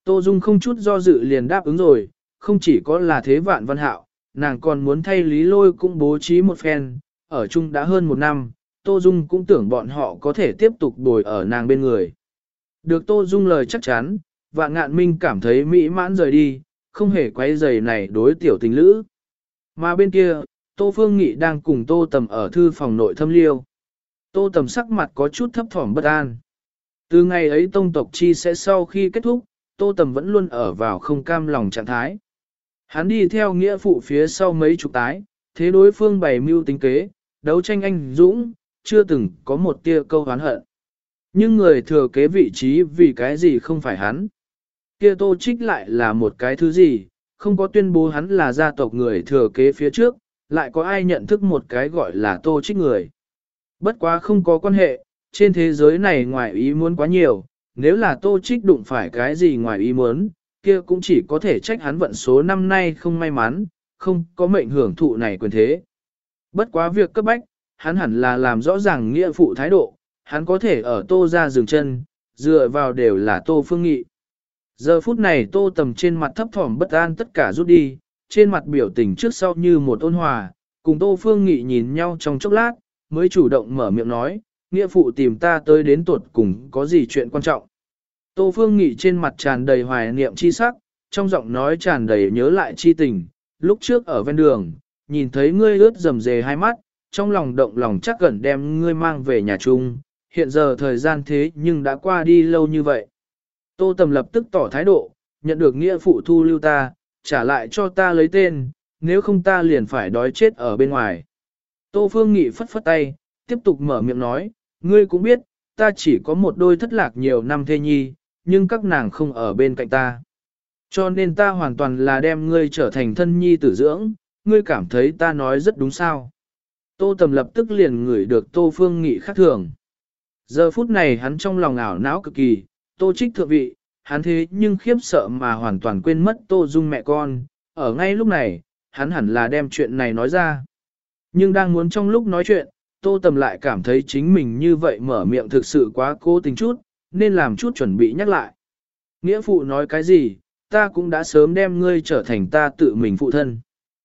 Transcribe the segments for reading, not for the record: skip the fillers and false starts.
Tô Dung không chút do dự liền đáp ứng rồi, không chỉ có là thế Vạn Văn Hạo, nàng còn muốn thay Lý Lôi cũng bố trí một phen, ở chung đã hơn một năm, Tô Dung cũng tưởng bọn họ có thể tiếp tục bồi ở nàng bên người. Được Tô Dung lời chắc chắn, Vạn Ngạn Minh cảm thấy mỹ mãn rời đi, không hề quấy rầy này đối tiểu tình lữ. Mà bên kia, Tô Phương Nghị đang cùng Tô Tầm ở thư phòng nội thâm liêu. Tô Tầm sắc mặt có chút thấp thỏm bất an. Từ ngày ấy tông tộc chi sẽ sau khi kết thúc, Tô Tầm vẫn luôn ở vào không cam lòng trạng thái. Hắn đi theo nghĩa phụ phía sau mấy chục tái, thế đối phương bày mưu tính kế, đấu tranh anh dũng, chưa từng có một tia câu oán hận. Nhưng người thừa kế vị trí vì cái gì không phải hắn. Kia Tô Trích lại là một cái thứ gì, không có tuyên bố hắn là gia tộc người thừa kế phía trước, lại có ai nhận thức một cái gọi là Tô Trích người. Bất quá không có quan hệ, trên thế giới này ngoài ý muốn quá nhiều, nếu là Tô Trích đụng phải cái gì ngoài ý muốn, kia cũng chỉ có thể trách hắn vận số năm nay không may mắn, không có mệnh hưởng thụ này quyền thế. Bất quá việc cấp bách, hắn hẳn là làm rõ ràng nghĩa phụ thái độ, hắn có thể ở Tô ra dừng chân, dựa vào đều là Tô Phương Nghị. Giờ phút này Tô Tầm trên mặt thấp thỏm bất an tất cả rút đi, trên mặt biểu tình trước sau như một ôn hòa, cùng Tô Phương Nghị nhìn nhau trong chốc lát, mới chủ động mở miệng nói, nghĩa phụ tìm ta tới đến tuột cùng có gì chuyện quan trọng. Tô Phương Nghị trên mặt tràn đầy hoài niệm chi sắc, trong giọng nói tràn đầy nhớ lại chi tình, lúc trước ở ven đường, nhìn thấy ngươi ướt rầm rề hai mắt, trong lòng động lòng chắc gần đem ngươi mang về nhà chung, hiện giờ thời gian thế nhưng đã qua đi lâu như vậy. Tô Tầm lập tức tỏ thái độ, nhận được nghĩa phụ thu lưu ta, trả lại cho ta lấy tên, nếu không ta liền phải đói chết ở bên ngoài. Tô Phương Nghị phất phất tay, tiếp tục mở miệng nói, ngươi cũng biết, ta chỉ có một đôi thất lạc nhiều năm thê nhi, nhưng các nàng không ở bên cạnh ta. Cho nên ta hoàn toàn là đem ngươi trở thành thân nhi tử dưỡng, ngươi cảm thấy ta nói rất đúng sao. Tô Tầm lập tức liền ngửi được Tô Phương Nghị khác thường. Giờ phút này hắn trong lòng ảo não cực kỳ, Tô Trích thượng vị, hắn thế nhưng khiếp sợ mà hoàn toàn quên mất Tô Dung mẹ con, ở ngay lúc này, hắn hẳn là đem chuyện này nói ra. Nhưng đang muốn trong lúc nói chuyện, Tô Tầm lại cảm thấy chính mình như vậy mở miệng thực sự quá cố tình chút, nên làm chút chuẩn bị nhắc lại. Nghĩa phụ nói cái gì, ta cũng đã sớm đem ngươi trở thành ta tự mình phụ thân.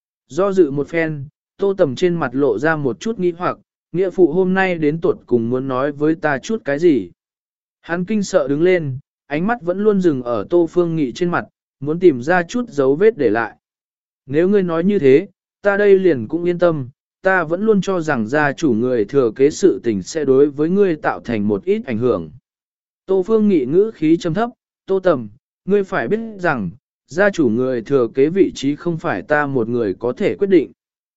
Do dự một phen, Tô Tầm trên mặt lộ ra một chút nghi hoặc, nghĩa phụ hôm nay đến tuột cùng muốn nói với ta chút cái gì. Hắn kinh sợ đứng lên, ánh mắt vẫn luôn dừng ở Tô Phương Nghị trên mặt, muốn tìm ra chút dấu vết để lại. Nếu ngươi nói như thế, ta đây liền cũng yên tâm, ta vẫn luôn cho rằng gia chủ người thừa kế sự tình sẽ đối với ngươi tạo thành một ít ảnh hưởng. Tô Phương Nghị ngữ khí trầm thấp, Tô Tầm, ngươi phải biết rằng, gia chủ người thừa kế vị trí không phải ta một người có thể quyết định.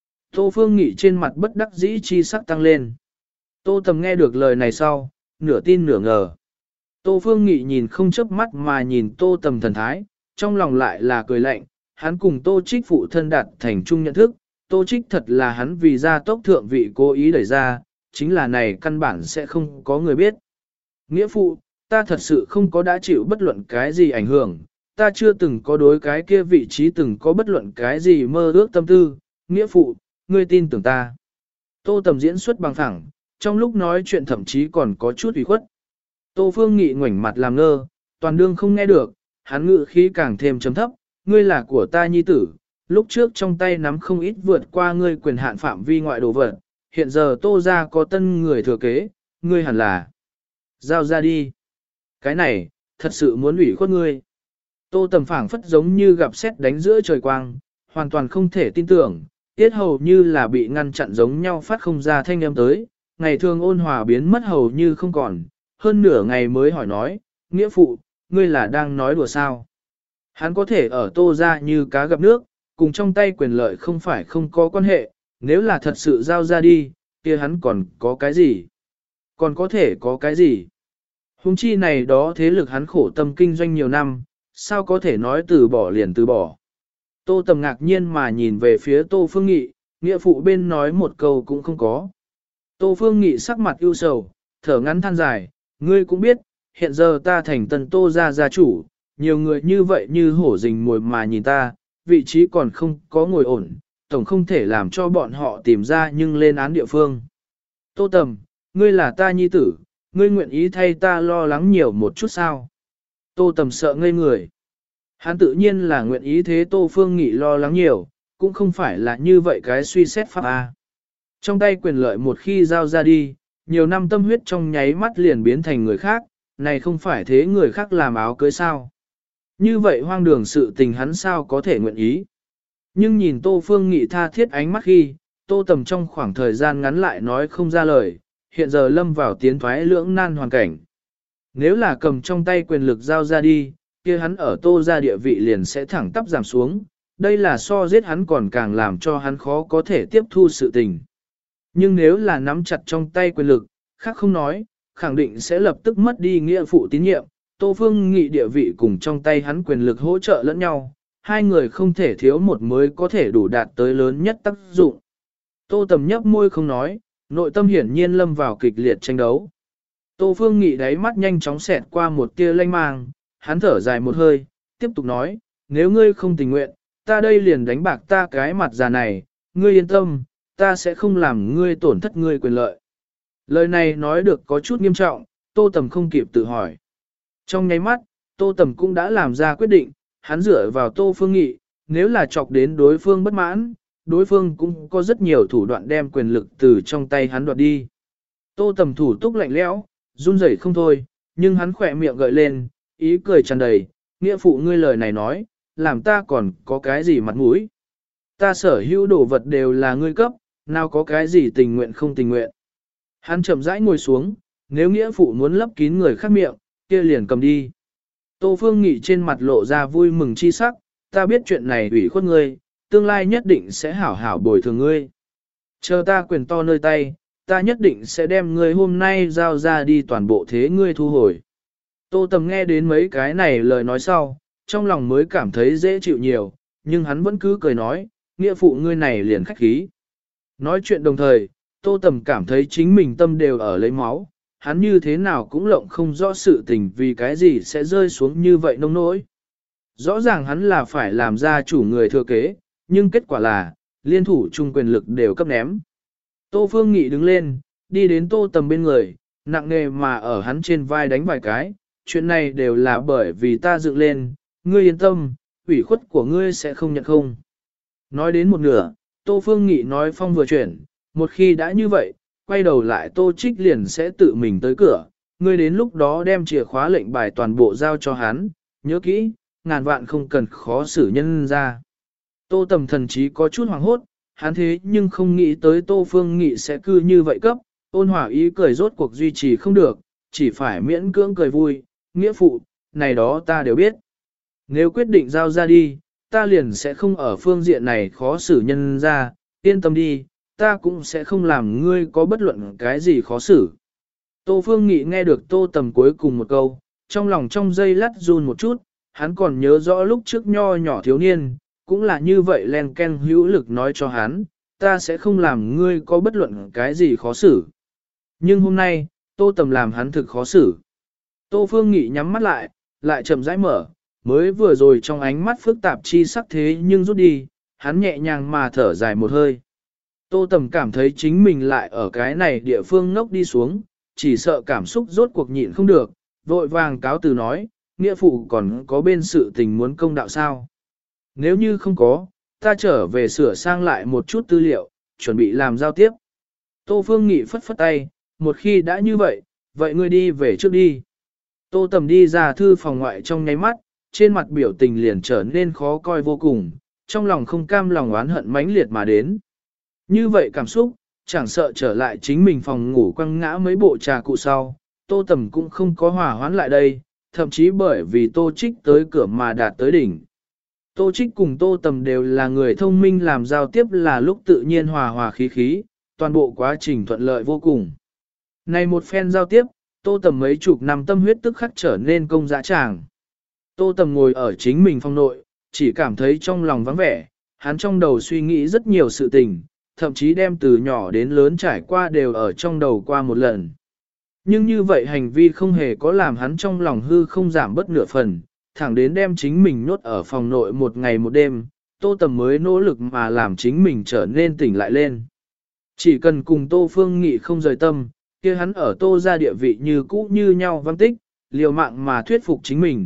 Tô Phương Nghị trên mặt bất đắc dĩ chi sắc tăng lên. Tô Tầm nghe được lời này sau, nửa tin nửa ngờ. Tô Phương Nghị nhìn không chớp mắt mà nhìn Tô Tầm thần thái, trong lòng lại là cười lạnh, hắn cùng Tô Trích phụ thân đạt thành chung nhận thức, Tô Trích thật là hắn vì gia tốc thượng vị cố ý đẩy ra, chính là này căn bản sẽ không có người biết. Nghĩa phụ, ta thật sự không có đã chịu bất luận cái gì ảnh hưởng, ta chưa từng có đối cái kia vị trí từng có bất luận cái gì mơ ước tâm tư, nghĩa phụ, ngươi tin tưởng ta. Tô Tầm diễn xuất bằng thẳng, trong lúc nói chuyện thậm chí còn có chút ủy khuất. Tô Phương Nghị ngoảnh mặt làm ngơ, toàn đương không nghe được, hắn ngự khí càng thêm chấm thấp, ngươi là của ta nhi tử, lúc trước trong tay nắm không ít vượt qua ngươi quyền hạn phạm vi ngoại đồ vật, hiện giờ Tô ra có tân người thừa kế, ngươi hẳn là giao ra đi. Cái này, thật sự muốn ủy khuất ngươi. Tô Tầm phảng phất giống như gặp sét đánh giữa trời quang, hoàn toàn không thể tin tưởng, tiết hầu như là bị ngăn chặn giống nhau phát không ra thanh âm tới, ngày thường ôn hòa biến mất hầu như không còn, hơn nửa ngày mới hỏi nói, nghĩa phụ, ngươi là đang nói đùa sao? Hắn có thể ở Tô ra như cá gặp nước, cùng trong tay quyền lợi không phải không có quan hệ, nếu là thật sự giao ra đi, kia hắn còn có cái gì? Còn có thể có cái gì? Hùng chi này đó thế lực hắn khổ tâm kinh doanh nhiều năm, sao có thể nói từ bỏ liền từ bỏ? Tô Tầm ngạc nhiên mà nhìn về phía Tô Phương Nghị, nghĩa phụ bên nói một câu cũng không có. Tô Phương Nghị sắc mặt ưu sầu, thở ngắn than dài, ngươi cũng biết, hiện giờ ta thành tần Tô gia gia chủ, nhiều người như vậy như hổ rình mồi mà nhìn ta, vị trí còn không có ngồi ổn, tổng không thể làm cho bọn họ tìm ra nhưng lên án địa phương. Tô Tầm, ngươi là ta nhi tử, ngươi nguyện ý thay ta lo lắng nhiều một chút sao? Tô Tầm sợ ngây người. Hắn tự nhiên là nguyện ý thế Tô Phương Nghị lo lắng nhiều, cũng không phải là như vậy cái suy xét pháp A. Trong tay quyền lợi một khi giao ra đi, nhiều năm tâm huyết trong nháy mắt liền biến thành người khác, này không phải thế người khác làm áo cưới sao. Như vậy hoang đường sự tình hắn sao có thể nguyện ý. Nhưng nhìn Tô Phương Nghị tha thiết ánh mắt khi, Tô Tầm trong khoảng thời gian ngắn lại nói không ra lời, hiện giờ lâm vào tiến thoái lưỡng nan hoàn cảnh. Nếu là cầm trong tay quyền lực giao ra đi, kia hắn ở Tô gia địa vị liền sẽ thẳng tắp giảm xuống, đây là so giết hắn còn càng làm cho hắn khó có thể tiếp thu sự tình. Nhưng nếu là nắm chặt trong tay quyền lực, khác không nói, khẳng định sẽ lập tức mất đi nghĩa phụ tín nhiệm, Tô Phương Nghị địa vị cùng trong tay hắn quyền lực hỗ trợ lẫn nhau, hai người không thể thiếu một mới có thể đủ đạt tới lớn nhất tác dụng. Tô Tầm nhấp môi không nói, nội tâm hiển nhiên lâm vào kịch liệt tranh đấu. Tô Phương Nghị đáy mắt nhanh chóng xẹt qua một tia lanh mang, hắn thở dài một hơi, tiếp tục nói, nếu ngươi không tình nguyện, ta đây liền đánh bạc ta cái mặt già này, ngươi yên tâm, ta sẽ không làm ngươi tổn thất ngươi quyền lợi. Lời này nói được có chút nghiêm trọng, Tô Tầm không kịp tự hỏi. Trong nháy mắt, Tô Tầm cũng đã làm ra quyết định, hắn dựa vào Tô Phương Nghị, nếu là chọc đến đối phương bất mãn, đối phương cũng có rất nhiều thủ đoạn đem quyền lực từ trong tay hắn đoạt đi. Tô Tầm thủ túc lạnh lẽo, run rẩy không thôi, nhưng hắn khỏe miệng gợi lên, ý cười tràn đầy, nghĩa phụ ngươi lời này nói, làm ta còn có cái gì mặt mũi. Ta sở hữu đồ vật đều là ngươi cấp, nào có cái gì tình nguyện không tình nguyện. Hắn chậm rãi ngồi xuống, nếu nghĩa phụ muốn lấp kín người khác miệng, kia liền cầm đi. Tô Phương Nghị trên mặt lộ ra vui mừng chi sắc, ta biết chuyện này ủy khuất ngươi, tương lai nhất định sẽ hảo hảo bồi thường ngươi. Chờ ta quyền to nơi tay, ta nhất định sẽ đem ngươi hôm nay giao ra đi toàn bộ thế ngươi thu hồi. Tô Tầm nghe đến mấy cái này lời nói sau, trong lòng mới cảm thấy dễ chịu nhiều, nhưng hắn vẫn cứ cười nói, nghĩa phụ ngươi này liền khách khí. Nói chuyện đồng thời, Tô Tầm cảm thấy chính mình tâm đều ở lấy máu, hắn như thế nào cũng lộng không rõ sự tình vì cái gì sẽ rơi xuống như vậy nông nỗi. Rõ ràng hắn là phải làm ra chủ người thừa kế, nhưng kết quả là, liên thủ chung quyền lực đều cấp ném. Tô Phương Nghị đứng lên, đi đến Tô Tầm bên người, nặng nề mà ở hắn trên vai đánh vài cái, chuyện này đều là bởi vì ta dựng lên, ngươi yên tâm, ủy khuất của ngươi sẽ không nhận không. Nói đến một nửa, Tô Phương Nghị nói phong vừa chuyển, một khi đã như vậy, quay đầu lại Tô Trích liền sẽ tự mình tới cửa, ngươi đến lúc đó đem chìa khóa lệnh bài toàn bộ giao cho hắn, nhớ kỹ, ngàn vạn không cần khó xử nhân ra. Tô Tầm thần chí có chút hoảng hốt, hắn thế nhưng không nghĩ tới Tô Phương Nghị sẽ cư như vậy cấp, ôn hòa ý cười rốt cuộc duy trì không được, chỉ phải miễn cưỡng cười vui, nghĩa phụ, này đó ta đều biết. Nếu quyết định giao ra đi, ta liền sẽ không ở phương diện này khó xử nhân ra, yên tâm đi, ta cũng sẽ không làm ngươi có bất luận cái gì khó xử. Tô Phương Nghị nghe được Tô Tầm cuối cùng một câu, trong lòng trong giây lát run một chút, hắn còn nhớ rõ lúc trước nho nhỏ thiếu niên, cũng là như vậy len ken hữu lực nói cho hắn, ta sẽ không làm ngươi có bất luận cái gì khó xử. Nhưng hôm nay, Tô Tầm làm hắn thực khó xử. Tô Phương Nghị nhắm mắt lại chậm rãi mở, mới vừa rồi trong ánh mắt phức tạp chi sắc thế nhưng rút đi, hắn nhẹ nhàng mà thở dài một hơi. Tô Tầm cảm thấy chính mình lại ở cái này địa phương ngốc đi xuống, chỉ sợ cảm xúc rốt cuộc nhịn không được, vội vàng cáo từ nói, nghĩa phụ còn có bên sự tình muốn công đạo sao. Nếu như không có, ta trở về sửa sang lại một chút tư liệu, chuẩn bị làm giao tiếp. Tô Phương Nghị phất phất tay, một khi đã như vậy, vậy ngươi đi về trước đi. Tô Tầm đi ra thư phòng ngoại trong nháy mắt, trên mặt biểu tình liền trở nên khó coi vô cùng, trong lòng không cam lòng oán hận mãnh liệt mà đến. Như vậy cảm xúc, chẳng sợ trở lại chính mình phòng ngủ quăng ngã mấy bộ trà cụ sau, Tô Tầm cũng không có hòa hoãn lại đây, thậm chí bởi vì Tô Trích tới cửa mà đạt tới đỉnh. Tô Trích cùng Tô Tầm đều là người thông minh, làm giao tiếp là lúc tự nhiên hòa hòa khí khí, toàn bộ quá trình thuận lợi vô cùng. Này một phen giao tiếp, Tô Tầm mấy chục năm tâm huyết tức khắc trở nên công dã tràng. Tô Tầm ngồi ở chính mình phòng nội, chỉ cảm thấy trong lòng vắng vẻ, hắn trong đầu suy nghĩ rất nhiều sự tình, thậm chí đem từ nhỏ đến lớn trải qua đều ở trong đầu qua một lần. Nhưng như vậy hành vi không hề có làm hắn trong lòng hư không giảm bất nửa phần, thẳng đến đem chính mình nhốt ở phòng nội một ngày một đêm, Tô Tầm mới nỗ lực mà làm chính mình trở nên tỉnh lại lên. Chỉ cần cùng Tô Phương Nghị không rời tâm, kia hắn ở Tô gia địa vị như cũ như nhau văn tích, liều mạng mà thuyết phục chính mình,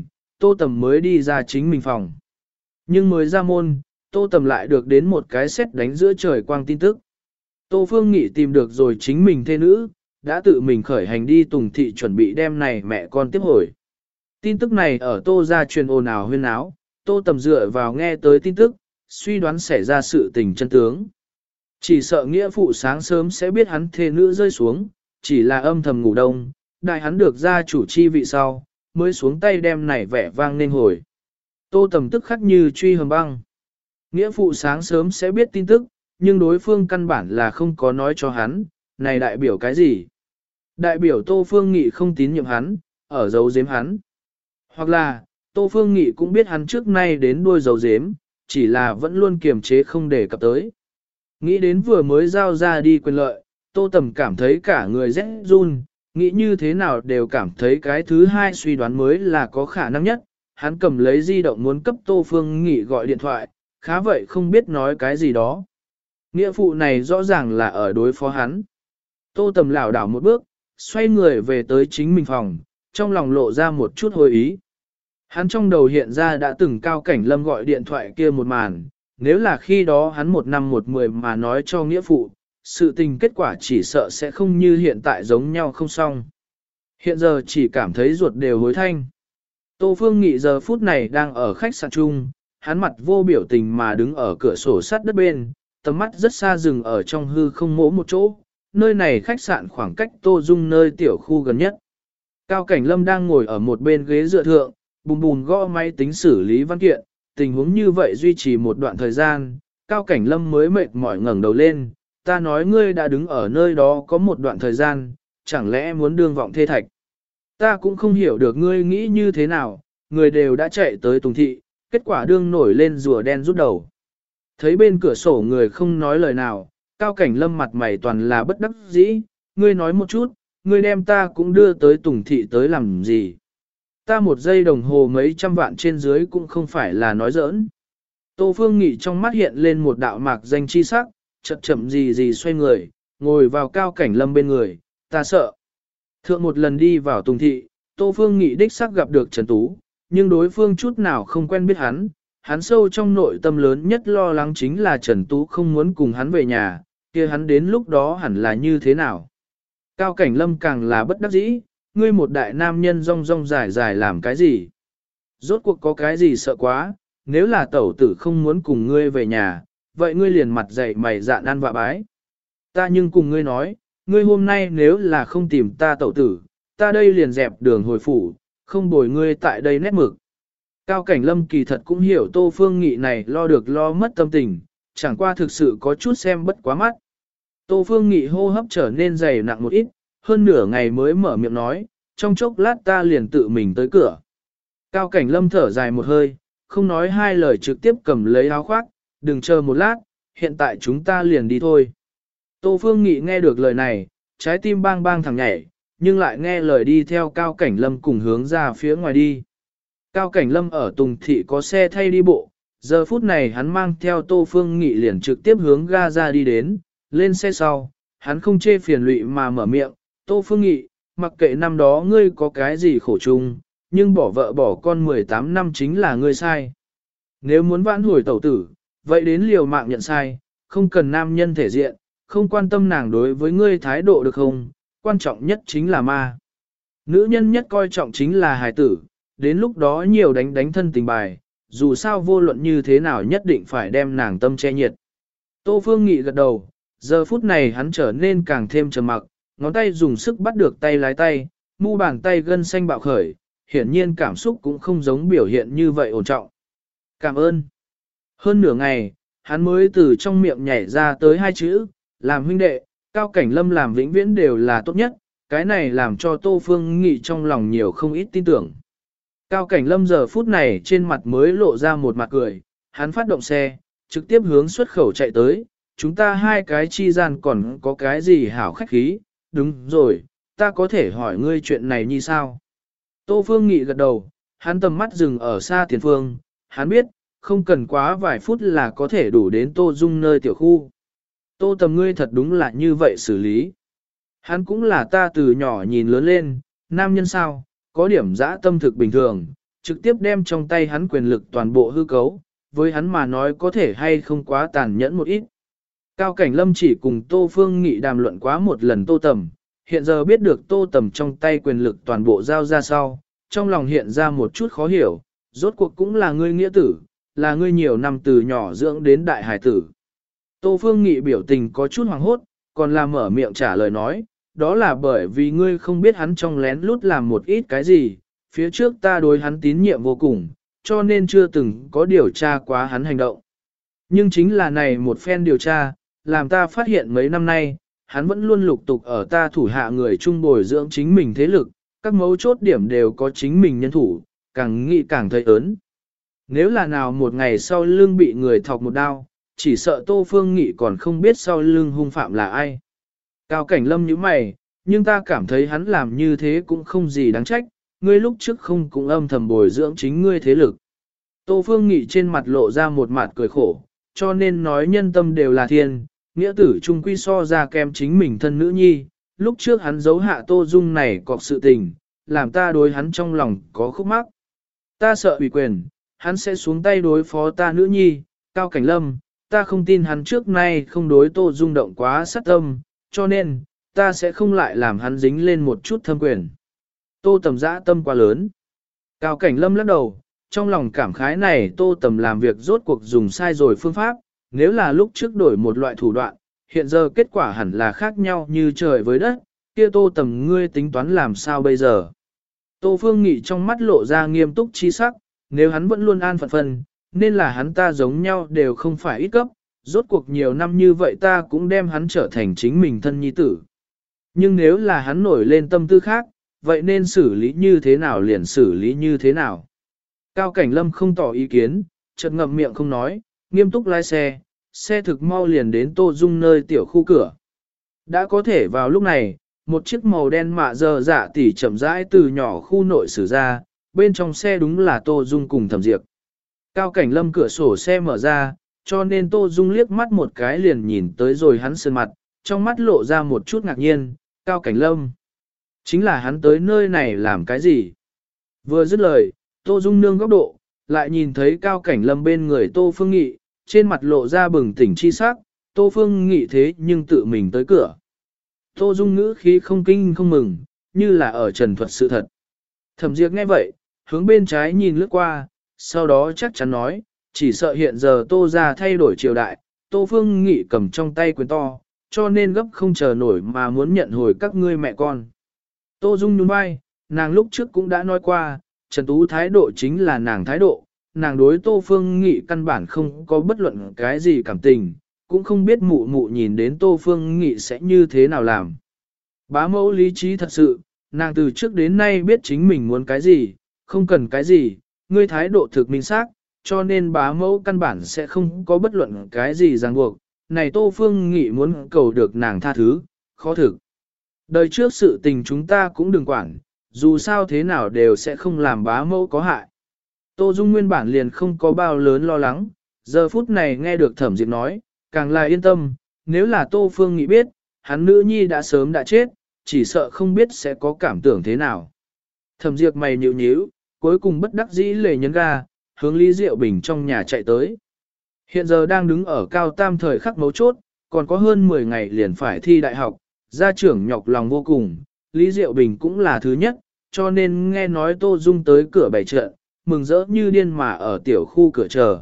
Tô Tầm mới đi ra chính mình phòng. Nhưng mới ra môn, Tô Tầm lại được đến một cái sét đánh giữa trời quang tin tức. Tô Phương Nghị tìm được rồi chính mình thê nữ, đã tự mình khởi hành đi Tùng Thị chuẩn bị đem này mẹ con tiếp hồi. Tin tức này ở Tô gia truyền ồn ào huyên áo, Tô Tầm dựa vào nghe tới tin tức, suy đoán xảy ra sự tình chân tướng. Chỉ sợ nghĩa phụ sáng sớm sẽ biết hắn thê nữ rơi xuống, chỉ là âm thầm ngủ đông, đại hắn được gia chủ chi vị sau, mới xuống tay đem này vẻ vang nên hồi. Tô Tầm tức khắc như truy hầm băng. Nghĩa phụ sáng sớm sẽ biết tin tức, nhưng đối phương căn bản là không có nói cho hắn, này đại biểu cái gì? Đại biểu Tô Phương Nghị không tín nhiệm hắn, ở giấu giếm hắn. Hoặc là, Tô Phương Nghị cũng biết hắn trước nay đến đuôi giấu giếm, chỉ là vẫn luôn kiềm chế không để cập tới. Nghĩ đến vừa mới giao ra đi quyền lợi, Tô Tầm cảm thấy cả người rét run, nghĩ như thế nào đều cảm thấy cái thứ hai suy đoán mới là có khả năng nhất. Hắn cầm lấy di động muốn cấp Tô Phương Nghị gọi điện thoại, khá vậy không biết nói cái gì đó. Nghĩa phụ này rõ ràng là ở đối phó hắn. Tô Tầm lảo đảo một bước, xoay người về tới chính mình phòng, trong lòng lộ ra một chút hồi ý. Hắn trong đầu hiện ra đã từng Cao Cảnh Lâm gọi điện thoại kia một màn, nếu là khi đó hắn 1 năm 1 10 mà nói cho nghĩa phụ, sự tình kết quả chỉ sợ sẽ không như hiện tại giống nhau không xong. Hiện giờ chỉ cảm thấy ruột đều hối thanh. Tô Phương Nghị giờ phút này đang ở khách sạn chung, hắn mặt vô biểu tình mà đứng ở cửa sổ sắt đất bên, tầm mắt rất xa dừng ở trong hư không mỗ một chỗ, nơi này khách sạn khoảng cách Tô Dung nơi tiểu khu gần nhất. Cao Cảnh Lâm đang ngồi ở một bên ghế dựa thượng, bùm bùm gõ máy tính xử lý văn kiện, tình huống như vậy duy trì một đoạn thời gian, Cao Cảnh Lâm mới mệt mỏi ngẩng đầu lên, ta nói ngươi đã đứng ở nơi đó có một đoạn thời gian, chẳng lẽ muốn đương vọng thê thạch. Ta cũng không hiểu được ngươi nghĩ như thế nào, người đều đã chạy tới Tùng Thị, kết quả đương nổi lên rùa đen rút đầu. Thấy bên cửa sổ người không nói lời nào, Cao Cảnh Lâm mặt mày toàn là bất đắc dĩ, ngươi nói một chút, ngươi đem ta cũng đưa tới Tùng Thị tới làm gì. Ta 1 giây đồng hồ mấy trăm vạn trên dưới cũng không phải là nói giỡn. Tô Phương Nghị trong mắt hiện lên một đạo mạc danh chi sắc, chậm chậm gì xoay người, ngồi vào Cao Cảnh Lâm bên người, ta sợ. Thượng một lần đi vào Tùng Thị, Tô Phương Nghị đích xác gặp được Trần Tú, nhưng đối phương chút nào không quen biết hắn sâu trong nội tâm lớn nhất lo lắng chính là Trần Tú không muốn cùng hắn về nhà, kia hắn đến lúc đó hẳn là như thế nào. Cao Cảnh Lâm càng là bất đắc dĩ, ngươi một đại nam nhân rong rong dài dài làm cái gì? Rốt cuộc có cái gì sợ quá, nếu là tẩu tử không muốn cùng ngươi về nhà, vậy ngươi liền mặt dậy mày dạn ăn vạ bái. Ta nhưng cùng ngươi nói, ngươi hôm nay nếu là không tìm ta tẩu tử, ta đây liền dẹp đường hồi phủ, không bồi ngươi tại đây nét mực. Cao Cảnh Lâm kỳ thật cũng hiểu Tô Phương Nghị này lo được lo mất tâm tình, chẳng qua thực sự có chút xem bất quá mắt. Tô Phương Nghị hô hấp trở nên dày nặng một ít, hơn nửa ngày mới mở miệng nói, trong chốc lát ta liền tự mình tới cửa. Cao Cảnh Lâm thở dài một hơi, không nói hai lời trực tiếp cầm lấy áo khoác, đừng chờ một lát, hiện tại chúng ta liền đi thôi. Tô Phương Nghị nghe được lời này, trái tim bang bang thẳng nhảy, nhưng lại nghe lời đi theo Cao Cảnh Lâm cùng hướng ra phía ngoài đi. Cao Cảnh Lâm ở Tùng Thị có xe thay đi bộ, giờ phút này hắn mang theo Tô Phương Nghị liền trực tiếp hướng ga ra đi đến, lên xe sau, hắn không chê phiền lụy mà mở miệng, Tô Phương Nghị, mặc kệ năm đó ngươi có cái gì khổ chung, nhưng bỏ vợ bỏ con 18 năm chính là ngươi sai. Nếu muốn vãn hồi tẩu tử, vậy đến liều mạng nhận sai, không cần nam nhân thể diện, không quan tâm nàng đối với ngươi thái độ được không, quan trọng nhất chính là ma. Nữ nhân nhất coi trọng chính là hài tử, đến lúc đó nhiều đánh thân tình bài, dù sao vô luận như thế nào nhất định phải đem nàng tâm che nhiệt. Tô Phương Nghị gật đầu, giờ phút này hắn trở nên càng thêm trầm mặc, ngón tay dùng sức bắt được tay lái tay, mu bàn tay gân xanh bạo khởi, hiển nhiên cảm xúc cũng không giống biểu hiện như vậy ổn trọng. Cảm ơn. Hơn nửa ngày, hắn mới từ trong miệng nhảy ra tới 2 chữ, làm huynh đệ, Cao Cảnh Lâm làm vĩnh viễn đều là tốt nhất, cái này làm cho Tô Phương Nghị trong lòng nhiều không ít tin tưởng. Cao Cảnh Lâm giờ phút này trên mặt mới lộ ra một mặt cười, hắn phát động xe, trực tiếp hướng xuất khẩu chạy tới, chúng ta hai cái chi gian còn có cái gì hảo khách khí, đúng rồi, ta có thể hỏi ngươi chuyện này như sao? Tô Phương Nghị gật đầu, hắn tầm mắt dừng ở xa tiền phương, hắn biết, không cần quá vài phút là có thể đủ đến Tô Dung nơi tiểu khu. Tô Tầm ngươi thật đúng là như vậy xử lý. Hắn cũng là ta từ nhỏ nhìn lớn lên, nam nhân sao, có điểm dã tâm thực bình thường, trực tiếp đem trong tay hắn quyền lực toàn bộ hư cấu, với hắn mà nói có thể hay không quá tàn nhẫn một ít. Cao Cảnh Lâm chỉ cùng Tô Phương Nghị đàm luận quá một lần Tô Tầm, hiện giờ biết được Tô Tầm trong tay quyền lực toàn bộ giao ra sau, trong lòng hiện ra một chút khó hiểu, rốt cuộc cũng là ngươi nghĩa tử, là ngươi nhiều năm từ nhỏ dưỡng đến đại hải tử. Tô Phương Nghị biểu tình có chút hoảng hốt, còn là mở miệng trả lời nói, đó là bởi vì ngươi không biết hắn trong lén lút làm một ít cái gì, phía trước ta đối hắn tín nhiệm vô cùng, cho nên chưa từng có điều tra quá hắn hành động. Nhưng chính là này một phen điều tra, làm ta phát hiện mấy năm nay, hắn vẫn luôn lục tục ở ta thủ hạ người chung bồi dưỡng chính mình thế lực, các mấu chốt điểm đều có chính mình nhân thủ, càng nghĩ càng thấy ớn. Nếu là nào một ngày sau lưng bị người thọc một đao, chỉ sợ Tô Phương Nghị còn không biết sau lưng hung phạm là ai. Cao Cảnh Lâm nhíu mày, nhưng ta cảm thấy hắn làm như thế cũng không gì đáng trách, ngươi lúc trước không cũng âm thầm bồi dưỡng chính ngươi thế lực. Tô Phương Nghị trên mặt lộ ra một mặt cười khổ, cho nên nói nhân tâm đều là thiên, nghĩa tử trung quy so ra kem chính mình thân nữ nhi, lúc trước hắn giấu hạ Tô Dung này cọc sự tình, làm ta đối hắn trong lòng có khúc mắc. Ta sợ ủy quyền, hắn sẽ xuống tay đối phó ta nữ nhi, Cao Cảnh Lâm, ta không tin hắn trước nay không đối Tô Dung động quá sát tâm, cho nên, ta sẽ không lại làm hắn dính lên một chút thâm quyền. Tô Tầm dã tâm quá lớn. Cao Cảnh Lâm lắc đầu, trong lòng cảm khái này Tô Tầm làm việc rốt cuộc dùng sai rồi phương pháp, nếu là lúc trước đổi một loại thủ đoạn, hiện giờ kết quả hẳn là khác nhau như trời với đất, kia Tô Tầm ngươi tính toán làm sao bây giờ. Tô Phương Nghị trong mắt lộ ra nghiêm túc chi sắc, nếu hắn vẫn luôn an phận phân, nên là hắn ta giống nhau đều không phải ít cấp, rốt cuộc nhiều năm như vậy ta cũng đem hắn trở thành chính mình thân nhi tử. Nhưng nếu là hắn nổi lên tâm tư khác, vậy nên xử lý như thế nào liền xử lý như thế nào. Cao Cảnh Lâm không tỏ ý kiến, chợt ngậm miệng không nói, nghiêm túc lái xe, xe thực mau liền đến Tô Dung nơi tiểu khu cửa. Đã có thể vào lúc này, một chiếc màu đen mạ giờ dạ tỉ chậm rãi từ nhỏ khu nội xử ra, bên trong xe đúng là Tô Dung cùng Thẩm Diệp. Cao Cảnh Lâm cửa sổ xe mở ra, cho nên Tô Dung liếc mắt một cái liền nhìn tới rồi hắn sơn mặt, trong mắt lộ ra một chút ngạc nhiên, Cao Cảnh Lâm. Chính là hắn tới nơi này làm cái gì? Vừa dứt lời, Tô Dung nương góc độ, lại nhìn thấy Cao Cảnh Lâm bên người Tô Phương Nghị, trên mặt lộ ra bừng tỉnh chi sắc, Tô Phương Nghị thế nhưng tự mình tới cửa. Tô Dung ngữ khí không kinh không mừng, như là ở trần thuật sự thật. Thẩm Diệp nghe vậy, hướng bên trái nhìn lướt qua, sau đó chắc chắn nói, chỉ sợ hiện giờ Tô ra thay đổi triều đại, Tô Phương Nghị cầm trong tay quyền to, cho nên gấp không chờ nổi mà muốn nhận hồi các ngươi mẹ con. Tô Dung nhún vai, nàng lúc trước cũng đã nói qua, Trần Tú thái độ chính là nàng thái độ, nàng đối Tô Phương Nghị căn bản không có bất luận cái gì cảm tình, cũng không biết mụ mụ nhìn đến Tô Phương Nghị sẽ như thế nào làm. Bá mẫu lý trí thật sự, nàng từ trước đến nay biết chính mình muốn cái gì, không cần cái gì, ngươi thái độ thực minh xác, cho nên bá mẫu căn bản sẽ không có bất luận cái gì ràng buộc. Này Tô Phương Nghị muốn cầu được nàng tha thứ, khó thực. Đời trước sự tình chúng ta cũng đừng quản, dù sao thế nào đều sẽ không làm bá mẫu có hại. Tô Dung nguyên bản liền không có bao lớn lo lắng, giờ phút này nghe được Thẩm Diệp nói, càng là yên tâm, nếu là Tô Phương Nghị biết, hắn nữ nhi đã sớm đã chết, chỉ sợ không biết sẽ có cảm tưởng thế nào. Thẩm Diệp mày nhíu nhíu, cuối cùng bất đắc dĩ lề nhấn ga, hướng Lý Diệu Bình trong nhà chạy tới. Hiện giờ đang đứng ở cao tam thời khắc mấu chốt, còn có hơn 10 ngày liền phải thi đại học, gia trưởng nhọc lòng vô cùng, Lý Diệu Bình cũng là thứ nhất, cho nên nghe nói Tô Dung tới cửa bày trận, mừng rỡ như điên mà ở tiểu khu cửa chờ.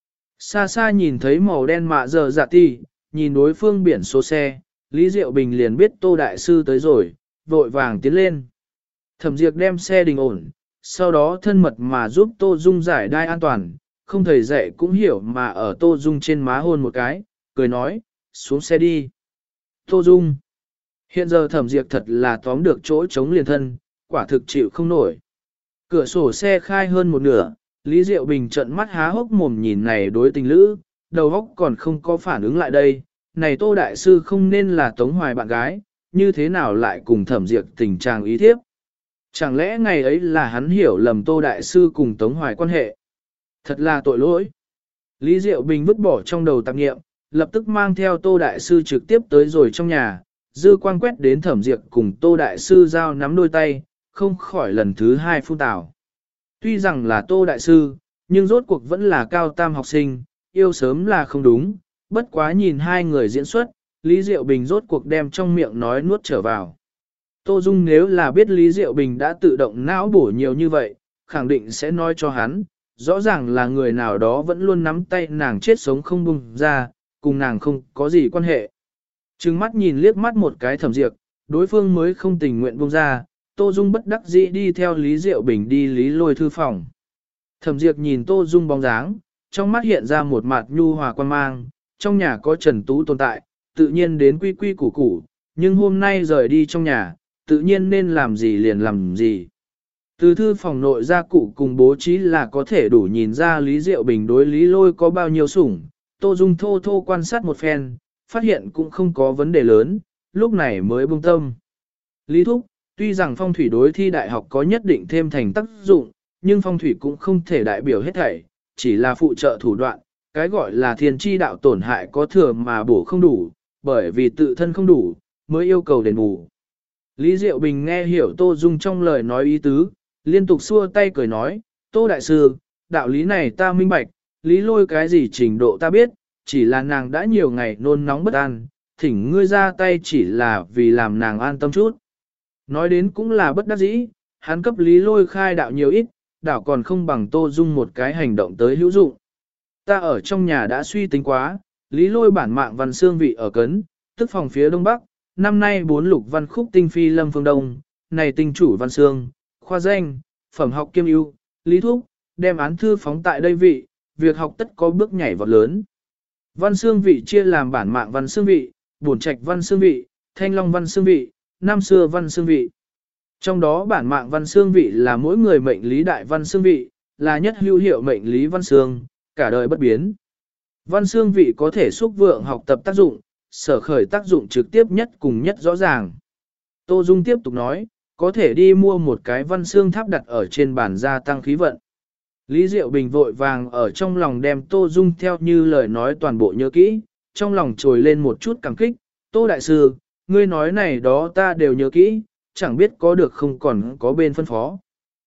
Xa xa nhìn thấy màu đen mạ giờ dạ ti, nhìn đối phương biển số xe, Lý Diệu Bình liền biết Tô Đại Sư tới rồi, vội vàng tiến lên. Thẩm Diệp đem xe đình ổn, sau đó thân mật mà giúp Tô Dung giải đai an toàn, không thầy dạy cũng hiểu mà ở Tô Dung trên má hôn một cái, cười nói, xuống xe đi. Tô Dung. Hiện giờ Thẩm Diệp thật là tóm được chỗ chống liền thân, quả thực chịu không nổi. Cửa sổ xe khai hơn một nửa, Lý Diệu Bình trợn mắt há hốc mồm nhìn này đối tình lữ, đầu óc còn không có phản ứng lại đây. Này Tô Đại Sư không nên là Tống Hoài bạn gái, như thế nào lại cùng Thẩm Diệp tình trạng ý thiếp. Chẳng lẽ ngày ấy là hắn hiểu lầm Tô Đại Sư cùng Tống Hoài quan hệ. Thật là tội lỗi. Lý Diệu Bình vứt bỏ trong đầu tạp nghiệm, lập tức mang theo Tô Đại Sư trực tiếp tới rồi trong nhà, dư quang quét đến Thẩm Diệp cùng Tô Đại Sư giao nắm đôi tay, không khỏi lần thứ hai phun tào. Tuy rằng là Tô Đại Sư, nhưng rốt cuộc vẫn là cao tam học sinh, yêu sớm là không đúng, bất quá nhìn hai người diễn xuất, Lý Diệu Bình rốt cuộc đem trong miệng nói nuốt trở vào. Tô Dung nếu là biết Lý Diệu Bình đã tự động não bổ nhiều như vậy, khẳng định sẽ nói cho hắn, rõ ràng là người nào đó vẫn luôn nắm tay nàng chết sống không buông ra, cùng nàng không có gì quan hệ. Trừng mắt nhìn liếc mắt một cái Thẩm Diệp, đối phương mới không tình nguyện buông ra, Tô Dung bất đắc dĩ đi theo Lý Diệu Bình đi Lý Lôi thư phòng. Thẩm Diệp nhìn Tô Dung bóng dáng, trong mắt hiện ra một mặt nhu hòa quan mang, trong nhà có Trần Tú tồn tại, tự nhiên đến quy quy củ củ, nhưng hôm nay rời đi trong nhà, tự nhiên nên làm gì liền làm gì. Từ thư phòng nội gia cụ cùng bố trí là có thể đủ nhìn ra Lý Diệu Bình đối Lý Lôi có bao nhiêu sủng, Tô Dung thô thô quan sát một phen, phát hiện cũng không có vấn đề lớn, lúc này mới buông tâm. Lý Thúc, tuy rằng phong thủy đối thi đại học có nhất định thêm thành tác dụng, nhưng phong thủy cũng không thể đại biểu hết thảy, chỉ là phụ trợ thủ đoạn, cái gọi là thiên chi đạo tổn hại có thừa mà bổ không đủ, bởi vì tự thân không đủ, mới yêu cầu đền bù. Lý Diệu Bình nghe hiểu Tô Dung trong lời nói ý tứ, liên tục xua tay cười nói, Tô Đại Sư, đạo lý này ta minh bạch, Lý Lôi cái gì trình độ ta biết, chỉ là nàng đã nhiều ngày nôn nóng bất an, thỉnh ngươi ra tay chỉ là vì làm nàng an tâm chút. Nói đến cũng là bất đắc dĩ, hắn cấp Lý Lôi khai đạo nhiều ít, đạo còn không bằng Tô Dung một cái hành động tới hữu dụng. Ta ở trong nhà đã suy tính quá, Lý Lôi bản mạng văn xương vị ở Cấn, tức phòng phía đông bắc, năm nay 4 lục văn khúc tinh phi lâm phương đông, này tinh chủ văn xương, khoa danh, phẩm học kiêm ưu, Lý Thúc, đem án thư phóng tại đây vị, việc học tất có bước nhảy vọt lớn. Văn xương vị chia làm bản mạng văn xương vị, bổn trạch văn xương vị, thanh long văn xương vị, năm xưa văn xương vị. Trong đó bản mạng văn xương vị là mỗi người mệnh lý đại văn xương vị, là nhất hữu hiệu mệnh lý văn xương, cả đời bất biến. Văn xương vị có thể xúc vượng học tập tác dụng, sở khởi tác dụng trực tiếp nhất cùng nhất rõ ràng. Tô Dung tiếp tục nói, có thể đi mua một cái văn xương tháp đặt ở trên bàn gia tăng khí vận. Lý Diệu Bình vội vàng ở trong lòng đem Tô Dung theo như lời nói toàn bộ nhớ kỹ, trong lòng trồi lên một chút cảm kích, Tô Đại Sư, ngươi nói này đó ta đều nhớ kỹ, chẳng biết có được không còn có bên phân phó.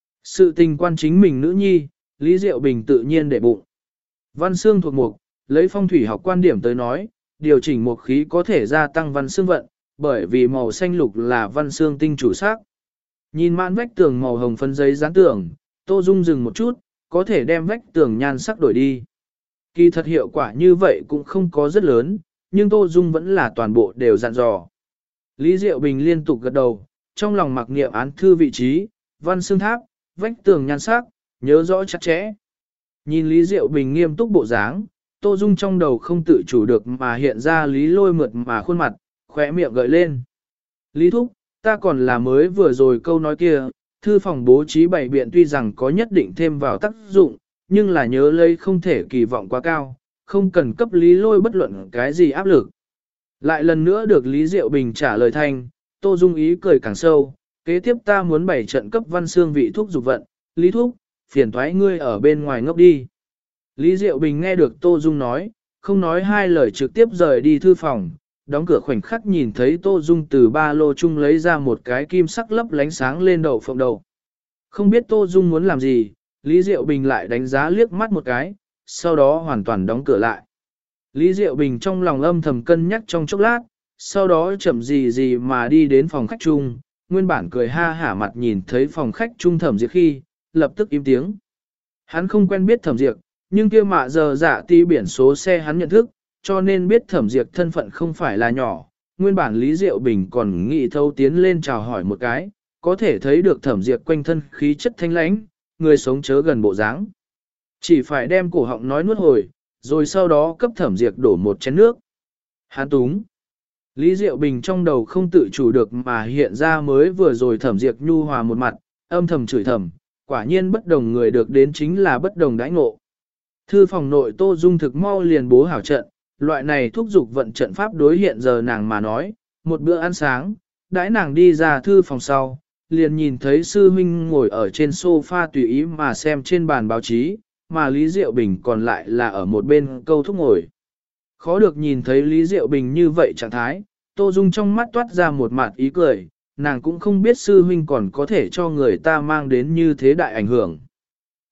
Sự tình quan chính mình nữ nhi, Lý Diệu Bình tự nhiên để bụng. Văn xương thuộc mục, lấy phong thủy học quan điểm tới nói, điều chỉnh mục khí có thể gia tăng văn xương vận, bởi vì màu xanh lục là văn xương tinh chủ sắc. Nhìn mạn vách tường màu hồng phấn giấy dán tường, Tô Dung dừng một chút, có thể đem vách tường nhan sắc đổi đi. Kỳ thật hiệu quả như vậy cũng không có rất lớn, nhưng Tô Dung vẫn là toàn bộ đều dặn dò. Lý Diệu Bình liên tục gật đầu, trong lòng mặc niệm án thư vị trí, văn xương tháp, vách tường nhan sắc, nhớ rõ chặt chẽ. Nhìn Lý Diệu Bình nghiêm túc bộ dáng, Tô Dung trong đầu không tự chủ được mà hiện ra Lý Lôi mượt mà khuôn mặt, khóe miệng gợi lên. Lý Thúc, ta còn là mới vừa rồi câu nói kia, thư phòng bố trí bày biện tuy rằng có nhất định thêm vào tác dụng, nhưng là nhớ lấy không thể kỳ vọng quá cao, không cần cấp Lý Lôi bất luận cái gì áp lực. Lại lần nữa được Lý Diệu Bình trả lời thanh, Tô Dung ý cười càng sâu, kế tiếp ta muốn bày trận cấp văn xương vị thuốc dục vận, Lý Thúc, phiền thoái ngươi ở bên ngoài ngốc đi. Lý Diệu Bình nghe được Tô Dung nói, không nói hai lời trực tiếp rời đi thư phòng, đóng cửa khoảnh khắc nhìn thấy Tô Dung từ ba lô chung lấy ra một cái kim sắc lấp lánh sáng lên đầu phộng đầu. Không biết Tô Dung muốn làm gì, Lý Diệu Bình lại đánh giá liếc mắt một cái, sau đó hoàn toàn đóng cửa lại. Lý Diệu Bình trong lòng âm thầm cân nhắc trong chốc lát, sau đó chậm gì mà đi đến phòng khách chung, nguyên bản cười ha hả mặt nhìn thấy phòng khách chung Thẩm Diệp khi, lập tức im tiếng. Hắn không quen biết Thẩm Diệp, nhưng kia mạ giờ dạ tí biển số xe hắn nhận thức, cho nên biết Thẩm Diệp thân phận không phải là nhỏ. Nguyên bản Lý Diệu Bình còn nghĩ thâu tiến lên chào hỏi một cái, có thể thấy được Thẩm Diệp quanh thân khí chất thanh lãnh, người sống chớ gần bộ dáng. Chỉ phải đem cổ họng nói nuốt hồi, rồi sau đó cấp Thẩm Diệp đổ một chén nước. Hắn túng. Lý Diệu Bình trong đầu không tự chủ được mà hiện ra mới vừa rồi Thẩm Diệp nhu hòa một mặt, âm thầm chửi thầm, quả nhiên bất đồng người được đến chính là bất đồng đãi ngộ. Thư phòng nội Tô Dung thực mau liền bố hảo trận, loại này thúc dục vận trận pháp đối hiện giờ nàng mà nói, một bữa ăn sáng, đãi nàng đi ra thư phòng sau, liền nhìn thấy sư huynh ngồi ở trên sofa tùy ý mà xem trên bàn báo chí, mà Lý Diệu Bình còn lại là ở một bên câu thúc ngồi. Khó được nhìn thấy Lý Diệu Bình như vậy trạng thái, Tô Dung trong mắt toát ra một mặt ý cười, nàng cũng không biết sư huynh còn có thể cho người ta mang đến như thế đại ảnh hưởng.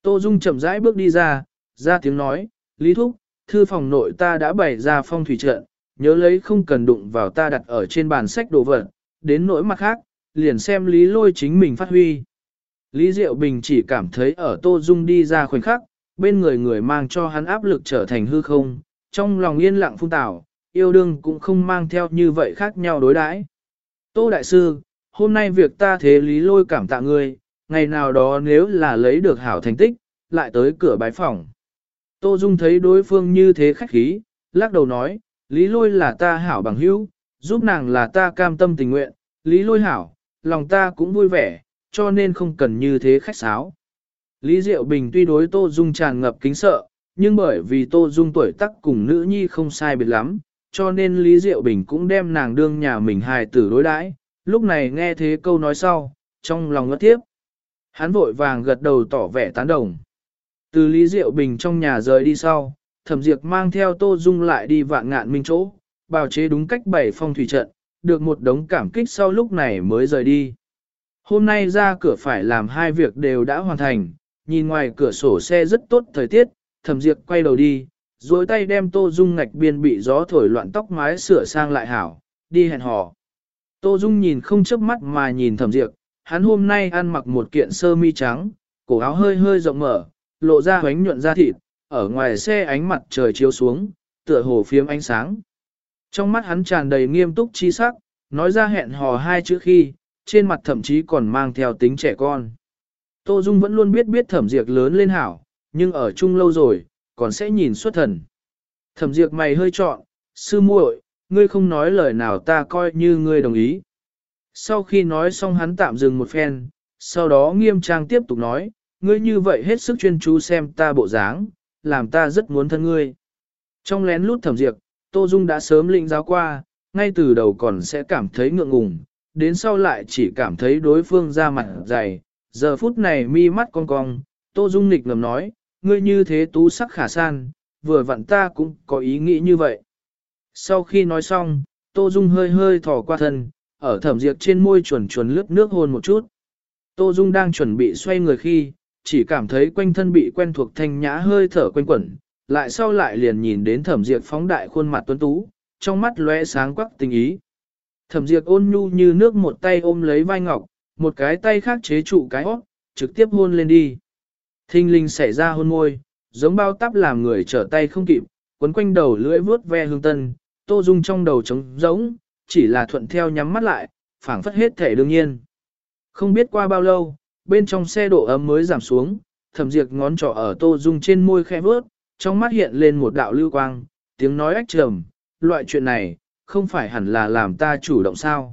Tô Dung chậm rãi bước đi ra tiếng nói, Lý Thúc, thư phòng nội ta đã bày ra phong thủy trận, nhớ lấy không cần đụng vào ta đặt ở trên bàn sách đồ vật, đến nỗi mặt khác, liền xem Lý Lôi chính mình phát huy. Lý Diệu Bình chỉ cảm thấy ở Tô Dung đi ra khoảnh khắc, bên người người mang cho hắn áp lực trở thành hư không, trong lòng yên lặng phun tảo, yêu đương cũng không mang theo như vậy khác nhau đối đãi. Tô Đại Sư, hôm nay việc ta thế Lý Lôi cảm tạ ngươi, ngày nào đó nếu là lấy được hảo thành tích, lại tới cửa bái phòng. Tô Dung thấy đối phương như thế khách khí, lắc đầu nói, Lý Lôi là ta hảo bằng hữu, giúp nàng là ta cam tâm tình nguyện, Lý Lôi hảo, lòng ta cũng vui vẻ, cho nên không cần như thế khách sáo. Lý Diệu Bình tuy đối Tô Dung tràn ngập kính sợ, nhưng bởi vì Tô Dung tuổi tác cùng nữ nhi không sai biệt lắm, cho nên Lý Diệu Bình cũng đem nàng đương nhà mình hài tử đối đãi. Lúc này nghe thế câu nói sau, trong lòng ngất tiếp. Hắn vội vàng gật đầu tỏ vẻ tán đồng. Từ Lý Diệu Bình trong nhà rời đi sau, Thẩm Diệp mang theo Tô Dung lại đi Vạn Ngạn Minh chỗ, bào chế đúng cách bày phong thủy trận, được một đống cảm kích sau lúc này mới rời đi. Hôm nay ra cửa phải làm hai việc đều đã hoàn thành, nhìn ngoài cửa sổ xe rất tốt thời tiết, Thẩm Diệp quay đầu đi, duỗi tay đem Tô Dung ngạch biên bị gió thổi loạn tóc mái sửa sang lại hảo, đi hẹn hò. Tô Dung nhìn không chớp mắt mà nhìn Thẩm Diệp, hắn hôm nay ăn mặc một kiện sơ mi trắng, cổ áo hơi hơi rộng mở, lộ ra hoánh nhuận da thịt, ở ngoài xe ánh mặt trời chiếu xuống, tựa hồ phiếm ánh sáng. Trong mắt hắn tràn đầy nghiêm túc chi sắc, nói ra hẹn hò hai chữ khi, trên mặt thậm chí còn mang theo tính trẻ con. Tô Dung vẫn luôn biết Thẩm Diệp lớn lên hảo, nhưng ở chung lâu rồi, còn sẽ nhìn xuất thần. Thẩm Diệp mày hơi trọn, sư muội, ngươi không nói lời nào ta coi như ngươi đồng ý. Sau khi nói xong hắn tạm dừng một phen, sau đó nghiêm trang tiếp tục nói, ngươi như vậy hết sức chuyên chú xem ta bộ dáng, làm ta rất muốn thân ngươi. Trong lén lút Thẩm Diệp, Tô Dung đã sớm lĩnh giáo qua, ngay từ đầu còn sẽ cảm thấy ngượng ngùng, đến sau lại chỉ cảm thấy đối phương ra mặt dày, giờ phút này mi mắt cong cong, Tô Dung nghịch ngầm nói, ngươi như thế tú sắc khả san, vừa vặn ta cũng có ý nghĩ như vậy. Sau khi nói xong, Tô Dung hơi hơi thò qua thân, ở Thẩm Diệp trên môi chuẩn lướt nước hôn một chút. Tô Dung đang chuẩn bị xoay người khi, chỉ cảm thấy quanh thân bị quen thuộc thanh nhã hơi thở quanh quẩn, lại sau lại liền nhìn đến Thẩm Diệp phóng đại khuôn mặt tuấn tú, trong mắt lóe sáng quắc tình ý. Thẩm Diệp ôn nhu như nước một tay ôm lấy vai ngọc, một cái tay khác chế trụ cái hót, trực tiếp hôn lên đi. Thinh linh xảy ra hôn môi, giống bao tắp làm người trở tay không kịp, quấn quanh đầu lưỡi vuốt ve hương tân, Tô Dung trong đầu trống rỗng, chỉ là thuận theo nhắm mắt lại, phảng phất hết thể đương nhiên. Không biết qua bao lâu, bên trong xe độ ấm mới giảm xuống, Thẩm Diệp ngón trỏ ở Tô Dung trên môi khẽ vuốt, trong mắt hiện lên một đạo lưu quang, tiếng nói ách trầm, loại chuyện này, không phải hẳn là làm ta chủ động sao.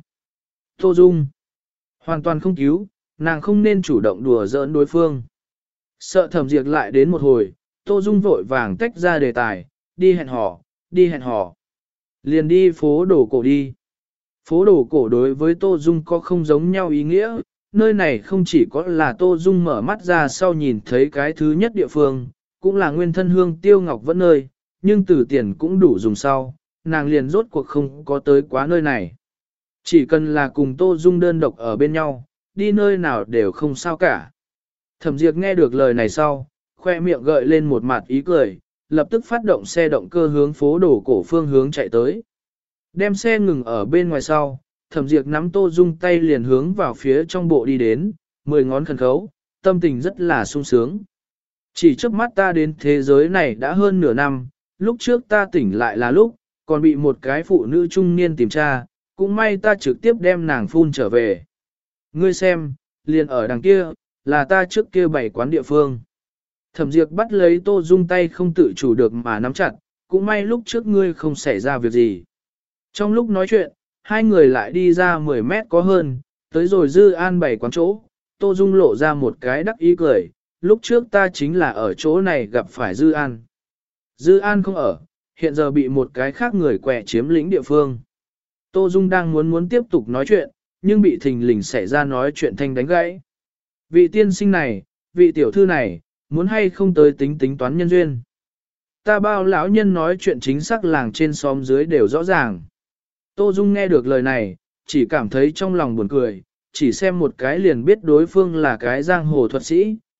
Tô Dung, hoàn toàn không cứu, nàng không nên chủ động đùa giỡn đối phương. Sợ Thẩm Diệp lại đến một hồi, Tô Dung vội vàng tách ra đề tài, đi hẹn hò, đi hẹn hò. Liền đi phố đồ cổ đi. Phố đồ cổ đối với Tô Dung có không giống nhau ý nghĩa, nơi này không chỉ có là Tô Dung mở mắt ra sau nhìn thấy cái thứ nhất địa phương, cũng là nguyên thân hương tiêu ngọc vẫn nơi, nhưng từ tiền cũng đủ dùng sau, nàng liền rốt cuộc không có tới quá nơi này. Chỉ cần là cùng Tô Dung đơn độc ở bên nhau, đi nơi nào đều không sao cả. Thẩm Diệp nghe được lời này sau, khoe miệng gợi lên một mặt ý cười, lập tức phát động xe động cơ hướng phố đổ cổ phương hướng chạy tới. Đem xe ngừng ở bên ngoài sau, Thẩm Diệp nắm Tô Dung tay liền hướng vào phía trong bộ đi đến, 10 ngón khẩn khấu, tâm tình rất là sung sướng. Chỉ trước mắt ta đến thế giới này đã hơn nửa năm, lúc trước ta tỉnh lại là lúc, còn bị một cái phụ nữ trung niên tìm tra, cũng may ta trực tiếp đem nàng phun trở về. Ngươi xem, liền ở đằng kia, là ta trước kia bày quán địa phương. Thẩm Diệp bắt lấy Tô Dung tay không tự chủ được mà nắm chặt, cũng may lúc trước ngươi không xảy ra việc gì. Trong lúc nói chuyện, hai người lại đi ra 10 mét có hơn, tới rồi Dư An bày quán chỗ, Tô Dung lộ ra một cái đắc ý cười, lúc trước ta chính là ở chỗ này gặp phải Dư An. Dư An không ở, hiện giờ bị một cái khác người quẹ chiếm lĩnh địa phương. Tô Dung đang muốn tiếp tục nói chuyện, nhưng bị thình lình xảy ra nói chuyện thanh đánh gãy. Vị tiên sinh này, vị tiểu thư này, muốn hay không tới tính tính toán nhân duyên. Ta bao lão nhân nói chuyện chính xác làng trên xóm dưới đều rõ ràng. Tô Dung nghe được lời này, chỉ cảm thấy trong lòng buồn cười, chỉ xem một cái liền biết đối phương là cái giang hồ thuật sĩ,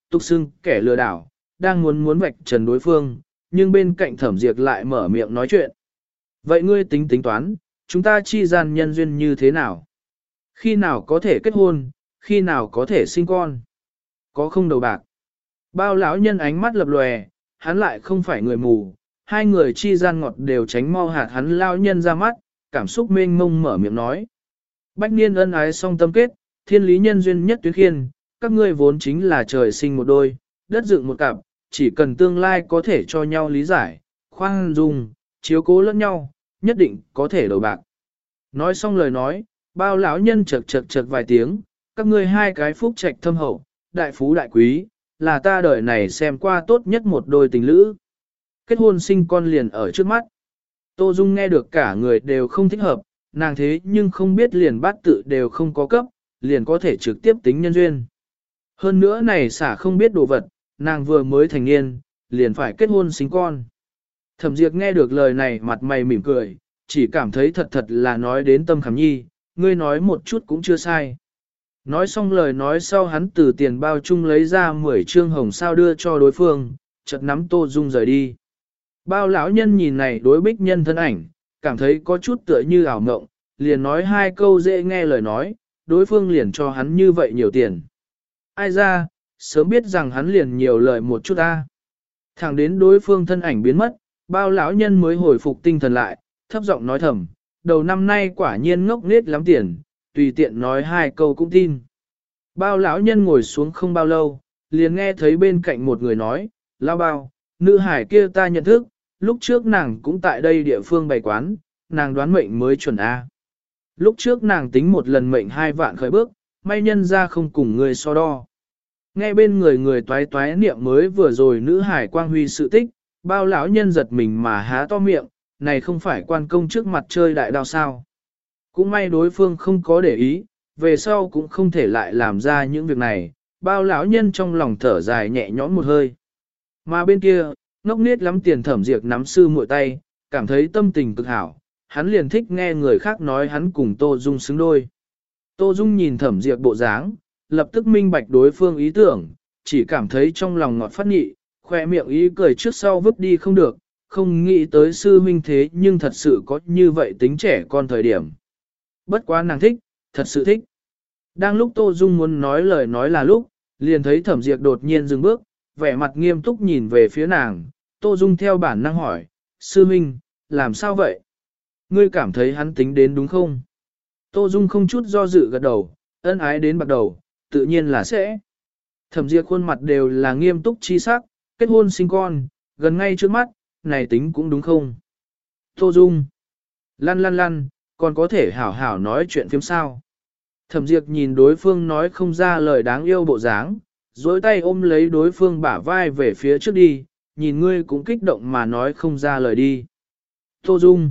tục xưng kẻ lừa đảo, đang muốn vạch trần đối phương, nhưng bên cạnh Thẩm Diệp lại mở miệng nói chuyện. Vậy ngươi tính toán, chúng ta chi gian nhân duyên như thế nào? Khi nào có thể kết hôn, khi nào có thể sinh con? Có không đầu bạc? Bao lão nhân ánh mắt lập lòe, hắn lại không phải người mù, hai người chi gian ngọt đều tránh mau hạt hắn lao nhân ra mắt, cảm xúc mênh mông mở miệng nói. Bách niên ân ái song tâm kết, thiên lý nhân duyên nhất tuyến khiên, các ngươi vốn chính là trời sinh một đôi, đất dựng một cặp, chỉ cần tương lai có thể cho nhau lý giải, khoan dung, chiếu cố lẫn nhau, nhất định có thể đầu bạc. Nói xong lời nói, bao lão nhân chật vài tiếng, các ngươi hai cái phúc trạch thâm hậu, đại phú đại quý, là ta đời này xem qua tốt nhất một đôi tình lữ. Kết hôn sinh con liền ở trước mắt. Tô Dung nghe được cả người đều không thích hợp, nàng thế nhưng không biết liền bát tự đều không có cấp, liền có thể trực tiếp tính nhân duyên. Hơn nữa này xả không biết đồ vật, nàng vừa mới thành niên, liền phải kết hôn sinh con. Thẩm Diệp nghe được lời này mặt mày mỉm cười, chỉ cảm thấy thật là nói đến tâm khảm nhi, ngươi nói một chút cũng chưa sai. Nói xong lời nói sau hắn từ tiền bao chung lấy ra 10 trương hồng sao đưa cho đối phương, chợt nắm Tô Dung rời đi. Bao lão nhân nhìn này đối bích nhân thân ảnh, cảm thấy có chút tựa như ảo mộng, liền nói hai câu dễ nghe lời nói, đối phương liền cho hắn như vậy nhiều tiền. Ai ra, sớm biết rằng hắn liền nhiều lời một chút ta. Thẳng đến đối phương thân ảnh biến mất, bao lão nhân mới hồi phục tinh thần lại, thấp giọng nói thầm, đầu năm nay quả nhiên ngốc nghếch lắm tiền, tùy tiện nói hai câu cũng tin. Bao lão nhân ngồi xuống không bao lâu, liền nghe thấy bên cạnh một người nói, lao bao, nữ hải kia ta nhận thức, lúc trước nàng cũng tại đây địa phương bày quán, nàng đoán mệnh mới chuẩn A. Lúc trước nàng tính một lần mệnh 2 vạn khởi bước, may nhân ra không cùng người so đo. Nghe bên người toái toái niệm mới vừa rồi nữ hải quang huy sự tích, bao lão nhân giật mình mà há to miệng, này không phải quan công trước mặt chơi đại đao sao. Cũng may đối phương không có để ý, về sau cũng không thể lại làm ra những việc này, bao lão nhân trong lòng thở dài nhẹ nhõm một hơi. Mà bên kia, ngốc nết lắm tiền Thẩm Diệp nắm sư muội tay, cảm thấy tâm tình cực hảo, hắn liền thích nghe người khác nói hắn cùng Tô Dung xứng đôi. Tô Dung nhìn Thẩm Diệp bộ dáng, lập tức minh bạch đối phương ý tưởng, chỉ cảm thấy trong lòng ngọt phát nhị, khoe miệng ý cười trước sau vứt đi không được, không nghĩ tới sư huynh thế nhưng thật sự có như vậy tính trẻ con thời điểm. Bất quá nàng thích, thật sự thích. Đang lúc Tô Dung muốn nói lời nói là lúc, liền thấy Thẩm Diệp đột nhiên dừng bước, vẻ mặt nghiêm túc nhìn về phía nàng, Tô Dung theo bản năng hỏi, sư huynh, làm sao vậy? Ngươi cảm thấy hắn tính đến đúng không? Tô Dung không chút do dự gật đầu, ân ái đến bắt đầu, tự nhiên là sẽ. Thẩm Diệp khuôn mặt đều là nghiêm túc chi sắc, kết hôn sinh con, gần ngay trước mắt, này tính cũng đúng không? Tô Dung, lăn, còn có thể hảo hảo nói chuyện phiếm sao? Thẩm Diệp nhìn đối phương nói không ra lời đáng yêu bộ dáng, dối tay ôm lấy đối phương bả vai về phía trước đi, nhìn ngươi cũng kích động mà nói không ra lời đi. Tô Dung,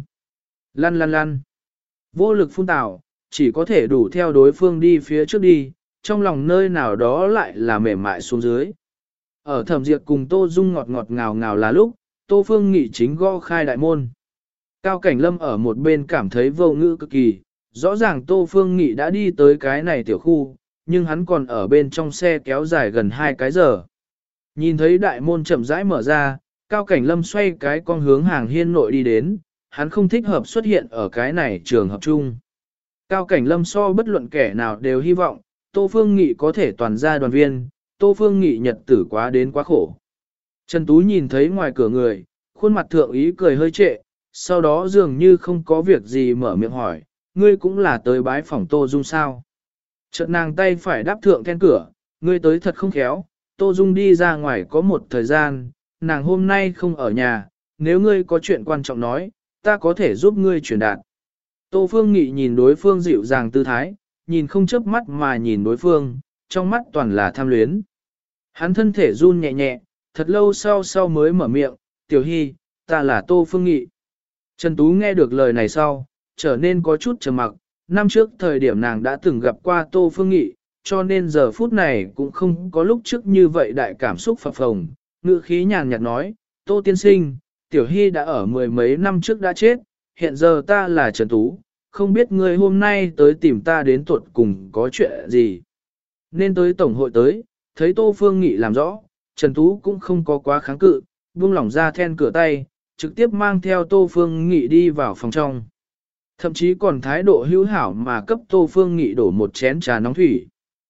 lăn, vô lực phun tảo, chỉ có thể đủ theo đối phương đi phía trước đi, trong lòng nơi nào đó lại là mềm mại xuống dưới. Ở Thẩm Diệp cùng Tô Dung ngọt ngào là lúc, Tô Phương Nghị chính gõ khai đại môn. Cao Cảnh Lâm ở một bên cảm thấy vô ngữ cực kỳ, rõ ràng Tô Phương Nghị đã đi tới cái này tiểu khu, nhưng hắn còn ở bên trong xe kéo dài gần 2 cái giờ. Nhìn thấy đại môn chậm rãi mở ra, Cao Cảnh Lâm xoay cái con hướng hàng hiên nội đi đến, hắn không thích hợp xuất hiện ở cái này trường hợp chung. Cao Cảnh Lâm so bất luận kẻ nào đều hy vọng, Tô Phương Nghị có thể toàn ra đoàn viên, Tô Phương Nghị nhật tử quá đến quá khổ. Trần Tú nhìn thấy ngoài cửa người, khuôn mặt thượng ý cười hơi trệ, sau đó dường như không có việc gì mở miệng hỏi, ngươi cũng là tới bái phỏng Tô Dung sao? Chợt nàng tay phải đáp thượng then cửa, ngươi tới thật không khéo, Tô Dung đi ra ngoài có một thời gian, nàng hôm nay không ở nhà, nếu ngươi có chuyện quan trọng nói, ta có thể giúp ngươi truyền đạt. Tô Phương Nghị nhìn đối phương dịu dàng tư thái, nhìn không chớp mắt mà nhìn đối phương, trong mắt toàn là tham luyến. Hắn thân thể run nhẹ nhẹ, thật lâu sau mới mở miệng, Tiểu Hy, ta là Tô Phương Nghị. Trần Tú nghe được lời này sau, trở nên có chút trầm mặc, năm trước thời điểm nàng đã từng gặp qua Tô Phương Nghị, cho nên giờ phút này cũng không có lúc trước như vậy đại cảm xúc phập phồng, ngữ khí nhàn nhạt nói, Tô tiên sinh, Tiểu Hy đã ở 10 mấy năm trước đã chết, hiện giờ ta là Trần Tú, không biết người hôm nay tới tìm ta đến tuột cùng có chuyện gì. Nên tới tổng hội tới, Thấy Tô Phương Nghị làm rõ, Trần Tú cũng không có quá kháng cự, buông lỏng ra then cửa tay, trực tiếp mang theo Tô Phương Nghị đi vào phòng trong. Thậm chí còn thái độ hữu hảo mà cấp Tô Phương Nghị đổ một chén trà nóng thủy.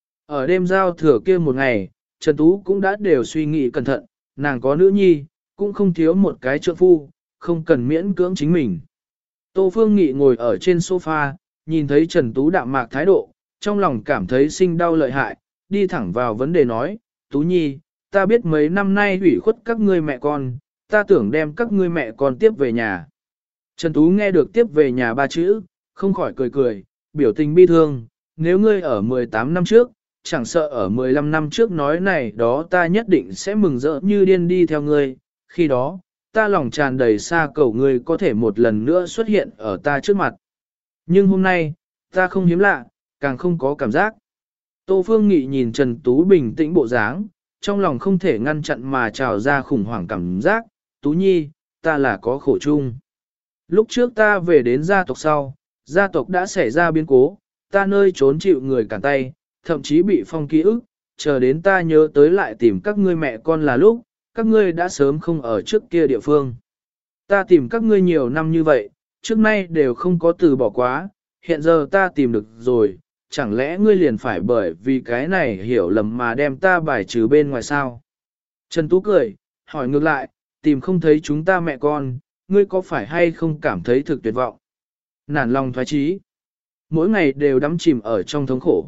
Ở đêm giao thừa kia một ngày, Trần Tú cũng đã đều suy nghĩ cẩn thận, nàng có nữ nhi, cũng không thiếu một cái trượng phu, không cần miễn cưỡng chính mình. Tô Phương Nghị ngồi ở trên sofa, nhìn thấy Trần Tú đạm mạc thái độ, trong lòng cảm thấy sinh đau lợi hại, đi thẳng vào vấn đề nói, Tú Nhi, ta biết mấy năm nay hủy khuất các ngươi mẹ con, ta tưởng đem các ngươi mẹ con tiếp về nhà. Trần Tú nghe được tiếp về nhà ba chữ, không khỏi cười cười, biểu tình bi thương, nếu ngươi ở 18 năm trước, chẳng sợ ở 15 năm trước nói này đó ta nhất định sẽ mừng rỡ như điên đi theo ngươi, khi đó, ta lòng tràn đầy xa cầu ngươi có thể một lần nữa xuất hiện ở ta trước mặt. Nhưng hôm nay, ta không hiếm lạ, càng không có cảm giác. Tô Phương Nghị nhìn Trần Tú bình tĩnh bộ dáng, trong lòng không thể ngăn chặn mà trào ra khủng hoảng cảm giác, Tú Nhi, ta là có khổ chung. Lúc trước ta về đến gia tộc sau, gia tộc đã xảy ra biến cố, ta nơi trốn chịu người cản tay, thậm chí bị phong ký ức, chờ đến ta nhớ tới lại tìm các ngươi mẹ con là lúc, các ngươi đã sớm không ở trước kia địa phương. Ta tìm các ngươi nhiều năm như vậy, trước nay đều không có từ bỏ quá, hiện giờ ta tìm được rồi, chẳng lẽ ngươi liền phải bởi vì cái này hiểu lầm mà đem ta bài trừ bên ngoài sao? Trần Tú cười, hỏi ngược lại, tìm không thấy chúng ta mẹ con, ngươi có phải hay không cảm thấy thực tuyệt vọng? Nản lòng thoái chí, mỗi ngày đều đắm chìm ở trong thống khổ.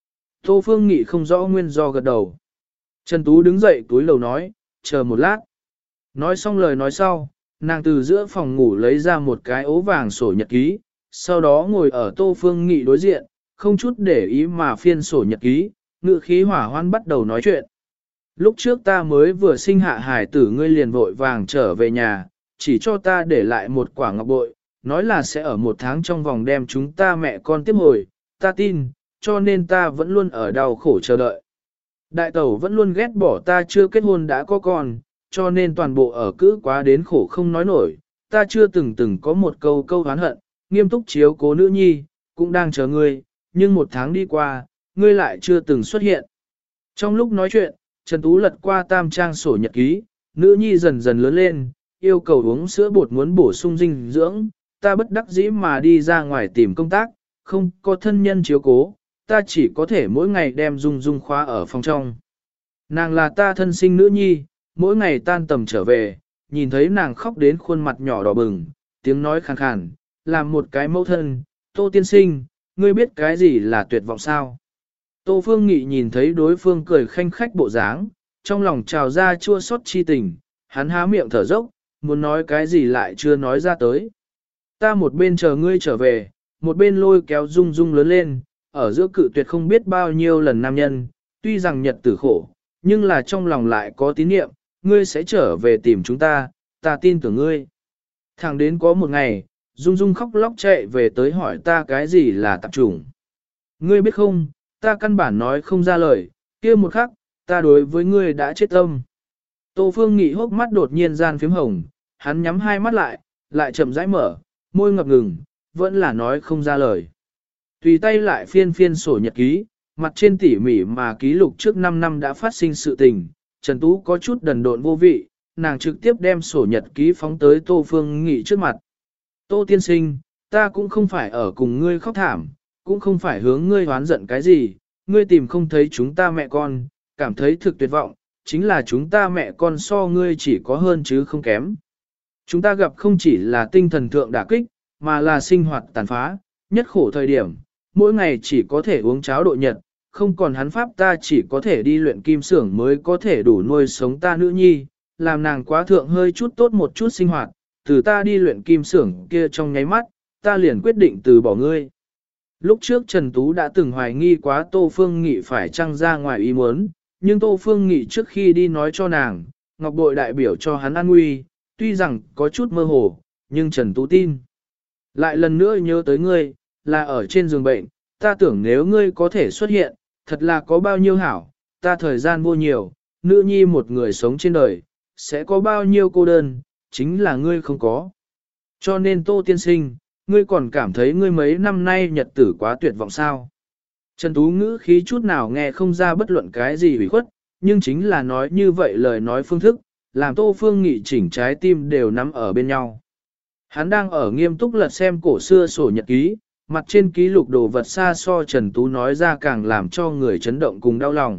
Tô Phương Nghị không rõ nguyên do gật đầu. Trần Tú đứng dậy túi lầu nói, chờ một lát. Nói xong lời nói sau, nàng từ giữa phòng ngủ lấy ra một cái ố vàng sổ nhật ký, sau đó ngồi ở Tô Phương Nghị đối diện, không chút để ý mà phiên sổ nhật ký, ngự khí hỏa hoan bắt đầu nói chuyện. Lúc trước ta mới vừa sinh hạ hải tử ngươi liền vội vàng trở về nhà, chỉ cho ta để lại một quả ngọc bội, nói là sẽ ở 1 tháng trong vòng đem chúng ta mẹ con tiếp hồi, ta tin, cho nên ta vẫn luôn ở đau khổ chờ đợi. Đại tẩu vẫn luôn ghét bỏ ta chưa kết hôn đã có con, cho nên toàn bộ ở cữ quá đến khổ không nói nổi, ta chưa từng có một câu oán hận, nghiêm túc chiếu cố nữ nhi, cũng đang chờ ngươi, nhưng 1 tháng đi qua, ngươi lại chưa từng xuất hiện. Trong lúc nói chuyện, Trần Tú lật qua tam trang sổ nhật ký, nữ nhi dần dần lớn lên, yêu cầu uống sữa bột muốn bổ sung dinh dưỡng, ta bất đắc dĩ mà đi ra ngoài tìm công tác, không có thân nhân chiếu cố, ta chỉ có thể mỗi ngày đem Dung Dung khóa ở phòng trong. Nàng là ta thân sinh nữ nhi, mỗi ngày tan tầm trở về, nhìn thấy nàng khóc đến khuôn mặt nhỏ đỏ bừng, tiếng nói khàn khàn, làm một cái mẫu thân, Tô tiên sinh, ngươi biết cái gì là tuyệt vọng sao? Tô Phương Nghị nhìn thấy đối phương cười khanh khách bộ dáng, trong lòng trào ra chua xót chi tình, hắn há miệng thở dốc, muốn nói cái gì lại chưa nói ra tới. Ta một bên chờ ngươi trở về, một bên lôi kéo Dung Dung lớn lên, ở giữa cự tuyệt không biết bao nhiêu lần nam nhân, tuy rằng nhật tử khổ, nhưng là trong lòng lại có tín niệm, ngươi sẽ trở về tìm chúng ta, ta tin tưởng ngươi. Thẳng đến có một ngày, Dung Dung khóc lóc chạy về tới hỏi ta cái gì là tạp chủng. Ngươi biết không, ta căn bản nói không ra lời, kia một khắc, ta đối với ngươi đã chết tâm. Tô Phương Nghị hốc mắt đột nhiên gian phím hồng, hắn nhắm hai mắt lại chậm rãi mở, môi ngập ngừng, vẫn là nói không ra lời. Tùy tay lại phiên sổ nhật ký, mặt trên tỉ mỉ mà ký lục trước 5 năm đã phát sinh sự tình, Trần Tú có chút đần độn vô vị, nàng trực tiếp đem sổ nhật ký phóng tới Tô Phương Nghị trước mặt. Tô tiên sinh, ta cũng không phải ở cùng ngươi khóc thảm, cũng không phải hướng ngươi hoán giận cái gì, ngươi tìm không thấy chúng ta mẹ con, cảm thấy thực tuyệt vọng, chính là chúng ta mẹ con so ngươi chỉ có hơn chứ không kém. Chúng ta gặp không chỉ là tinh thần thượng đả kích, mà là sinh hoạt tàn phá, nhất khổ thời điểm, mỗi ngày chỉ có thể uống cháo độ nhật, không còn hắn pháp ta chỉ có thể đi luyện kim xưởng mới có thể đủ nuôi sống ta nữ nhi, làm nàng quá thượng hơi chút tốt một chút sinh hoạt, từ ta đi luyện kim xưởng kia trong nháy mắt, ta liền quyết định từ bỏ ngươi. Lúc trước Trần Tú đã từng hoài nghi quá Tô Phương Nghị phải trăng ra ngoài ý muốn, nhưng Tô Phương Nghị trước khi đi nói cho nàng, Ngọc Bội đại biểu cho hắn an nguy, tuy rằng có chút mơ hồ, nhưng Trần Tú tin. Lại lần nữa nhớ tới ngươi, là ở trên giường bệnh, ta tưởng nếu ngươi có thể xuất hiện, thật là có bao nhiêu hảo, ta thời gian vô nhiều, nữ nhi một người sống trên đời, sẽ có bao nhiêu cô đơn, chính là ngươi không có. Cho nên Tô tiên sinh, ngươi còn cảm thấy ngươi mấy năm nay nhật tử quá tuyệt vọng sao. Trần Tú ngữ khí chút nào nghe không ra bất luận cái gì hủy khuất, nhưng chính là nói như vậy lời nói phương thức, làm Tô Phương Nghị chỉnh trái tim đều nắm ở bên nhau. Hắn đang ở nghiêm túc lật xem cổ xưa sổ nhật ký, mặt trên ký lục đồ vật xa so Trần Tú nói ra càng làm cho người chấn động cùng đau lòng.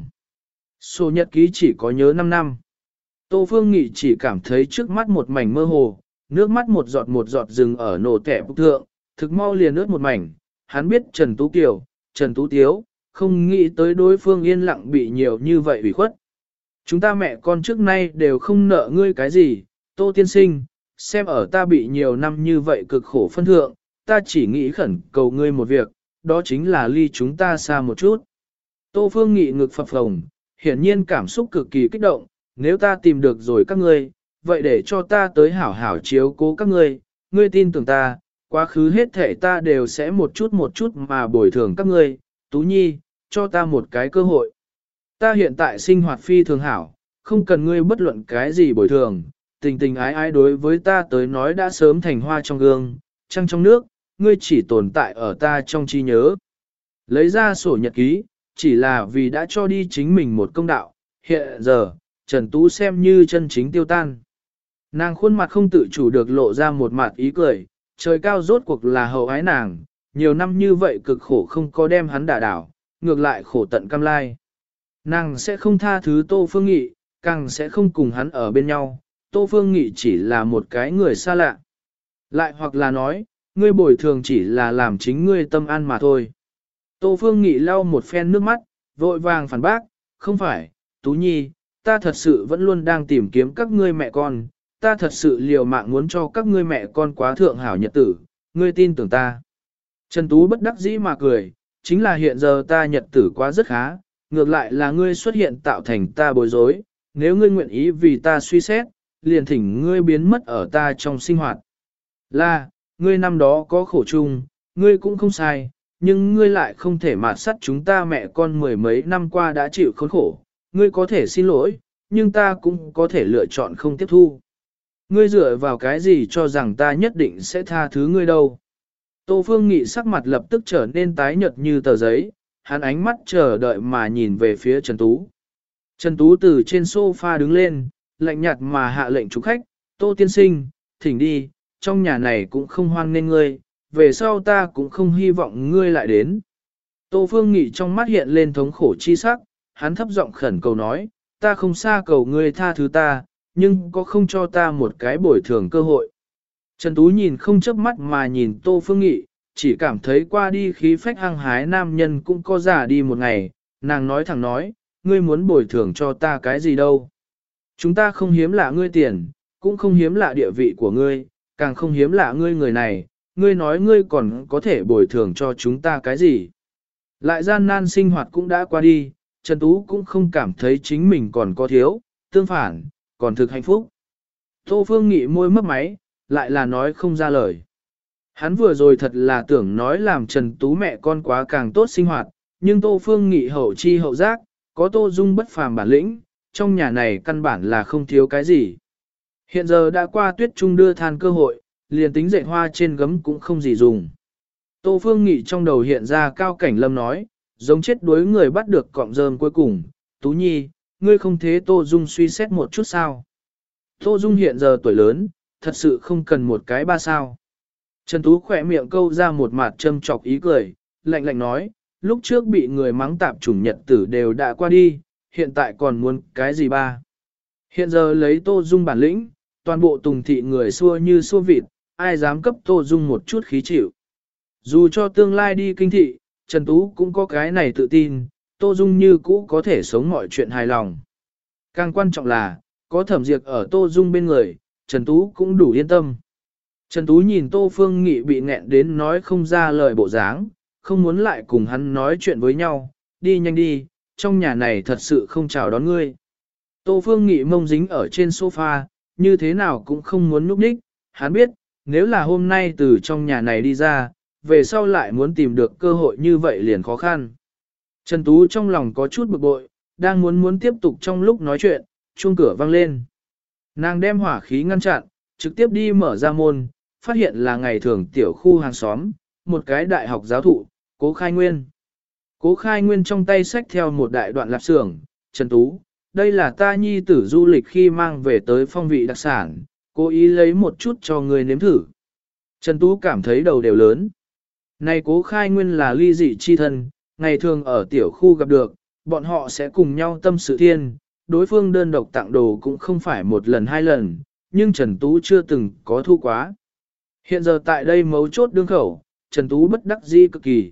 Sổ nhật ký chỉ có nhớ 5 năm. Tô Phương Nghị chỉ cảm thấy trước mắt một mảnh mơ hồ, nước mắt một giọt dừng ở nổ tẻ bức thượng, thực mau liền ướt một mảnh. Hắn biết Trần Tú Kiều, Trần Tú Tiếu, không nghĩ tới đối phương yên lặng bị nhiều như vậy ủy khuất. Chúng ta mẹ con trước nay đều không nợ ngươi cái gì, Tô Tiên Sinh, xem ở ta bị nhiều năm như vậy cực khổ phân thượng, ta chỉ nghĩ khẩn cầu ngươi một việc, đó chính là ly chúng ta xa một chút. Tô Phương Nghị ngực phập phồng, hiển nhiên cảm xúc cực kỳ kích động, nếu ta tìm được rồi các ngươi, vậy để cho ta tới hảo hảo chiếu cố các ngươi, ngươi tin tưởng ta, quá khứ hết thể ta đều sẽ một chút mà bồi thường các ngươi, Tú Nhi, cho ta một cái cơ hội. Ta hiện tại sinh hoạt phi thường hảo, không cần ngươi bất luận cái gì bồi thường, tình tình ái ái đối với ta tới nói đã sớm thành hoa trong gương, trăng trong nước, ngươi chỉ tồn tại ở ta trong trí nhớ. Lấy ra sổ nhật ký, chỉ là vì đã cho đi chính mình một công đạo, hiện giờ, Trần Tú xem như chân chính tiêu tan. Nàng khuôn mặt không tự chủ được lộ ra một mặt ý cười, trời cao rốt cuộc là hậu ái nàng, nhiều năm như vậy cực khổ không có đem hắn đả đảo, ngược lại khổ tận cam lai. Nàng sẽ không tha thứ Tô Phương Nghị, càng sẽ không cùng hắn ở bên nhau, Tô Phương Nghị chỉ là một cái người xa lạ. Lại hoặc là nói, ngươi bồi thường chỉ là làm chính ngươi tâm an mà thôi. Tô Phương Nghị lau một phen nước mắt, vội vàng phản bác, không phải, Tú Nhi, ta thật sự vẫn luôn đang tìm kiếm các ngươi mẹ con, ta thật sự liều mạng muốn cho các ngươi mẹ con quá thượng hảo nhật tử, ngươi tin tưởng ta. Trần Tú bất đắc dĩ mà cười, chính là hiện giờ ta nhật tử quá rất khá, ngược lại là ngươi xuất hiện tạo thành ta bối rối, nếu ngươi nguyện ý vì ta suy xét, liền thỉnh ngươi biến mất ở ta trong sinh hoạt. Là, ngươi năm đó có khổ chung, ngươi cũng không sai, nhưng ngươi lại không thể mạt sắt chúng ta mẹ con mười mấy năm qua đã chịu khốn khổ, ngươi có thể xin lỗi, nhưng ta cũng có thể lựa chọn không tiếp thu. Ngươi dựa vào cái gì cho rằng ta nhất định sẽ tha thứ ngươi đâu. Tô Phương Nghị sắc mặt lập tức trở nên tái nhợt như tờ giấy, hắn ánh mắt chờ đợi mà nhìn về phía Trần Tú. Trần Tú từ trên sofa đứng lên, lạnh nhạt mà hạ lệnh chủ khách, Tô Tiên Sinh, thỉnh đi, trong nhà này cũng không hoan nên ngươi, về sau ta cũng không hy vọng ngươi lại đến. Tô Phương Nghị trong mắt hiện lên thống khổ chi sắc, hắn thấp giọng khẩn cầu nói, ta không xa cầu ngươi tha thứ ta, nhưng có không cho ta một cái bồi thường cơ hội. Trần Tú nhìn không chớp mắt mà nhìn Tô Phương Nghị, chỉ cảm thấy qua đi khí phách hăng hái nam nhân cũng có già đi một ngày, nàng nói thẳng nói, ngươi muốn bồi thường cho ta cái gì đâu. Chúng ta không hiếm lạ ngươi tiền, cũng không hiếm lạ địa vị của ngươi, càng không hiếm lạ ngươi người này, ngươi nói ngươi còn có thể bồi thường cho chúng ta cái gì. Lại gian nan sinh hoạt cũng đã qua đi, Trần Tú cũng không cảm thấy chính mình còn có thiếu, tương phản, còn thực hạnh phúc. Tô Phương Nghị môi mấp máy, lại là nói không ra lời. Hắn vừa rồi thật là tưởng nói làm Trần Tú mẹ con quá càng tốt sinh hoạt, nhưng Tô Phương Nghị hậu chi hậu giác, có Tô Dung bất phàm bản lĩnh, trong nhà này căn bản là không thiếu cái gì. Hiện giờ đã qua tuyết trung đưa than cơ hội, liền tính dệt hoa trên gấm cũng không gì dùng. Tô Phương Nghị trong đầu hiện ra Cao Cảnh Lâm nói, giống chết đuối người bắt được cọng rơm cuối cùng, Tú Nhi, ngươi không thế Tô Dung suy xét một chút sao. Tô Dung hiện giờ tuổi lớn, thật sự không cần một cái ba sao. Trần Tú khỏe miệng câu ra một mặt châm chọc ý cười, lạnh lạnh nói, lúc trước bị người mắng tạp chủng nhật tử đều đã qua đi, hiện tại còn muốn cái gì ba. Hiện giờ lấy Tô Dung bản lĩnh, toàn bộ Tùng thị người xua như xua vịt, ai dám cấp Tô Dung một chút khí chịu. Dù cho tương lai đi kinh thị, Trần Tú cũng có cái này tự tin, Tô Dung như cũ có thể sống mọi chuyện hài lòng. Càng quan trọng là, có Thẩm Diệp ở Tô Dung bên người, Trần Tú cũng đủ yên tâm. Trần Tú nhìn Tô Phương Nghị bị nghẹn đến nói không ra lời bộ dáng, không muốn lại cùng hắn nói chuyện với nhau, đi nhanh đi, trong nhà này thật sự không chào đón ngươi. Tô Phương Nghị mông dính ở trên sofa, như thế nào cũng không muốn núp đích, hắn biết, nếu là hôm nay từ trong nhà này đi ra, về sau lại muốn tìm được cơ hội như vậy liền khó khăn. Trần Tú trong lòng có chút bực bội, đang muốn tiếp tục trong lúc nói chuyện, chuông cửa vang lên. Nàng đem hỏa khí ngăn chặn, trực tiếp đi mở ra môn, phát hiện là ngày thường tiểu khu hàng xóm, một cái đại học giáo thụ, Cố Khai Nguyên. Cố Khai Nguyên trong tay xách theo một đại đoạn lạp xưởng, Trần Tú, đây là ta nhi tử du lịch khi mang về tới phong vị đặc sản, cố ý lấy một chút cho người nếm thử. Trần Tú cảm thấy đầu đều lớn. Này Cố Khai Nguyên là ly dị chi thân, ngày thường ở tiểu khu gặp được, bọn họ sẽ cùng nhau tâm sự thiên, đối phương đơn độc tặng đồ cũng không phải một lần hai lần, nhưng Trần Tú chưa từng có thu quá. Hiện giờ tại đây mấu chốt đương khẩu, Trần Tú bất đắc dĩ cực kỳ.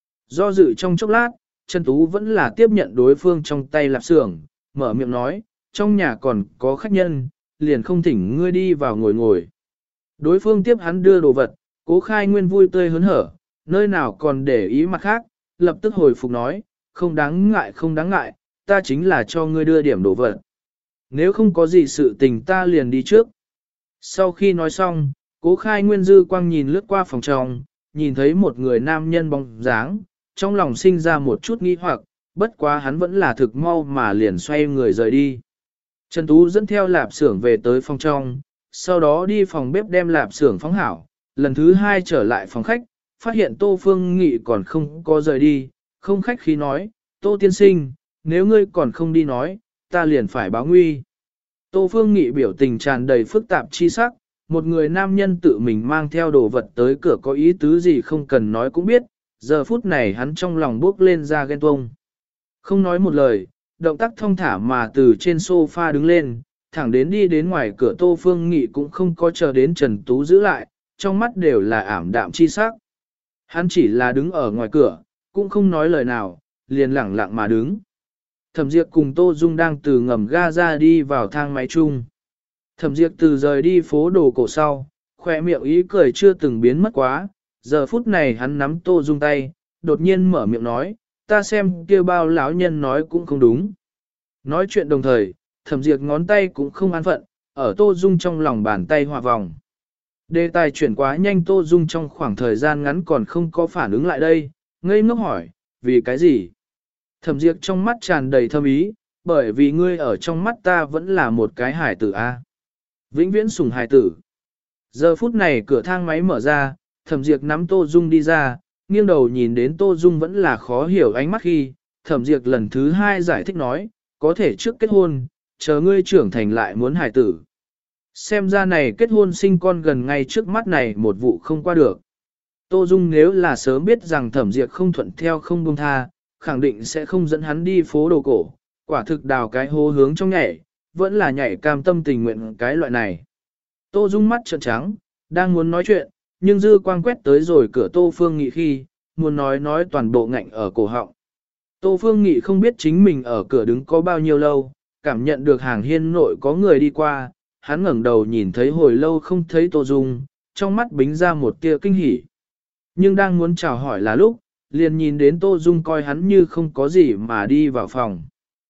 Do dự trong chốc lát, Trần Tú vẫn là tiếp nhận đối phương trong tay lạp xưởng, mở miệng nói, trong nhà còn có khách nhân, liền không thỉnh ngươi đi vào ngồi ngồi. Đối phương tiếp hắn đưa đồ vật, Cố Khai Nguyên vui tươi hớn hở, nơi nào còn để ý mặt khác, lập tức hồi phục nói, không đáng ngại, ta chính là cho ngươi đưa điểm đồ vật. Nếu không có gì sự tình ta liền đi trước. Sau khi nói xong, Cố Khai Nguyên dư quang nhìn lướt qua phòng trong, nhìn thấy một người nam nhân bóng dáng, trong lòng sinh ra một chút nghi hoặc, bất quá hắn vẫn là thực mau mà liền xoay người rời đi. Trần Tú dẫn theo lạp xưởng về tới phòng trong, sau đó đi phòng bếp đem lạp xưởng phóng hảo, lần thứ hai trở lại phòng khách, phát hiện Tô Phương Nghị còn không có rời đi, không khách khí nói, Tô tiên sinh, nếu ngươi còn không đi nói, ta liền phải báo nguy. Tô Phương Nghị biểu tình tràn đầy phức tạp chi sắc, một người nam nhân tự mình mang theo đồ vật tới cửa có ý tứ gì không cần nói cũng biết, giờ phút này hắn trong lòng bốc lên ra ghen tuông. Không nói một lời, động tác thong thả mà từ trên sofa đứng lên, thẳng đến đi đến ngoài cửa Tô Phương Nghị cũng không có chờ đến Trần Tú giữ lại, trong mắt đều là ảm đạm chi sắc. Hắn chỉ là đứng ở ngoài cửa, cũng không nói lời nào, liền lẳng lặng mà đứng. Thẩm Diệp cùng Tô Dung đang từ ngầm ga ra đi vào thang máy chung. Thẩm Diệp từ rời đi phố đồ cổ sau, khỏe miệng ý cười chưa từng biến mất quá, giờ phút này hắn nắm Tô Dung tay, đột nhiên mở miệng nói, ta xem kia bao lão nhân nói cũng không đúng. Nói chuyện đồng thời, Thẩm Diệp ngón tay cũng không an phận, ở Tô Dung trong lòng bàn tay hòa vòng. Đề tài chuyển quá nhanh, Tô Dung trong khoảng thời gian ngắn còn không có phản ứng lại đây, ngây ngốc hỏi, vì cái gì? Thẩm Diệp trong mắt tràn đầy thâm ý, bởi vì ngươi ở trong mắt ta vẫn là một cái hải tử a. Vĩnh viễn sủng hải tử. Giờ phút này cửa thang máy mở ra, Thẩm Diệp nắm Tô Dung đi ra, nghiêng đầu nhìn đến Tô Dung vẫn là khó hiểu ánh mắt khi, Thẩm Diệp lần thứ hai giải thích nói, có thể trước kết hôn, chờ ngươi trưởng thành lại muốn hải tử. Xem ra này kết hôn sinh con gần ngay trước mắt này một vụ không qua được. Tô Dung nếu là sớm biết rằng Thẩm Diệp không thuận theo không buông tha, khẳng định sẽ không dẫn hắn đi phố đồ cổ, quả thực đào cái hố hướng trong nhảy, vẫn là nhảy cam tâm tình nguyện cái loại này. Tô Dung mắt trợn trắng, đang muốn nói chuyện, nhưng dư quang quét tới rồi cửa Tô Phương Nghị khi, muốn nói toàn bộ ngạnh ở cổ họng. Tô Phương Nghị không biết chính mình ở cửa đứng có bao nhiêu lâu, cảm nhận được hàng hiên nội có người đi qua, hắn ngẩng đầu nhìn thấy hồi lâu không thấy Tô Dung, trong mắt bính ra một tia kinh hỉ. Nhưng đang muốn chào hỏi là lúc, liền nhìn đến Tô Dung coi hắn như không có gì mà đi vào phòng.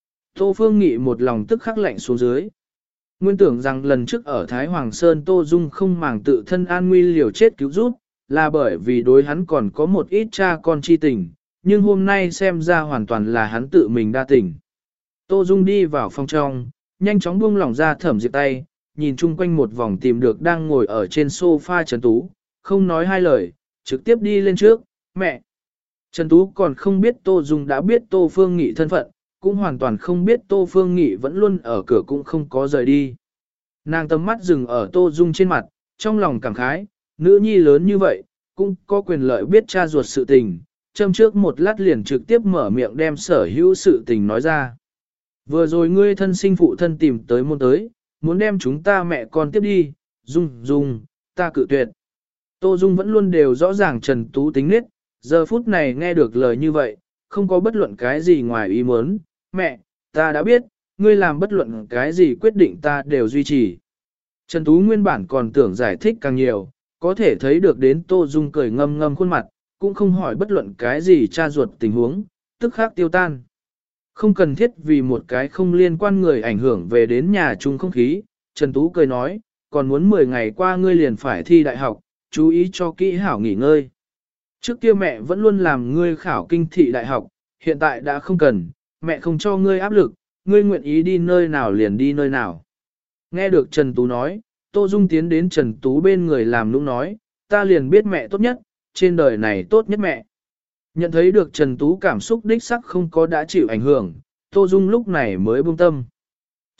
Tô Phương Nghị một lòng tức khắc lạnh xuống dưới. Nguyên tưởng rằng lần trước ở Thái Hoàng Sơn Tô Dung không màng tự thân an nguy liều chết cứu giúp, là bởi vì đối hắn còn có một ít cha con chi tình, nhưng hôm nay xem ra hoàn toàn là hắn tự mình đa tình. Tô Dung đi vào phòng trong, nhanh chóng buông lỏng ra Thẩm Diệp tay, nhìn chung quanh một vòng tìm được đang ngồi ở trên sofa Trần Tú, không nói hai lời, trực tiếp đi lên trước, mẹ. Trần Tú còn không biết Tô Dung đã biết Tô Phương Nghị thân phận, cũng hoàn toàn không biết Tô Phương Nghị vẫn luôn ở cửa cũng không có rời đi. Nàng tầm mắt dừng ở Tô Dung trên mặt, trong lòng cảm khái, nữ nhi lớn như vậy, cũng có quyền lợi biết cha ruột sự tình, châm trước một lát liền trực tiếp mở miệng đem sở hữu sự tình nói ra. Vừa rồi ngươi thân sinh phụ thân tìm tới môn tới, muốn đem chúng ta mẹ con tiếp đi, Dung, ta cự tuyệt. Tô Dung vẫn luôn đều rõ ràng Trần Tú tính nết, giờ phút này nghe được lời như vậy, không có bất luận cái gì ngoài ý muốn, mẹ, ta đã biết, ngươi làm bất luận cái gì quyết định ta đều duy trì. Trần Tú nguyên bản còn tưởng giải thích càng nhiều, có thể thấy được đến Tô Dung cười ngâm ngâm khuôn mặt, cũng không hỏi bất luận cái gì cha ruột tình huống, tức khắc tiêu tan. Không cần thiết vì một cái không liên quan người ảnh hưởng về đến nhà chung không khí, Trần Tú cười nói, còn muốn 10 ngày qua ngươi liền phải thi đại học, chú ý cho kỹ hảo nghỉ ngơi. Trước kia mẹ vẫn luôn làm ngươi khảo kinh thị đại học, hiện tại đã không cần, mẹ không cho ngươi áp lực, ngươi nguyện ý đi nơi nào liền đi nơi nào. Nghe được Trần Tú nói, Tô Dung tiến đến Trần Tú bên người làm nũng nói, ta liền biết mẹ tốt nhất, trên đời này tốt nhất mẹ. Nhận thấy được Trần Tú cảm xúc đích sắc không có đã chịu ảnh hưởng, Tô Dung lúc này mới buông tâm.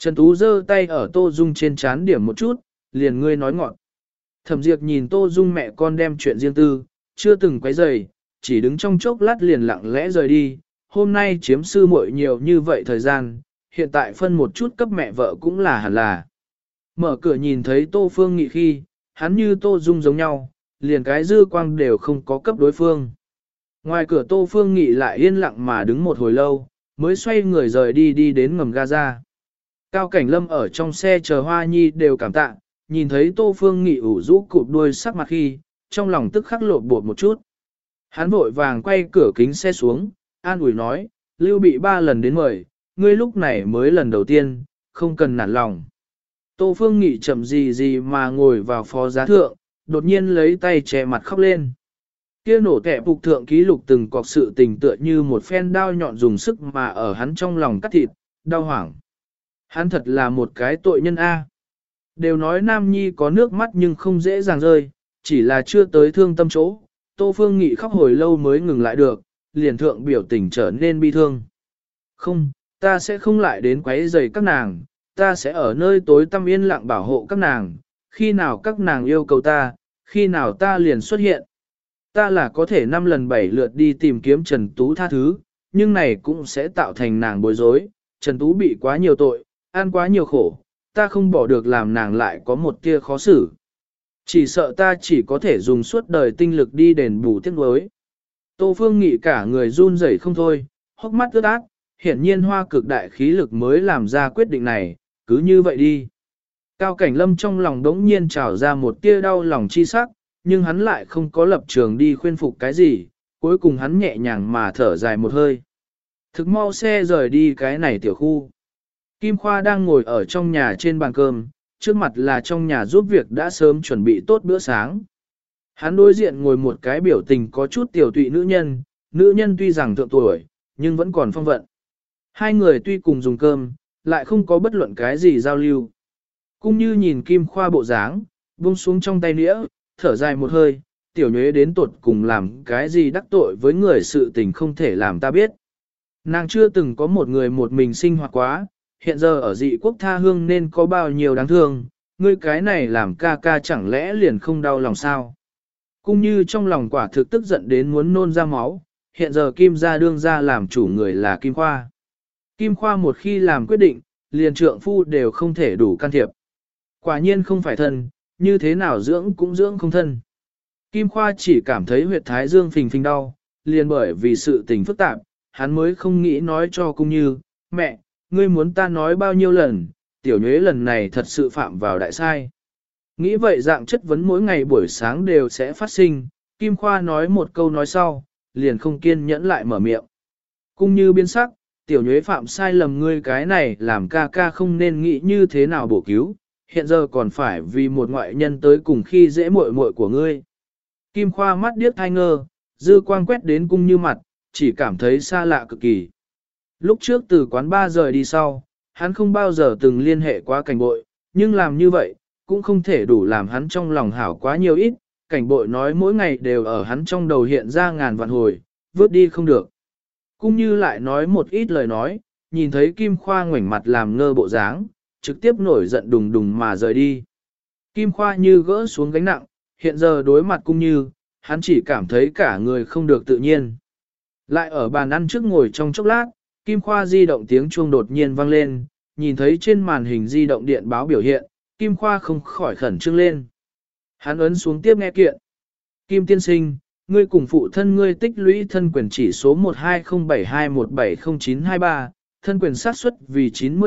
Trần Tú giơ tay ở Tô Dung trên chán điểm một chút, liền ngươi nói ngọn. Thẩm Diệp nhìn Tô Dung mẹ con đem chuyện riêng tư, chưa từng quấy rầy, chỉ đứng trong chốc lát liền lặng lẽ rời đi. Hôm nay chiếm sư muội nhiều như vậy thời gian, hiện tại phân một chút cấp mẹ vợ cũng là hẳn là. Mở cửa nhìn thấy Tô Phương Nghị khi, hắn như Tô Dung giống nhau, liền cái dư quang đều không có cấp đối phương. Ngoài cửa Tô Phương Nghị lại yên lặng mà đứng một hồi lâu, mới xoay người rời đi đi đến ngầm Gaza. Cao Cảnh Lâm ở trong xe chờ Hoa Nhi đều cảm tạ, nhìn thấy Tô Phương Nghị ủ rũ cụp đuôi sắc mặt khi, trong lòng tức khắc lột bột một chút. Hắn vội vàng quay cửa kính xe xuống, an ủi nói, Lưu bị 3 lần đến mời, ngươi lúc này mới lần đầu tiên, không cần nản lòng. Tô Phương Nghị chậm gì mà ngồi vào phó giá thượng, đột nhiên lấy tay che mặt khóc lên. Kia nổ kẻ phục thượng ký lục từng cọc sự tình tựa như một phen đao nhọn dùng sức mà ở hắn trong lòng cắt thịt, đau hoảng. Hắn thật là một cái tội nhân A. Đều nói Nam Nhi có nước mắt nhưng không dễ dàng rơi, chỉ là chưa tới thương tâm chỗ. Tô Phương Nghị khóc hồi lâu mới ngừng lại được, liền thượng biểu tình trở nên bi thương. Không, ta sẽ không lại đến quấy rầy các nàng, ta sẽ ở nơi tối tăm yên lặng bảo hộ các nàng, khi nào các nàng yêu cầu ta, khi nào ta liền xuất hiện. Ta là có thể 5 lần 7 lượt đi tìm kiếm Trần Tú tha thứ, nhưng này cũng sẽ tạo thành nàng bối rối. Trần Tú bị quá nhiều tội, ăn quá nhiều khổ, ta không bỏ được làm nàng lại có một tia khó xử. Chỉ sợ ta chỉ có thể dùng suốt đời tinh lực đi đền bù tiếc nuối. Tô Phương Nghị cả người run rẩy không thôi, hốc mắt ướt át, hiển nhiên hoa cực đại khí lực mới làm ra quyết định này, cứ như vậy đi. Cao Cảnh Lâm trong lòng đống nhiên trào ra một tia đau lòng chi sắc, nhưng hắn lại không có lập trường đi khuyên phục cái gì, cuối cùng hắn nhẹ nhàng mà thở dài một hơi. Thực mau xe rời đi cái này tiểu khu. Kim Khoa đang ngồi ở trong nhà trên bàn cơm, trước mặt là trong nhà giúp việc đã sớm chuẩn bị tốt bữa sáng. Hắn đối diện ngồi một cái biểu tình có chút tiểu tụy nữ nhân tuy rằng thượng tuổi, nhưng vẫn còn phong vận. Hai người tuy cùng dùng cơm, lại không có bất luận cái gì giao lưu. Cũng như nhìn Kim Khoa bộ dáng, buông xuống trong tay nĩa, thở dài một hơi, tiểu nhuế đến tuột cùng làm cái gì đắc tội với người sự tình không thể làm ta biết. Nàng chưa từng có một người một mình sinh hoạt quá, hiện giờ ở dị quốc tha hương nên có bao nhiêu đáng thương, ngươi cái này làm ca ca chẳng lẽ liền không đau lòng sao. Cũng như trong lòng quả thực tức giận đến muốn nôn ra máu, hiện giờ Kim gia đương gia làm chủ người là Kim Khoa. Kim Khoa một khi làm quyết định, liền trượng phu đều không thể đủ can thiệp. Quả nhiên không phải thân, như thế nào dưỡng cũng dưỡng không thân. Kim Khoa chỉ cảm thấy huyệt thái dương phình phình đau, liền bởi vì sự tình phức tạp, hắn mới không nghĩ nói cho Cung Như, mẹ, ngươi muốn ta nói bao nhiêu lần, tiểu nhuế lần này thật sự phạm vào đại sai. Nghĩ vậy dạng chất vấn mỗi ngày buổi sáng đều sẽ phát sinh, Kim Khoa nói một câu nói sau, liền không kiên nhẫn lại mở miệng. Cung Như biến sắc, tiểu nhuế phạm sai lầm ngươi cái này làm ca ca không nên nghĩ như thế nào bổ cứu, hiện giờ còn phải vì một ngoại nhân tới cùng khi dễ muội muội của ngươi. Kim Khoa mắt điếc thai ngơ, dư quang quét đến Cung Như mặt, chỉ cảm thấy xa lạ cực kỳ. Lúc trước từ quán ba rời đi sau, hắn không bao giờ từng liên hệ qua cảnh bội, nhưng làm như vậy, cũng không thể đủ làm hắn trong lòng hảo quá nhiều ít, cảnh bội nói mỗi ngày đều ở hắn trong đầu hiện ra ngàn vạn hồi, vớt đi không được. Cũng như lại nói một ít lời nói, nhìn thấy Kim Khoa ngoảnh mặt làm ngơ bộ dáng, trực tiếp nổi giận đùng đùng mà rời đi. Kim Khoa như gỡ xuống gánh nặng, hiện giờ đối mặt Cung Như, hắn chỉ cảm thấy cả người không được tự nhiên. Lại ở bàn ăn trước ngồi trong chốc lát, Kim Khoa di động tiếng chuông đột nhiên vang lên, nhìn thấy trên màn hình di động điện báo biểu hiện, Kim Khoa không khỏi khẩn trương lên. Hắn ấn xuống tiếp nghe kiện. Kim tiên sinh, ngươi cùng phụ thân ngươi tích lũy thân quyền chỉ số 12072170923, thân quyền xác suất vì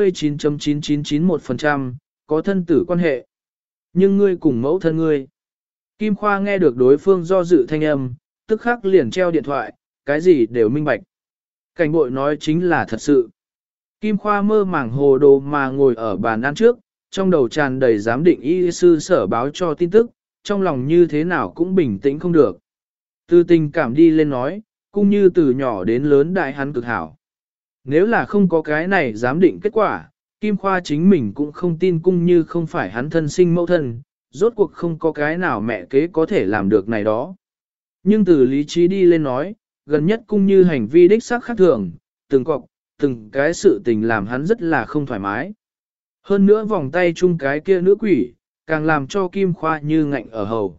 99.9991%, có thân tử quan hệ. Nhưng ngươi cùng mẫu thân ngươi. Kim Khoa nghe được đối phương do dự thanh âm, tức khắc liền treo điện thoại, cái gì đều minh bạch. Cảnh bội nói chính là thật sự. Kim Khoa mơ màng hồ đồ mà ngồi ở bàn ăn trước, trong đầu tràn đầy giám định y sư sở báo cho tin tức, trong lòng như thế nào cũng bình tĩnh không được. Từ tình cảm đi lên nói, cũng như từ nhỏ đến lớn đại hắn cực hảo. Nếu là không có cái này giám định kết quả, Kim Khoa chính mình cũng không tin Cung Như không phải hắn thân sinh mẫu thân, rốt cuộc không có cái nào mẹ kế có thể làm được này đó. Nhưng từ lý trí đi lên nói, gần nhất Cung Như hành vi đích xác khác thường, từng cái sự tình làm hắn rất là không thoải mái. Hơn nữa vòng tay chung cái kia nữ quỷ, càng làm cho Kim Khoa như ngạnh ở hầu.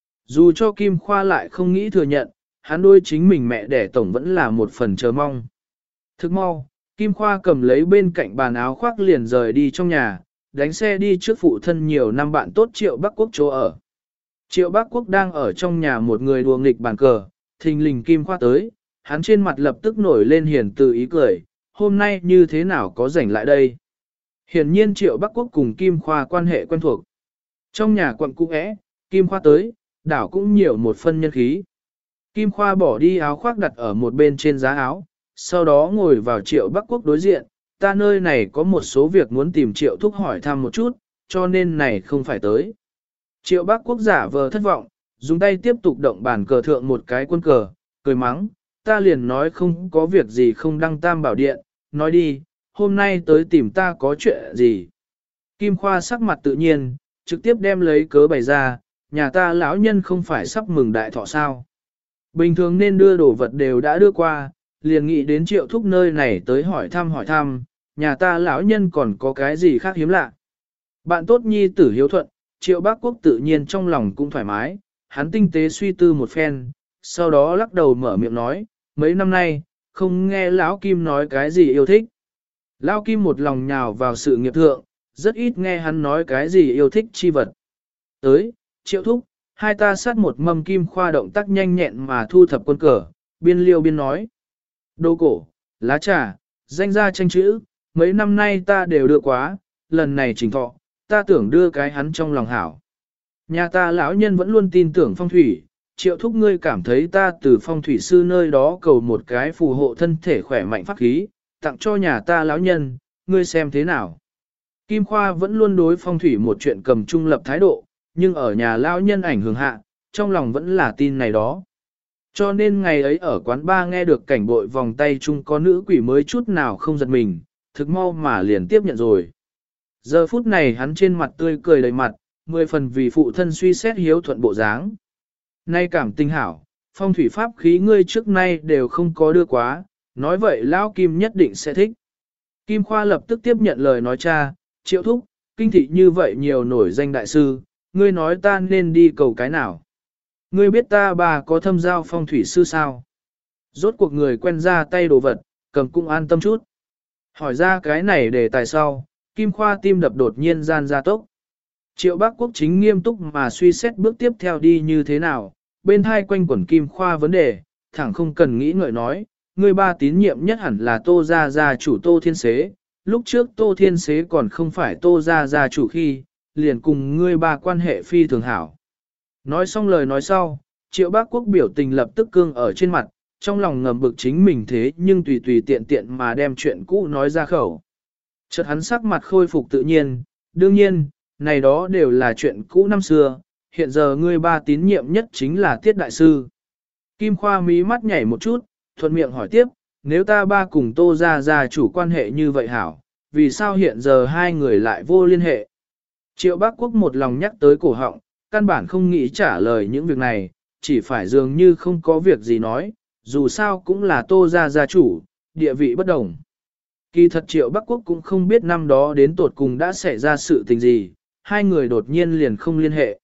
Dù cho Kim Khoa lại không nghĩ thừa nhận, hắn đôi chính mình mẹ đẻ tổng vẫn là một phần chờ mong. Thức mau, Kim Khoa cầm lấy bên cạnh bàn áo khoác liền rời đi trong nhà, đánh xe đi trước phụ thân nhiều năm bạn tốt Triệu Bắc Quốc chỗ ở. Triệu Bắc Quốc đang ở trong nhà một người đùa nghịch bàn cờ, thình lình Kim Khoa tới, hắn trên mặt lập tức nổi lên hiền từ ý cười, hôm nay như thế nào có rảnh lại đây. Hiển nhiên Triệu Bắc Quốc cùng Kim Khoa quan hệ quen thuộc. Trong nhà quận cũ é, Kim Khoa tới, đảo cũng nhiều một phân nhân khí. Kim Khoa bỏ đi áo khoác đặt ở một bên trên giá áo, sau đó ngồi vào Triệu Bắc Quốc đối diện, ta nơi này có một số việc muốn tìm Triệu Thúc hỏi thăm một chút, cho nên này không phải tới. Triệu Bắc Quốc giả vờ thất vọng, dùng tay tiếp tục động bàn cờ thượng một cái quân cờ, cười mắng, ta liền nói không có việc gì không đăng tam bảo điện, nói đi, hôm nay tới tìm ta có chuyện gì. Kim Khoa sắc mặt tự nhiên, trực tiếp đem lấy cớ bày ra, nhà ta lão nhân không phải sắp mừng đại thọ sao. Bình thường nên đưa đồ vật đều đã đưa qua, liền nghĩ đến Triệu Thúc nơi này tới hỏi thăm, nhà ta lão nhân còn có cái gì khác hiếm lạ. Bạn tốt nhi tử hiếu thuận, Triệu Bắc Quốc tự nhiên trong lòng cũng thoải mái, hắn tinh tế suy tư một phen, sau đó lắc đầu mở miệng nói, mấy năm nay, không nghe lão Kim nói cái gì yêu thích. Lão Kim một lòng nhào vào sự nghiệp thượng, rất ít nghe hắn nói cái gì yêu thích chi vật. Tới, Triệu Thúc, hai ta sát một mâm Kim Khoa động tác nhanh nhẹn mà thu thập quân cờ, biên liêu biên nói. Đồ cổ, lá trà, danh gia tranh chữ, mấy năm nay ta đều đưa quá, lần này trình thọ, ta tưởng đưa cái hắn trong lòng hảo. Nhà ta lão nhân vẫn luôn tin tưởng phong thủy, Triệu Thúc ngươi cảm thấy ta từ phong thủy sư nơi đó cầu một cái phù hộ thân thể khỏe mạnh pháp khí, tặng cho nhà ta lão nhân, ngươi xem thế nào. Kim Khoa vẫn luôn đối phong thủy một chuyện cầm trung lập thái độ, nhưng ở nhà lão nhân ảnh hưởng hạ, trong lòng vẫn là tin này đó. Cho nên ngày ấy ở quán ba nghe được cảnh bội vòng tay chung có nữ quỷ mới chút nào không giật mình, thực mau mà liền tiếp nhận rồi. Giờ phút này hắn trên mặt tươi cười đầy mặt, 10 phần vì phụ thân suy xét hiếu thuận bộ dáng. Nay cảm tình hảo, phong thủy pháp khí ngươi trước nay đều không có đưa quá, nói vậy Lão Kim nhất định sẽ thích. Kim Khoa lập tức tiếp nhận lời nói cha, Triệu Thúc, kinh thị như vậy nhiều nổi danh đại sư, ngươi nói ta nên đi cầu cái nào. Ngươi biết ta bà có thâm giao phong thủy sư sao? Rốt cuộc người quen ra tay đồ vật, cầm cũng an tâm chút. Hỏi ra cái này để tài sau, Kim Khoa tim đập đột nhiên gian ra tốc. Triệu Bắc Quốc chính nghiêm túc mà suy xét bước tiếp theo đi như thế nào, bên hai quanh quẩn Kim Khoa vấn đề, thẳng không cần nghĩ ngợi nói, người ba tín nhiệm nhất hẳn là Tô Gia chủ Tô Thiên Xế, lúc trước Tô Thiên Xế còn không phải Tô Gia chủ khi, liền cùng ngươi ba quan hệ phi thường hảo. Nói xong lời nói sau, Triệu Bắc Quốc biểu tình lập tức cương ở trên mặt, trong lòng ngầm bực chính mình thế nhưng tùy tùy tiện tiện mà đem chuyện cũ nói ra khẩu. Chợt hắn sắc mặt khôi phục tự nhiên, đương nhiên, này đó đều là chuyện cũ năm xưa, hiện giờ ngươi ba tín nhiệm nhất chính là Tiết Đại Sư. Kim Khoa mí mắt nhảy một chút, thuận miệng hỏi tiếp, nếu ta ba cùng Tô Gia chủ quan hệ như vậy hảo, vì sao hiện giờ hai người lại vô liên hệ? Triệu Bắc Quốc một lòng nhắc tới cổ họng, căn bản không nghĩ trả lời những việc này, chỉ phải dường như không có việc gì nói, dù sao cũng là Tô Gia chủ, địa vị bất đồng. Kỳ thật Triệu Bắc Quốc cũng không biết năm đó đến tột cùng đã xảy ra sự tình gì, hai người đột nhiên liền không liên hệ.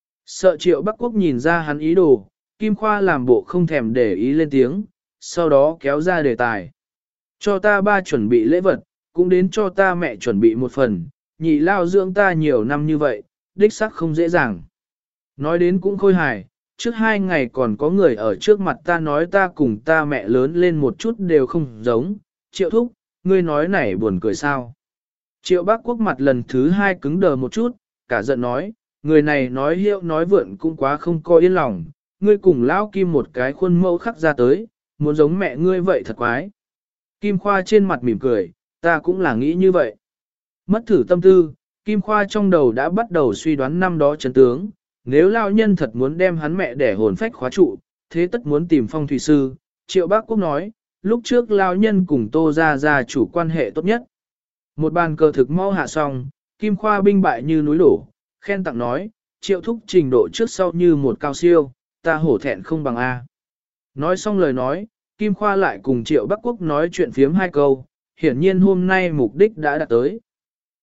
Sợ Triệu Bắc Quốc nhìn ra hắn ý đồ, Kim Khoa làm bộ không thèm để ý lên tiếng, sau đó kéo ra đề tài. Cho ta ba chuẩn bị lễ vật, cũng đến cho ta mẹ chuẩn bị một phần, nhị lao dưỡng ta nhiều năm như vậy, đích xác không dễ dàng. Nói đến cũng khôi hài, trước 2 ngày còn có người ở trước mặt ta nói ta cùng ta mẹ lớn lên một chút đều không giống, Triệu Thúc, ngươi nói này buồn cười sao. Triệu Bắc Quốc mặt lần thứ 2 cứng đờ một chút, cả giận nói, người này nói hiệu nói vượn cũng quá không coi yên lòng, ngươi cùng lão Kim một cái khuôn mẫu khắc ra tới, muốn giống mẹ ngươi vậy thật quái. Kim Khoa trên mặt mỉm cười, ta cũng là nghĩ như vậy. Mất thử tâm tư, Kim Khoa trong đầu đã bắt đầu suy đoán năm đó chấn tướng, nếu lão nhân thật muốn đem hắn mẹ để hồn phách khóa trụ, thế tất muốn tìm phong thủy sư. Triệu Bắc Quốc nói, lúc trước lão nhân cùng Tô Gia chủ quan hệ tốt nhất. Một bàn cờ thực mau hạ xong, Kim Khoa binh bại như núi đổ, khen tặng nói, Triệu Thúc trình độ trước sau như một cao siêu, ta hổ thẹn không bằng A. Nói xong lời nói, Kim Khoa lại cùng Triệu Bắc Quốc nói chuyện phiếm 2 câu, hiển nhiên hôm nay mục đích đã đạt tới.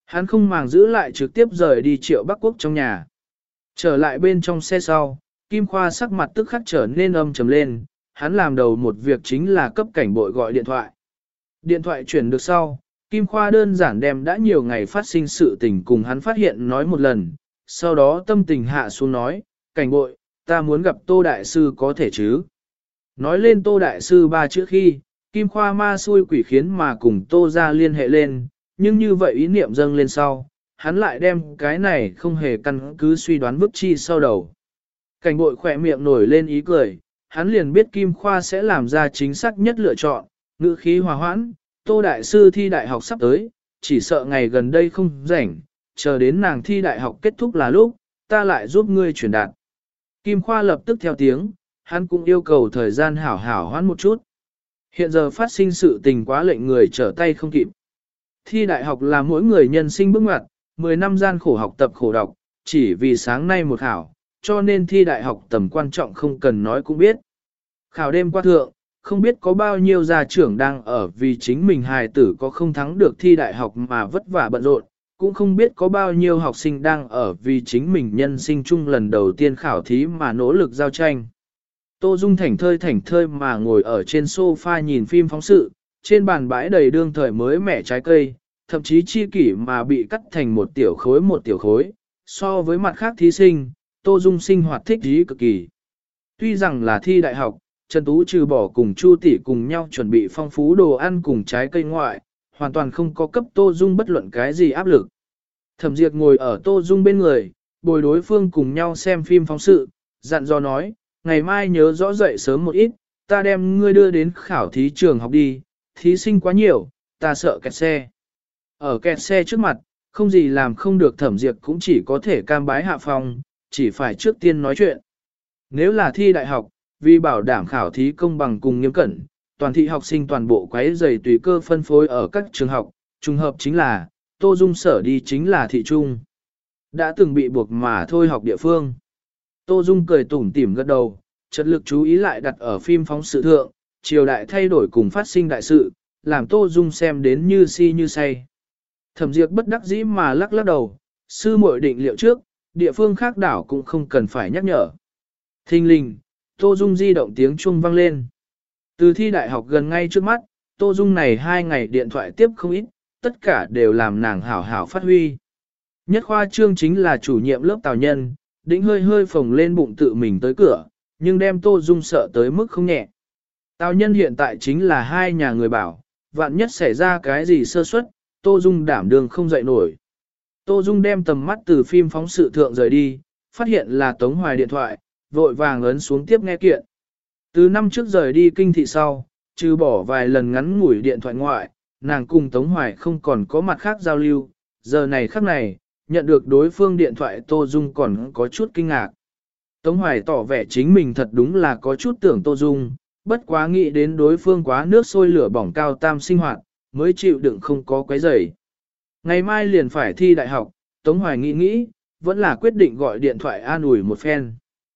Hắn không màng giữ lại trực tiếp rời đi Triệu Bắc Quốc trong nhà. Trở lại bên trong xe sau, Kim Khoa sắc mặt tức khắc trở nên âm trầm lên, hắn làm đầu một việc chính là cấp cảnh bội gọi điện thoại. Điện thoại chuyển được sau, Kim Khoa đơn giản đem đã nhiều ngày phát sinh sự tình cùng hắn phát hiện nói một lần, sau đó tâm tình hạ xuống nói, cảnh bội, ta muốn gặp Tô Đại Sư có thể chứ. Nói lên Tô Đại Sư ba chữ khi, Kim Khoa ma xui quỷ khiến mà cùng Tô ra liên hệ lên, nhưng như vậy ý niệm dâng lên sau, hắn lại đem cái này không hề căn cứ suy đoán vứt chi sau đầu. Cảnh bội khỏe miệng nổi lên ý cười, hắn liền biết Kim Khoa sẽ làm ra chính xác nhất lựa chọn, ngữ khí hòa hoãn, Tô Đại Sư thi đại học sắp tới, chỉ sợ ngày gần đây không rảnh, chờ đến nàng thi đại học kết thúc là lúc, ta lại giúp ngươi chuyển đạt. Kim Khoa lập tức theo tiếng, hắn cũng yêu cầu thời gian hảo hảo hoãn một chút. Hiện giờ phát sinh sự tình quá lệnh người trở tay không kịp. Thi đại học là mỗi người nhân sinh bước ngoặt, 10 năm gian khổ học tập khổ đọc, chỉ vì sáng nay một khảo, cho nên thi đại học tầm quan trọng không cần nói cũng biết. Khảo đêm qua thượng, không biết có bao nhiêu gia trưởng đang ở vì chính mình hài tử có không thắng được thi đại học mà vất vả bận rộn, cũng không biết có bao nhiêu học sinh đang ở vì chính mình nhân sinh chung lần đầu tiên khảo thí mà nỗ lực giao tranh. Tô Dung thảnh thơi mà ngồi ở trên sofa nhìn phim phóng sự, trên bàn bãi đầy đương thời mới mẻ trái cây, thậm chí chi kỷ mà bị cắt thành một tiểu khối, so với mặt khác thí sinh, Tô Dung sinh hoạt thích ý cực kỳ. Tuy rằng là thi đại học, Trần Tú trừ bỏ cùng Chu tỷ cùng nhau chuẩn bị phong phú đồ ăn cùng trái cây ngoại, hoàn toàn không có cấp Tô Dung bất luận cái gì áp lực. Thẩm Diệp ngồi ở Tô Dung bên người, bồi đối phương cùng nhau xem phim phóng sự, dặn dò nói, ngày mai nhớ rõ dậy sớm một ít, ta đem ngươi đưa đến khảo thí trường học đi, thí sinh quá nhiều, ta sợ kẹt xe. Ở kẹt xe trước mặt, không gì làm không được Thẩm Diệp cũng chỉ có thể cam bái hạ phòng, chỉ phải trước tiên nói chuyện. Nếu là thi đại học, vì bảo đảm khảo thí công bằng cùng nghiêm cẩn, toàn thị học sinh toàn bộ quấy giày tùy cơ phân phối ở các trường học, trùng hợp chính là, Tô Dung sở đi chính là thị trung. Đã từng bị buộc mà thôi học địa phương. Tô Dung cười tủm tỉm gật đầu, chất lực chú ý lại đặt ở phim phóng sự thượng, triều đại thay đổi cùng phát sinh đại sự, làm Tô Dung xem đến như si như say. Thẩm Diệp bất đắc dĩ mà lắc lắc đầu, sư muội định liệu trước, địa phương khác đảo cũng không cần phải nhắc nhở. Thình lình, Tô Dung di động tiếng chuông vang lên. Từ thi đại học gần ngay trước mắt, Tô Dung này 2 ngày điện thoại tiếp không ít, tất cả đều làm nàng hảo hảo phát huy. Nhất khoa trương chính là chủ nhiệm lớp Tào Nhân, đĩnh hơi phồng lên bụng tự mình tới cửa, nhưng đem Tô Dung sợ tới mức không nhẹ. Tào Nhân hiện tại chính là 2 nhà người bảo, vạn nhất xảy ra cái gì sơ suất, Tô Dung đảm đương không dậy nổi. Tô Dung đem tầm mắt từ phim phóng sự thượng rời đi, phát hiện là Tống Hoài điện thoại, vội vàng ấn xuống tiếp nghe kiện. Từ năm trước rời đi kinh thị sau, trừ bỏ vài lần ngắn ngủi điện thoại ngoại, nàng cùng Tống Hoài không còn có mặt khác giao lưu, giờ này khắc này, nhận được đối phương điện thoại Tô Dung còn có chút kinh ngạc. Tống Hoài tỏ vẻ chính mình thật đúng là có chút tưởng Tô Dung, bất quá nghĩ đến đối phương quá nước sôi lửa bỏng cao tam sinh hoạt, mới chịu đựng không có quấy rầy. Ngày mai liền phải thi đại học, Tống Hoài nghĩ, vẫn là quyết định gọi điện thoại an ủi một phen.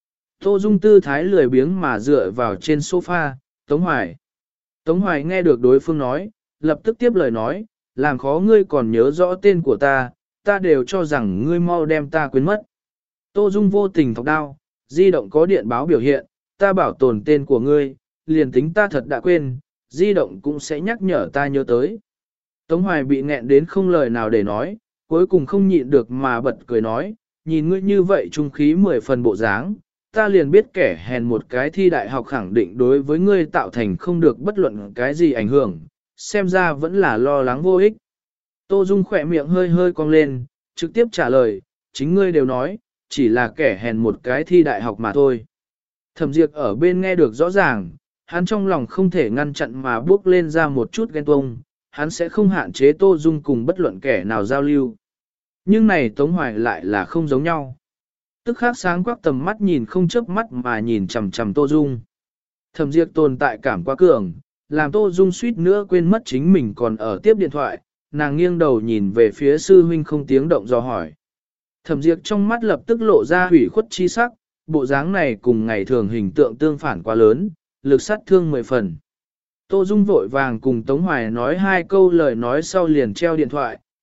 Tô Dung tư thái lười biếng mà dựa vào trên sofa, Tống Hoài. Tống Hoài nghe được đối phương nói, lập tức tiếp lời nói, làm khó ngươi còn nhớ rõ tên của ta đều cho rằng ngươi mau đem ta quên mất. Tô Dung vô tình thọc đao, di động có điện báo biểu hiện, ta bảo tồn tên của ngươi, liền tính ta thật đã quên, di động cũng sẽ nhắc nhở ta nhớ tới. Tống Hoài bị nghẹn đến không lời nào để nói, cuối cùng không nhịn được mà bật cười nói, nhìn ngươi như vậy trung khí 10 phần bộ dáng, ta liền biết kẻ hèn một cái thi đại học khẳng định đối với ngươi tạo thành không được bất luận cái gì ảnh hưởng, xem ra vẫn là lo lắng vô ích. Tô Dung khỏe miệng hơi cong lên, trực tiếp trả lời, chính ngươi đều nói, chỉ là kẻ hèn một cái thi đại học mà thôi. Thẩm Diệp ở bên nghe được rõ ràng, hắn trong lòng không thể ngăn chặn mà bước lên ra một chút ghen tuông, hắn sẽ không hạn chế Tô Dung cùng bất luận kẻ nào giao lưu. Nhưng này Tống Hoài lại là không giống nhau. Tức khắc sáng quắc tầm mắt nhìn không chớp mắt mà nhìn chằm chằm Tô Dung. Thẩm Diệp tồn tại cảm quá cường, làm Tô Dung suýt nữa quên mất chính mình còn ở tiếp điện thoại, nàng nghiêng đầu nhìn về phía sư huynh không tiếng động dò hỏi. Thẩm Diệp trong mắt lập tức lộ ra hủy khuất chi sắc, bộ dáng này cùng ngày thường hình tượng tương phản quá lớn, lực sát thương 10 phần. Tô Dung vội vàng cùng Tống Hoài nói 2 câu lời nói sau liền treo điện thoại,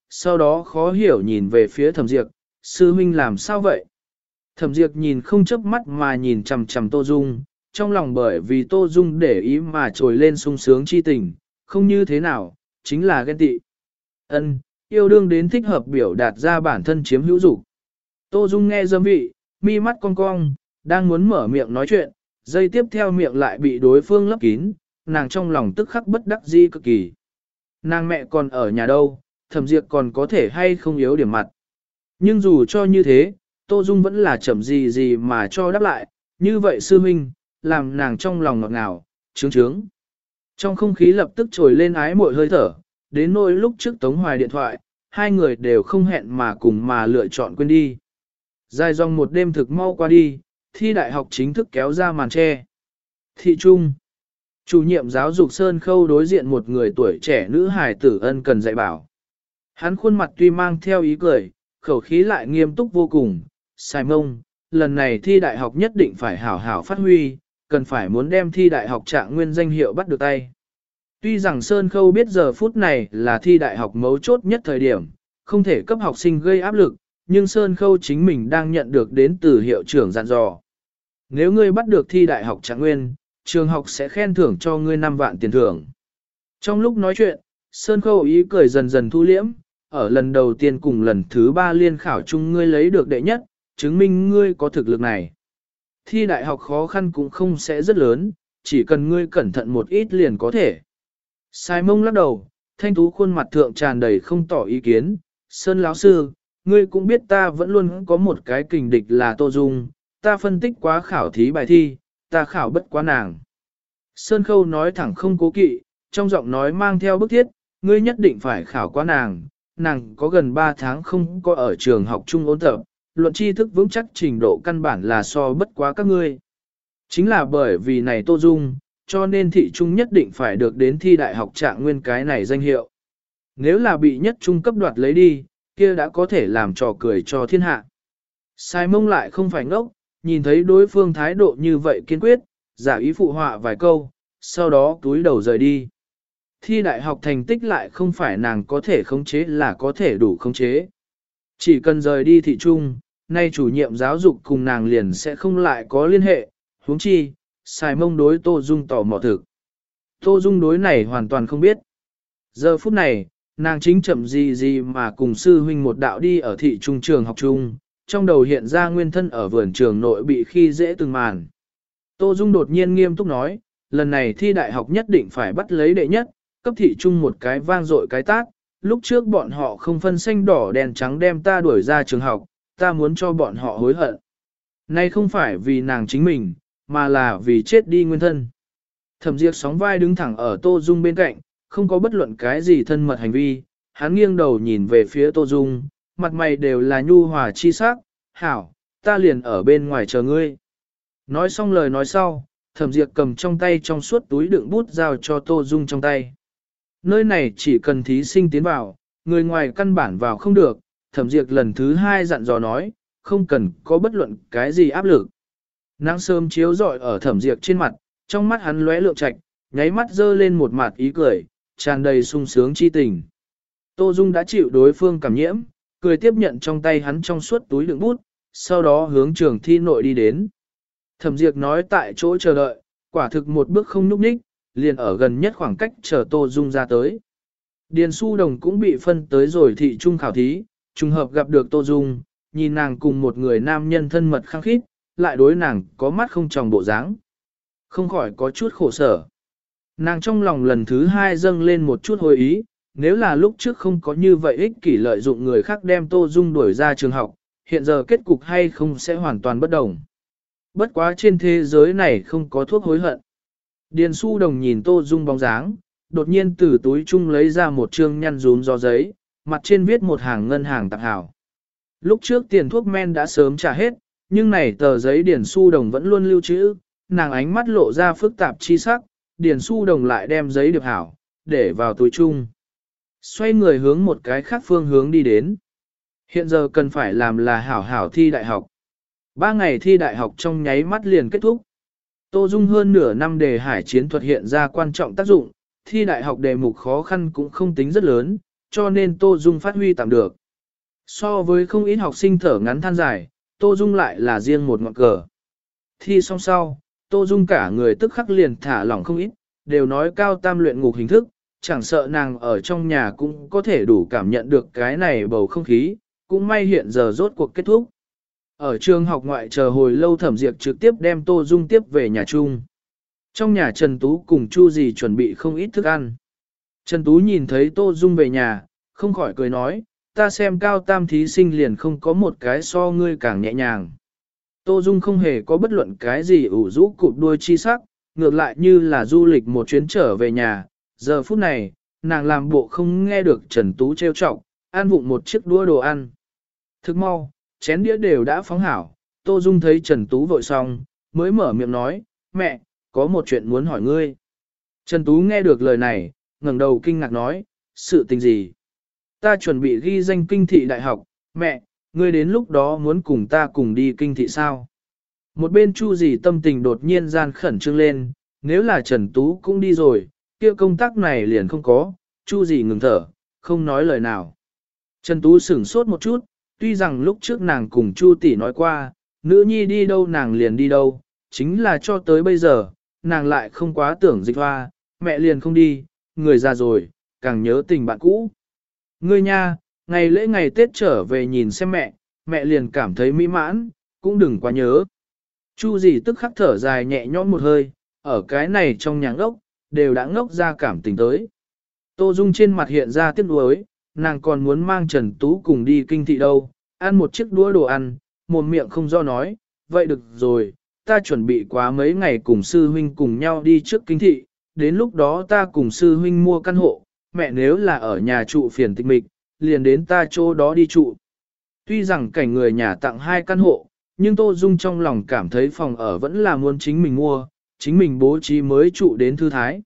sau đó khó hiểu nhìn về phía Thẩm Diệp, sư huynh làm sao vậy? Thẩm Diệp nhìn không chớp mắt mà nhìn chằm chằm Tô Dung, trong lòng bởi vì Tô Dung để ý mà trồi lên sung sướng chi tình, không như thế nào, chính là ghen tị. Ân, yêu đương đến thích hợp biểu đạt ra bản thân chiếm hữu dục. Tô Dung nghe dâm vị, mi mắt cong cong, đang muốn mở miệng nói chuyện, giây tiếp theo miệng lại bị đối phương lấp kín, nàng trong lòng tức khắc bất đắc dĩ cực kỳ. Nàng mẹ còn ở nhà đâu, Thẩm Diệp còn có thể hay không yếu điểm mặt. Nhưng dù cho như thế, Tô Dung vẫn là chậm gì gì mà cho đáp lại, như vậy sư huynh, làm nàng trong lòng ngọt ngào, trướng trướng. Trong không khí lập tức trồi lên ái muội hơi thở, đến nỗi lúc trước Tống Hoài điện thoại, hai người đều không hẹn mà cùng mà lựa chọn quên đi. Dài dòng một đêm thực mau qua đi, thi đại học chính thức kéo ra màn che. Thị Trung, chủ nhiệm giáo dục Sơn Khâu đối diện một người tuổi trẻ nữ hài tử ân cần dạy bảo. Hắn khuôn mặt tuy mang theo ý cười, khẩu khí lại nghiêm túc vô cùng. Sai mông, lần này thi đại học nhất định phải hảo hảo phát huy, cần phải muốn đem thi đại học trạng nguyên danh hiệu bắt được tay. Tuy rằng Sơn Khâu biết giờ phút này là thi đại học mấu chốt nhất thời điểm, không thể cấp học sinh gây áp lực, nhưng Sơn Khâu chính mình đang nhận được đến từ hiệu trưởng dặn dò. Nếu ngươi bắt được thi đại học trạng nguyên, trường học sẽ khen thưởng cho ngươi 5 vạn tiền thưởng. Trong lúc nói chuyện, Sơn Khâu ý cười dần dần thu liễm, ở lần đầu tiên cùng lần thứ 3 liên khảo chung ngươi lấy được đệ nhất, chứng minh ngươi có thực lực này. Thi đại học khó khăn cũng không sẽ rất lớn, chỉ cần ngươi cẩn thận một ít liền có thể. Sai mông lắc đầu, thanh tú khuôn mặt thượng tràn đầy không tỏ ý kiến. Sơn lão sư, ngươi cũng biết ta vẫn luôn có một cái kình địch là Tô Dung, ta phân tích quá khảo thí bài thi, ta khảo bất quá nàng. Sơn Khâu nói thẳng không cố kỵ, trong giọng nói mang theo bức thiết, ngươi nhất định phải khảo quá nàng, nàng có gần 3 tháng không có ở trường học chung ôn tập, luận tri thức vững chắc trình độ căn bản là so bất quá các ngươi. Chính là bởi vì này Tô Dung, cho nên thị trung nhất định phải được đến thi đại học trạng nguyên cái này danh hiệu. Nếu là bị nhất trung cấp đoạt lấy đi, kia đã có thể làm trò cười cho thiên hạ. Sai mông lại không phải ngốc, nhìn thấy đối phương thái độ như vậy kiên quyết, giả ý phụ họa vài câu, sau đó túi đầu rời đi. Thi đại học thành tích lại không phải nàng có thể khống chế là có thể đủ khống chế. Chỉ cần rời đi thị trung, nay chủ nhiệm giáo dục cùng nàng liền sẽ không lại có liên hệ, huống chi, Sai mông đối Tô Dung tỏ mò thực. Tô Dung đối này hoàn toàn không biết. Giờ phút này, nàng chính chậm gì gì mà cùng sư huynh một đạo đi ở thị trung trường học trung, trong đầu hiện ra nguyên thân ở vườn trường nội bị khi dễ từng màn. Tô Dung đột nhiên nghiêm túc nói, lần này thi đại học nhất định phải bắt lấy đệ nhất, cấp thị trung một cái vang dội cái tác, lúc trước bọn họ không phân xanh đỏ đèn trắng đem ta đuổi ra trường học, ta muốn cho bọn họ hối hận. Nay không phải vì nàng chính mình, mà là vì chết đi nguyên thân. Thẩm Diệp sóng vai đứng thẳng ở Tô Dung bên cạnh, không có bất luận cái gì thân mật hành vi, hắn nghiêng đầu nhìn về phía Tô Dung, mặt mày đều là nhu hòa chi sắc, hảo, ta liền ở bên ngoài chờ ngươi. Nói xong lời nói sau, Thẩm Diệp cầm trong tay trong suốt túi đựng bút giao cho Tô Dung trong tay. Nơi này chỉ cần thí sinh tiến vào, người ngoài căn bản vào không được, Thẩm Diệp lần thứ 2 dặn dò nói, không cần có bất luận cái gì áp lực. Nắng sớm chiếu rọi ở Thẩm Diệp trên mặt, trong mắt hắn lóe lượng trạch, nháy mắt dơ lên một mặt ý cười, tràn đầy sung sướng chi tình. Tô Dung đã chịu đối phương cảm nhiễm, cười tiếp nhận trong tay hắn trong suốt túi đựng bút, sau đó hướng trường thi nội đi đến. Thẩm Diệp nói tại chỗ chờ đợi, quả thực một bước không nhúc nhích, liền ở gần nhất khoảng cách chờ Tô Dung ra tới. Điền Su Đồng cũng bị phân tới rồi thị trung khảo thí, trùng hợp gặp được Tô Dung, nhìn nàng cùng một người nam nhân thân mật khăng khít, lại đối nàng có mắt không tròng bộ dáng, không khỏi có chút khổ sở. Nàng trong lòng lần thứ 2 dâng lên một chút hồi ý, nếu là lúc trước không có như vậy ích kỷ lợi dụng người khác đem Tô Dung đuổi ra trường học, hiện giờ kết cục hay không sẽ hoàn toàn bất đồng. Bất quá trên thế giới này không có thuốc hối hận. Điền Su Đồng nhìn Tô Dung bóng dáng, đột nhiên từ túi chung lấy ra một trương nhăn rúm gió giấy, mặt trên viết một hàng ngân hàng tạp hảo. Lúc trước tiền thuốc men đã sớm trả hết, nhưng này tờ giấy Điền Su Đồng vẫn luôn lưu trữ, nàng ánh mắt lộ ra phức tạp chi sắc, Điền Su Đồng lại đem giấy điệp hảo, để vào túi chung. Xoay người hướng một cái khác phương hướng đi đến. Hiện giờ cần phải làm là hảo hảo thi đại học. 3 ngày thi đại học trong nháy mắt liền kết thúc. Tô Dung hơn nửa năm đề hải chiến thuật hiện ra quan trọng tác dụng, thi đại học đề mục khó khăn cũng không tính rất lớn, cho nên Tô Dung phát huy tạm được. So với không ít học sinh thở ngắn than dài, Tô Dung lại là riêng một ngọn cờ. Thi xong sau, Tô Dung cả người tức khắc liền thả lỏng không ít, đều nói cao tam luyện ngục hình thức, chẳng sợ nàng ở trong nhà cũng có thể đủ cảm nhận được cái này bầu không khí, cũng may hiện giờ rốt cuộc kết thúc. Ở trường học ngoại chờ hồi lâu Thẩm Diệp trực tiếp đem Tô Dung tiếp về nhà chung. Trong nhà Trần Tú cùng Chu Dì chuẩn bị không ít thức ăn. Trần Tú nhìn thấy Tô Dung về nhà, không khỏi cười nói, ta xem cao tam thí sinh liền không có một cái so ngươi càng nhẹ nhàng. Tô Dung không hề có bất luận cái gì ủ rũ cụp đuôi chi sắc, ngược lại như là du lịch một chuyến trở về nhà. Giờ phút này, nàng làm bộ không nghe được Trần Tú trêu chọc, ăn vụng một chiếc đũa đồ ăn. Thức mau, chén đĩa đều đã phóng hảo, Tô Dung thấy Trần Tú vội xong, mới mở miệng nói, mẹ, có một chuyện muốn hỏi ngươi. Trần Tú nghe được lời này, ngẩng đầu kinh ngạc nói, sự tình gì? Ta chuẩn bị ghi danh kinh thị đại học, mẹ, ngươi đến lúc đó muốn cùng ta cùng đi kinh thị sao? Một bên Chu Dì tâm tình đột nhiên gian khẩn trương lên, nếu là Trần Tú cũng đi rồi, kia công tác này liền không có, Chu Dì ngừng thở, không nói lời nào. Trần Tú sửng sốt một chút, tuy rằng lúc trước nàng cùng Chu tỷ nói qua, nữ nhi đi đâu nàng liền đi đâu, chính là cho tới bây giờ, nàng lại không quá tưởng Dịch Hoa, mẹ liền không đi, người già rồi, càng nhớ tình bạn cũ. Ngươi nha, ngày lễ ngày Tết trở về nhìn xem mẹ, mẹ liền cảm thấy mỹ mãn, cũng đừng quá nhớ. Chu Dì tức khắc thở dài nhẹ nhõm một hơi, ở cái này trong nhà ngốc, đều đã ngốc ra cảm tình tới. Tô Dung trên mặt hiện ra tiếc nuối, nàng còn muốn mang Trần Tú cùng đi kinh thị đâu, ăn một chiếc đũa đồ ăn, mồm miệng không do nói, vậy được rồi, ta chuẩn bị quá mấy ngày cùng sư huynh cùng nhau đi trước kinh thị, đến lúc đó ta cùng sư huynh mua căn hộ, mẹ nếu là ở nhà trụ phiền tịch mịch, liền đến ta chỗ đó đi trụ. Tuy rằng cảnh người nhà tặng 2 căn hộ, nhưng Tô Dung trong lòng cảm thấy phòng ở vẫn là muốn chính mình mua, chính mình bố trí mới trụ đến thư thái.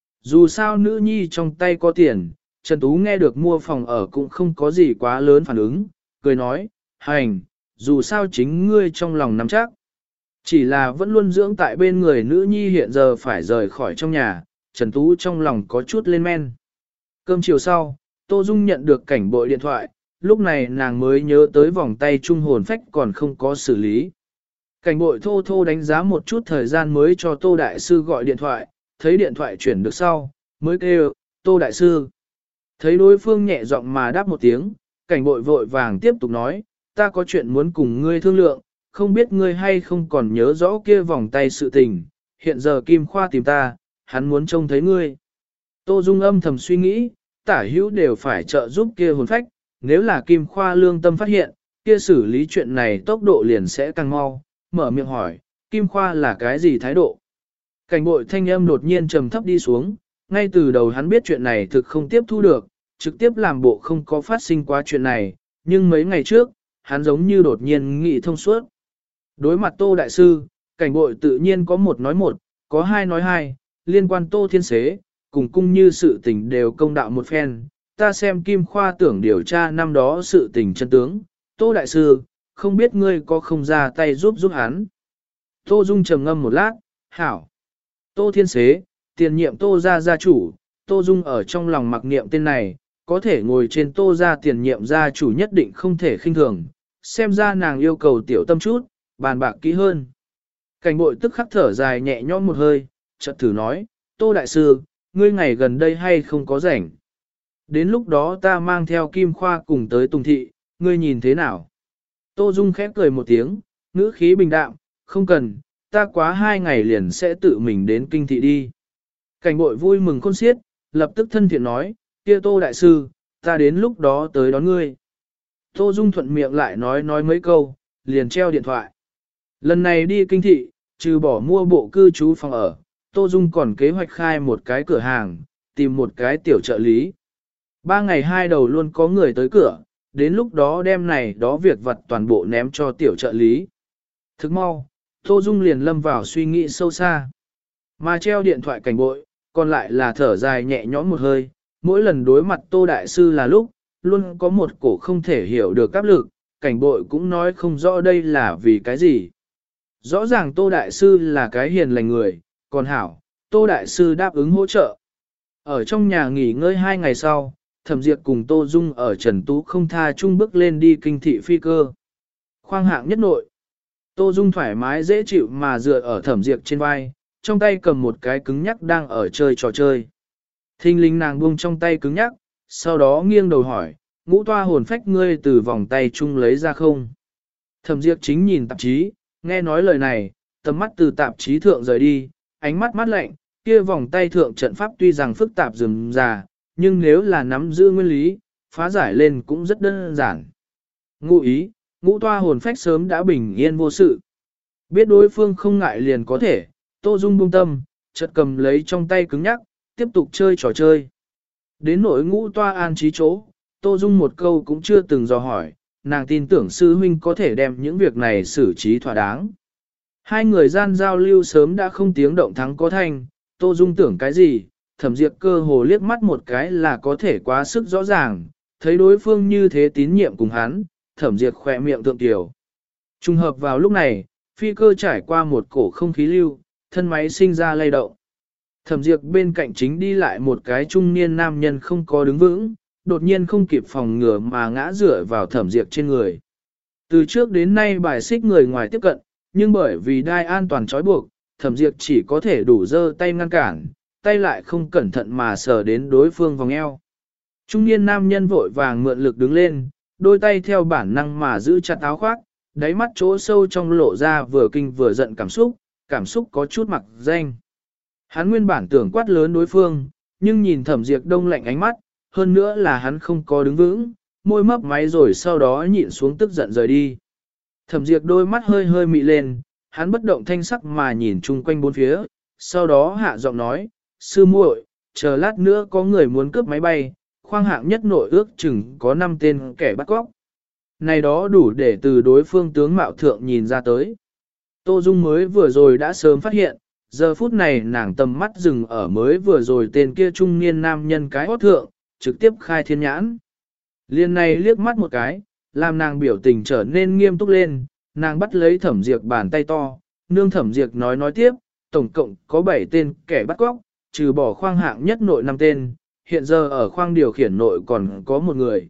Dù sao nữ nhi trong tay có tiền, Trần Tú nghe được mua phòng ở cũng không có gì quá lớn phản ứng, cười nói, hành, dù sao chính ngươi trong lòng nắm chắc. Chỉ là vẫn luôn dưỡng tại bên người nữ nhi hiện giờ phải rời khỏi trong nhà, Trần Tú trong lòng có chút lên men. Cơm chiều sau, Tô Dung nhận được cảnh bội điện thoại, lúc này nàng mới nhớ tới vòng tay trung hồn phách còn không có xử lý. Cảnh bội thô thô đánh giá một chút thời gian mới cho Tô Đại Sư gọi điện thoại, thấy điện thoại chuyển được sau, mới kêu, Tô Đại Sư. Thấy đối phương nhẹ giọng mà đáp một tiếng, cảnh bội vội vàng tiếp tục nói, ta có chuyện muốn cùng ngươi thương lượng, không biết ngươi hay không còn nhớ rõ kia vòng tay sự tình, hiện giờ Kim Khoa tìm ta, hắn muốn trông thấy ngươi. Tô Dung âm thầm suy nghĩ, tả hữu đều phải trợ giúp kia hồn phách, nếu là Kim Khoa lương tâm phát hiện, kia xử lý chuyện này tốc độ liền sẽ càng mau, mở miệng hỏi, Kim Khoa là cái gì thái độ? Cảnh bội thanh âm đột nhiên trầm thấp đi xuống, ngay từ đầu hắn biết chuyện này thực không tiếp thu được, trực tiếp làm bộ không có phát sinh quá chuyện này, nhưng mấy ngày trước, hắn giống như đột nhiên nghĩ thông suốt. Đối mặt Tô Đại Sư, cảnh bội tự nhiên có một nói một, có hai nói hai, liên quan Tô Thiên Xế, cùng cung như sự tình đều công đạo một phen, ta xem Kim Khoa tưởng điều tra năm đó sự tình chân tướng, Tô Đại Sư, không biết ngươi có không ra tay giúp hắn. Tô Dung trầm ngâm một lát, hảo. Tô Thiên Xế, tiền nhiệm Tô gia gia chủ, Tô Dung ở trong lòng mặc niệm tên này, có thể ngồi trên Tô gia tiền nhiệm gia chủ nhất định không thể khinh thường, xem ra nàng yêu cầu tiểu tâm chút, bàn bạc kỹ hơn. Cảnh bội tức khắc thở dài nhẹ nhõm một hơi, chợt thử nói, Tô Đại Sư, ngươi ngày gần đây hay không có rảnh? Đến lúc đó ta mang theo Kim Khoa cùng tới Tùng Thị, ngươi nhìn thế nào? Tô Dung khép cười một tiếng, ngữ khí bình đạm, không cần, ta quá 2 ngày liền sẽ tự mình đến Kinh Thị đi. Cảnh bội vui mừng khôn xiết, lập tức thân thiện nói, kia Tô Đại Sư, ta đến lúc đó tới đón ngươi. Tô Dung thuận miệng lại nói mấy câu, liền treo điện thoại. Lần này đi Kinh Thị, trừ bỏ mua bộ cư trú phòng ở, Tô Dung còn kế hoạch khai một cái cửa hàng, tìm một cái tiểu trợ lý. 3 ngày 2 đầu luôn có người tới cửa, đến lúc đó đem này đó việc vặt toàn bộ ném cho tiểu trợ lý. Thức mau, Tô Dung liền lâm vào suy nghĩ sâu xa. Mà treo điện thoại cảnh bội, còn lại là thở dài nhẹ nhõm một hơi, mỗi lần đối mặt Tô Đại Sư là lúc, luôn có một cổ không thể hiểu được áp lực, cảnh bội cũng nói không rõ đây là vì cái gì. Rõ ràng Tô Đại Sư là cái hiền lành người, còn hảo, Tô Đại Sư đáp ứng hỗ trợ. Ở trong nhà nghỉ ngơi 2 ngày sau, Thẩm Diệp cùng Tô Dung ở Trần Tú không tha chung bước lên đi kinh thị phi cơ. Khoang hạng nhất nội. Tô Dung thoải mái dễ chịu mà dựa ở Thẩm Diệp trên vai, trong tay cầm một cái cứng nhắc đang ở chơi trò chơi. Thinh linh nàng buông trong tay cứng nhắc, sau đó nghiêng đầu hỏi, ngũ toa hồn phách ngươi từ vòng tay chung lấy ra không? Thẩm Diệp chính nhìn tạp chí, nghe nói lời này, tầm mắt từ tạp chí thượng rời đi, ánh mắt mát lạnh, kia vòng tay thượng trận pháp tuy rằng phức tạp rườm rà, nhưng nếu là nắm giữ nguyên lý, phá giải lên cũng rất đơn giản. Ngụ ý, ngũ toa hồn phách sớm đã bình yên vô sự. Biết đối phương không ngại liền có thể, Tô Dung buông tâm, chợt cầm lấy trong tay cứng nhắc, tiếp tục chơi trò chơi. Đến nỗi ngũ toa an trí chỗ, Tô Dung một câu cũng chưa từng dò hỏi, nàng tin tưởng sư huynh có thể đem những việc này xử trí thỏa đáng. Hai người gian giao lưu sớm đã không tiếng động thắng có thanh, Tô Dung tưởng cái gì, Thẩm Diệp cơ hồ liếc mắt một cái là có thể quá sức rõ ràng, thấy đối phương như thế tín nhiệm cùng hắn, Thẩm Diệp khỏe miệng thượng tiểu. Trùng hợp vào lúc này, phi cơ trải qua một cổ không khí lưu, thân máy sinh ra lay động. Thẩm Diệp bên cạnh chính đi lại một cái trung niên nam nhân không có đứng vững, đột nhiên không kịp phòng ngừa mà ngã rửa vào Thẩm Diệp trên người. Từ trước đến nay bài xích người ngoài tiếp cận, nhưng bởi vì đai an toàn trói buộc, Thẩm Diệp chỉ có thể đủ giơ tay ngăn cản, tay lại không cẩn thận mà sờ đến đối phương vòng eo. Trung niên nam nhân vội vàng mượn lực đứng lên, đôi tay theo bản năng mà giữ chặt áo khoác, đáy mắt chỗ sâu trong lộ ra vừa kinh vừa giận cảm xúc có chút mặc danh. Hắn nguyên bản tưởng quát lớn đối phương, nhưng nhìn Thẩm Diệp đông lạnh ánh mắt, hơn nữa là hắn không có đứng vững, môi mấp máy rồi sau đó nhịn xuống tức giận rời đi. Thẩm Diệp đôi mắt hơi hơi mị lên, hắn bất động thanh sắc mà nhìn chung quanh bốn phía, sau đó hạ giọng nói, sư muội, chờ lát nữa có người muốn cướp máy bay, khoang hạng nhất nội ước chừng có 5 tên kẻ bắt cóc. Này đó đủ để từ đối phương tướng mạo thượng nhìn ra tới. Tô Dung mới vừa rồi đã sớm phát hiện, giờ phút này nàng tầm mắt dừng ở mới vừa rồi tên kia trung niên nam nhân cái hót thượng, trực tiếp khai thiên nhãn. Liên này liếc mắt một cái, làm nàng biểu tình trở nên nghiêm túc lên, nàng bắt lấy Thẩm Diệp bàn tay to, nương Thẩm Diệp nói tiếp, tổng cộng có 7 tên kẻ bắt cóc, trừ bỏ khoang hạng nhất nội 5 tên, hiện giờ ở khoang điều khiển nội còn có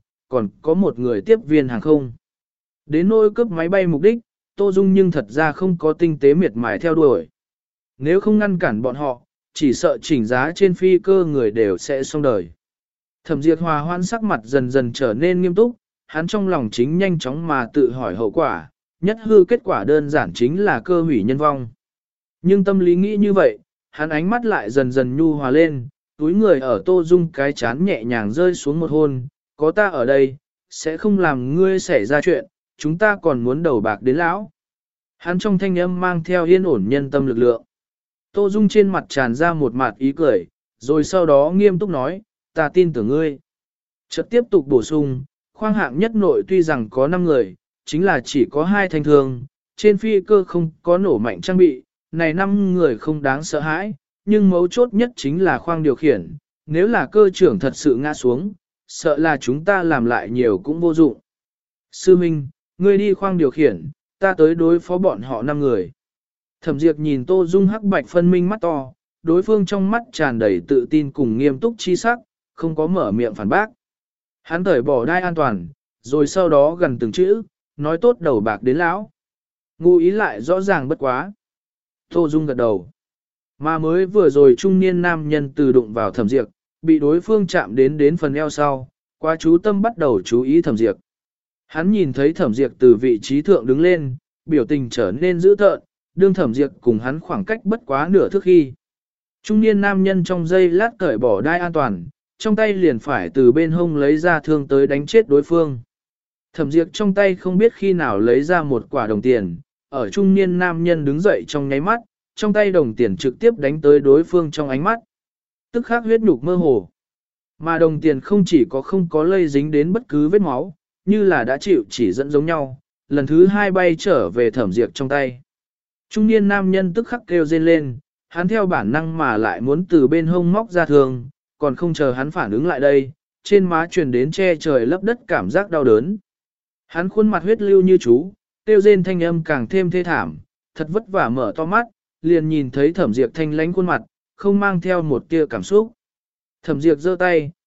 một người tiếp viên hàng không. Đến nỗi cướp máy bay mục đích, Tô Dung nhưng thật ra không có tinh tế miệt mài theo đuổi. Nếu không ngăn cản bọn họ, chỉ sợ chỉnh giá trên phi cơ người đều sẽ xong đời. Thẩm Diệp hòa hoan sắc mặt dần dần trở nên nghiêm túc, hắn trong lòng chính nhanh chóng mà tự hỏi hậu quả, nhất hư kết quả đơn giản chính là cơ hủy nhân vong. Nhưng tâm lý nghĩ như vậy, hắn ánh mắt lại dần dần nhu hòa lên, túi người ở Tô Dung cái chán nhẹ nhàng rơi xuống một hôn, có ta ở đây, sẽ không làm ngươi xảy ra chuyện, chúng ta còn muốn đầu bạc đến lão. Hắn trong thanh âm mang theo yên ổn nhân tâm lực lượng. Tô Dung trên mặt tràn ra một mặt ý cười, rồi sau đó nghiêm túc nói, ta tin tưởng ngươi. Chợt tiếp tục bổ sung, khoang hạng nhất nội tuy rằng có 5 người, chính là chỉ có 2 thanh thương, trên phi cơ không có nổ mạnh trang bị, này 5 người không đáng sợ hãi, nhưng mấu chốt nhất chính là khoang điều khiển, nếu là cơ trưởng thật sự ngã xuống, sợ là chúng ta làm lại nhiều cũng vô dụng. Sư Minh, ngươi đi khoang điều khiển, ta tới đối phó bọn họ 5 người. Thẩm Diệp nhìn Tô Dung hắc bạch phân minh mắt to, đối phương trong mắt tràn đầy tự tin cùng nghiêm túc chi sắc, không có mở miệng phản bác. Hắn cởi bỏ đai an toàn, rồi sau đó gần từng chữ, nói tốt đầu bạc đến lão. Ngụ ý lại rõ ràng bất quá. Tô Dung gật đầu. Mà mới vừa rồi trung niên nam nhân từ đụng vào Thẩm Diệp, bị đối phương chạm đến phần eo sau, quá chú tâm bắt đầu chú ý Thẩm Diệp. Hắn nhìn thấy Thẩm Diệp từ vị trí thượng đứng lên, biểu tình trở nên dữ tợn, đương Thẩm Diệp cùng hắn khoảng cách bất quá nửa thước khi. Trung niên nam nhân trong giây lát cởi bỏ đai an toàn, trong tay liền phải từ bên hông lấy ra thương tới đánh chết đối phương. Thẩm Diệp trong tay không biết khi nào lấy ra một quả đồng tiền, ở trung niên nam nhân đứng dậy trong nháy mắt, trong tay đồng tiền trực tiếp đánh tới đối phương trong ánh mắt. Tức khắc huyết nhục mơ hồ. Mà đồng tiền không chỉ không có lây dính đến bất cứ vết máu, như là đã chịu chỉ dẫn giống nhau, lần thứ 2 bay trở về Thẩm Diệp trong tay. Trung niên nam nhân tức khắc kêu rên lên, hắn theo bản năng mà lại muốn từ bên hông móc ra thương, còn không chờ hắn phản ứng lại đây, trên má truyền đến che trời lấp đất cảm giác đau đớn. Hắn khuôn mặt huyết lưu như chú, kêu rên thanh âm càng thêm thê thảm, thật vất vả mở to mắt, liền nhìn thấy Thẩm Diệp thanh lánh khuôn mặt, không mang theo một tia cảm xúc. Thẩm Diệp giơ tay,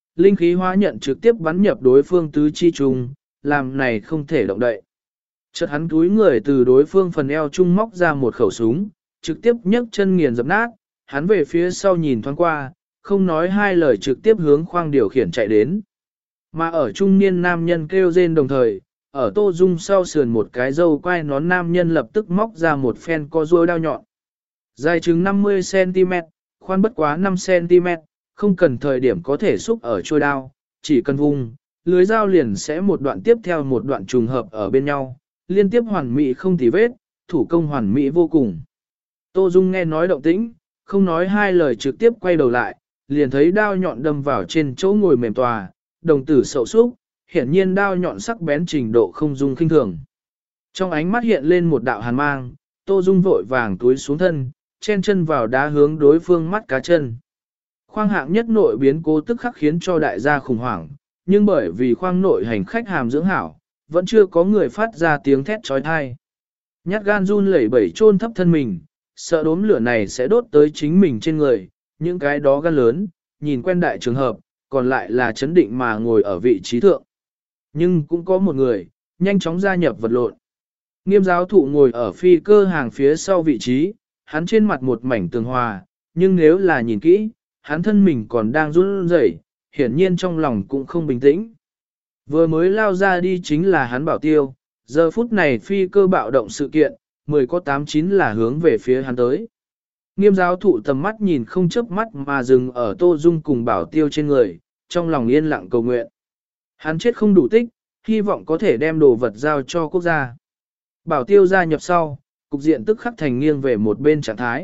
linh khí hóa nhận trực tiếp bắn nhập đối phương tứ chi trùng, làm này không thể động đậy. Chợt hắn túi người từ đối phương phần eo trung móc ra một khẩu súng, trực tiếp nhấc chân nghiền dập nát, hắn về phía sau nhìn thoáng qua, không nói hai lời trực tiếp hướng khoang điều khiển chạy đến. Mà ở trung niên nam nhân kêu rên đồng thời, ở Tô Dung sau sườn một cái dâu quai nón nam nhân lập tức móc ra một phen co ruôi đao nhọn. Dài chừng 50cm, khoan bất quá 5cm, không cần thời điểm có thể xúc ở trôi đao, chỉ cần vùng, lưới dao liền sẽ một đoạn tiếp theo một đoạn trùng hợp ở bên nhau, liên tiếp hoàn mỹ không tì vết, thủ công hoàn mỹ vô cùng. Tô Dung nghe nói động tĩnh, không nói hai lời trực tiếp quay đầu lại, liền thấy đao nhọn đâm vào trên chỗ ngồi mềm tòa, đồng tử sậu súc, hiển nhiên đao nhọn sắc bén trình độ không dung kinh thường. Trong ánh mắt hiện lên một đạo hàn mang, Tô Dung vội vàng túi xuống thân, chen chân vào đá hướng đối phương mắt cá chân. Khoang hạng nhất nội biến cố tức khắc khiến cho đại gia khủng hoảng, nhưng bởi vì khoang nội hành khách hàm dưỡng hảo, vẫn chưa có người phát ra tiếng thét trói thai. Nhát gan run lẩy bẩy chôn thấp thân mình, sợ đốm lửa này sẽ đốt tới chính mình trên người, những cái đó gan lớn, nhìn quen đại trường hợp, còn lại là chấn định mà ngồi ở vị trí thượng. Nhưng cũng có một người, nhanh chóng gia nhập vật lộn. Nghiêm giáo thụ ngồi ở phi cơ hàng phía sau vị trí, hắn trên mặt một mảnh tường hòa, nhưng nếu là nhìn kỹ, hắn thân mình còn đang run rẩy, hiển nhiên trong lòng cũng không bình tĩnh. Vừa mới lao ra đi chính là hắn bảo tiêu, giờ phút này phi cơ bạo động sự kiện, 10 có 89 là hướng về phía hắn tới. Nghiêm giáo thụ tầm mắt nhìn không chớp mắt mà dừng ở Tô Dung cùng bảo tiêu trên người, trong lòng yên lặng cầu nguyện. Hắn chết không đủ tích, hy vọng có thể đem đồ vật giao cho quốc gia. Bảo tiêu gia nhập sau, cục diện tức khắc thành nghiêng về một bên trạng thái.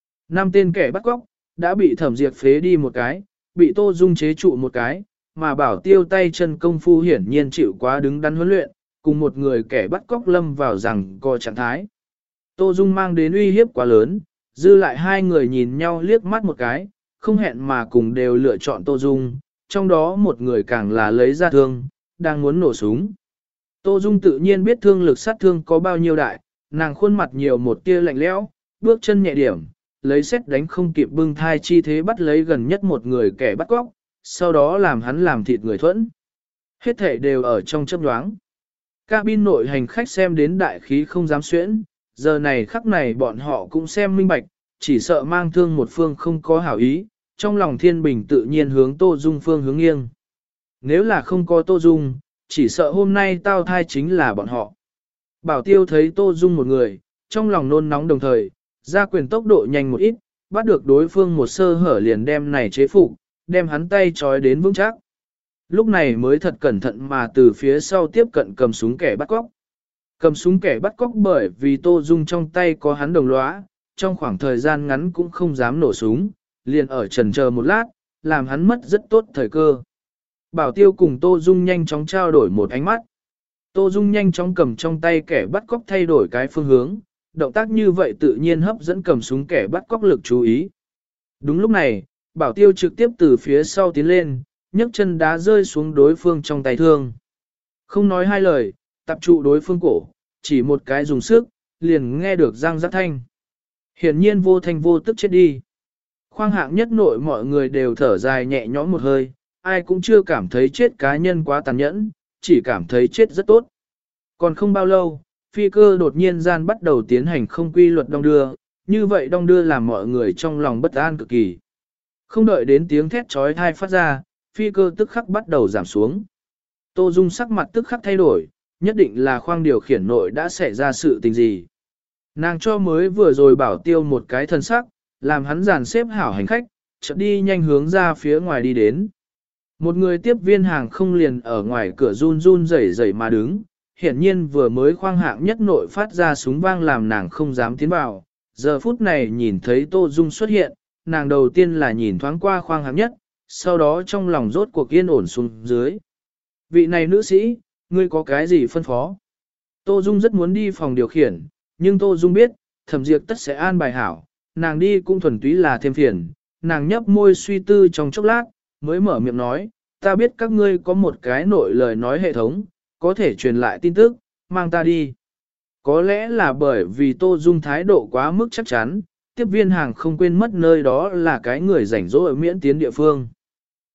5 tên kẻ bắt cóc, đã bị Thẩm Diệp phế đi một cái, bị Tô Dung chế trụ một cái, mà bảo tiêu tay chân công phu hiển nhiên chịu quá đứng đắn huấn luyện, cùng một người kẻ bắt cóc lâm vào rằng co trạng thái. Tô Dung mang đến uy hiếp quá lớn, dư lại hai người nhìn nhau liếc mắt một cái, không hẹn mà cùng đều lựa chọn Tô Dung, trong đó một người càng là lấy ra thương, đang muốn nổ súng. Tô Dung tự nhiên biết thương lực sát thương có bao nhiêu đại, nàng khuôn mặt nhiều một tia lạnh lẽo, bước chân nhẹ điểm, lấy xét đánh không kịp bưng thai chi thế bắt lấy gần nhất một người kẻ bắt cóc, sau đó làm hắn làm thịt người thuẫn. Hết thể đều ở trong chớp nhoáng. Cabin nội hành khách xem đến đại khí không dám xuyễn, giờ này khắc này bọn họ cũng xem minh bạch, chỉ sợ mang thương một phương không có hảo ý, trong lòng thiên bình tự nhiên hướng Tô Dung phương hướng nghiêng. Nếu là không có Tô Dung, chỉ sợ hôm nay tao thai chính là bọn họ. Bảo tiêu thấy Tô Dung một người, trong lòng nôn nóng đồng thời, ra quyền tốc độ nhanh một ít, bắt được đối phương một sơ hở liền đem này chế phục, đem hắn tay trói đến vững chắc. Lúc này mới thật cẩn thận mà từ phía sau tiếp cận cầm súng kẻ bắt cóc. Cầm súng kẻ bắt cóc bởi vì Tô Dung trong tay có hắn đồng lõa, trong khoảng thời gian ngắn cũng không dám nổ súng, liền ở chần chờ một lát, làm hắn mất rất tốt thời cơ. Bảo tiêu cùng Tô Dung nhanh chóng trao đổi một ánh mắt. Tô Dung nhanh chóng cầm trong tay kẻ bắt cóc thay đổi cái phương hướng, động tác như vậy tự nhiên hấp dẫn cầm súng kẻ bắt cóc lực chú ý. Đúng lúc này, Bảo tiêu trực tiếp từ phía sau tiến lên, nhấc chân đá rơi xuống đối phương trong tay thương. Không nói hai lời, tập trụ đối phương cổ, chỉ một cái dùng sức, liền nghe được răng rắc thanh. Hiển nhiên vô thanh vô tức chết đi. Khoang hạng nhất nội mọi người đều thở dài nhẹ nhõm một hơi, ai cũng chưa cảm thấy chết cá nhân quá tàn nhẫn, chỉ cảm thấy chết rất tốt. Còn không bao lâu, phi cơ đột nhiên gian bắt đầu tiến hành không quy luật đong đưa, như vậy đong đưa làm mọi người trong lòng bất an cực kỳ. Không đợi đến tiếng thét trói thai phát ra, phi cơ tức khắc bắt đầu giảm xuống. Tô Dung sắc mặt tức khắc thay đổi, nhất định là khoang điều khiển nội đã xảy ra sự tình gì. Nàng cho mới vừa rồi bảo tiêu một cái thân sắc, làm hắn dàn xếp hảo hành khách, chợt đi nhanh hướng ra phía ngoài đi đến. Một người tiếp viên hàng không liền ở ngoài cửa run run rẩy rẩy mà đứng, hiển nhiên vừa mới khoang hạng nhất nội phát ra súng vang làm nàng không dám tiến vào. Giờ phút này nhìn thấy Tô Dung xuất hiện, nàng đầu tiên là nhìn thoáng qua khoang hạng nhất, sau đó trong lòng rốt cuộc yên ổn xuống dưới. Vị này nữ sĩ, ngươi có cái gì phân phó? Tô Dung rất muốn đi phòng điều khiển, nhưng Tô Dung biết, Thẩm Diệp tất sẽ an bài hảo, nàng đi cũng thuần túy là thêm phiền, nàng nhấp môi suy tư trong chốc lát, mới mở miệng nói, ta biết các ngươi có một cái nội lời nói hệ thống, có thể truyền lại tin tức, mang ta đi. Có lẽ là bởi vì Tô Dung thái độ quá mức chắc chắn, tiếp viên hàng không quên mất nơi đó là cái người rảnh rỗi miễn tiến địa phương.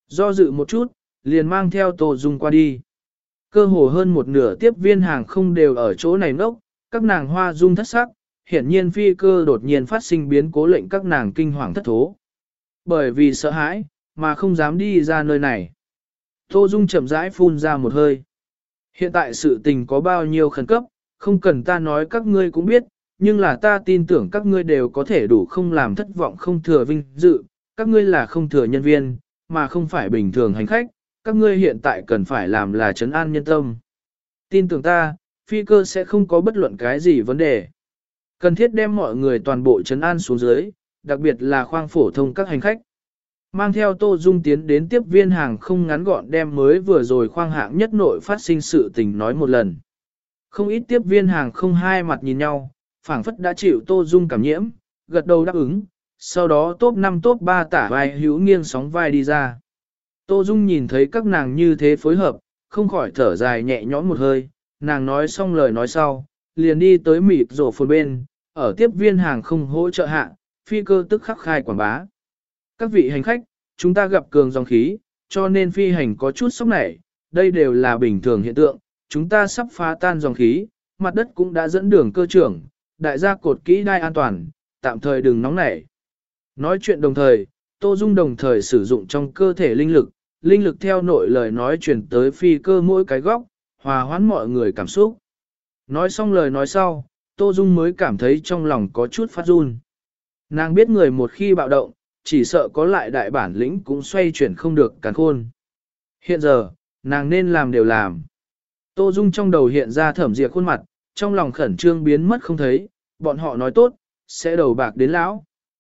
Do dự một chút, liền mang theo Tô Dung qua đi. Cơ hồ hơn một nửa tiếp viên hàng không đều ở chỗ này ngốc, các nàng hoa dung thất sắc, hiển nhiên phi cơ đột nhiên phát sinh biến cố lệnh các nàng kinh hoàng thất thố. Bởi vì sợ hãi, mà không dám đi ra nơi này. Tô Dung chậm rãi phun ra một hơi. Hiện tại sự tình có bao nhiêu khẩn cấp, không cần ta nói các ngươi cũng biết, nhưng là ta tin tưởng các ngươi đều có thể đủ không làm thất vọng không thừa vinh dự, các ngươi là không thừa nhân viên, mà không phải bình thường hành khách, các ngươi hiện tại cần phải làm là trấn an nhân tâm. Tin tưởng ta, phi cơ sẽ không có bất luận cái gì vấn đề. Cần thiết đem mọi người toàn bộ trấn an xuống dưới, đặc biệt là khoang phổ thông các hành khách. Mang theo Tô Dung tiến đến tiếp viên hàng không ngắn gọn đem mới vừa rồi khoang hạng nhất nội phát sinh sự tình nói một lần. Không ít tiếp viên hàng không hai mặt nhìn nhau, phảng phất đã chịu Tô Dung cảm nhiễm, gật đầu đáp ứng, sau đó top 5 top 3 tả vai hữu nghiêng sóng vai đi ra. Tô Dung nhìn thấy các nàng như thế phối hợp, không khỏi thở dài nhẹ nhõm một hơi, nàng nói xong lời nói sau, liền đi tới mịt rổ phồn bên, ở tiếp viên hàng không hỗ trợ hạ, phi cơ tức khắc khai quảng bá. Các vị hành khách, chúng ta gặp cường dòng khí, cho nên phi hành có chút sốc nảy, đây đều là bình thường hiện tượng, chúng ta sắp phá tan dòng khí, mặt đất cũng đã dẫn đường cơ trưởng, đại gia cột kỹ đai an toàn, tạm thời đừng nóng nảy. Nói chuyện đồng thời, Tô Dung đồng thời sử dụng trong cơ thể linh lực theo nội lời nói truyền tới phi cơ mỗi cái góc, hòa hoãn mọi người cảm xúc. Nói xong lời nói sau, Tô Dung mới cảm thấy trong lòng có chút phát run. Nàng biết người một khi bạo động, chỉ sợ có lại đại bản lĩnh cũng xoay chuyển không được càn khôn. Hiện giờ, nàng nên làm đều làm. Tô Dung trong đầu hiện ra Thẩm Diệp khuôn mặt, trong lòng khẩn trương biến mất không thấy, bọn họ nói tốt, sẽ đầu bạc đến lão.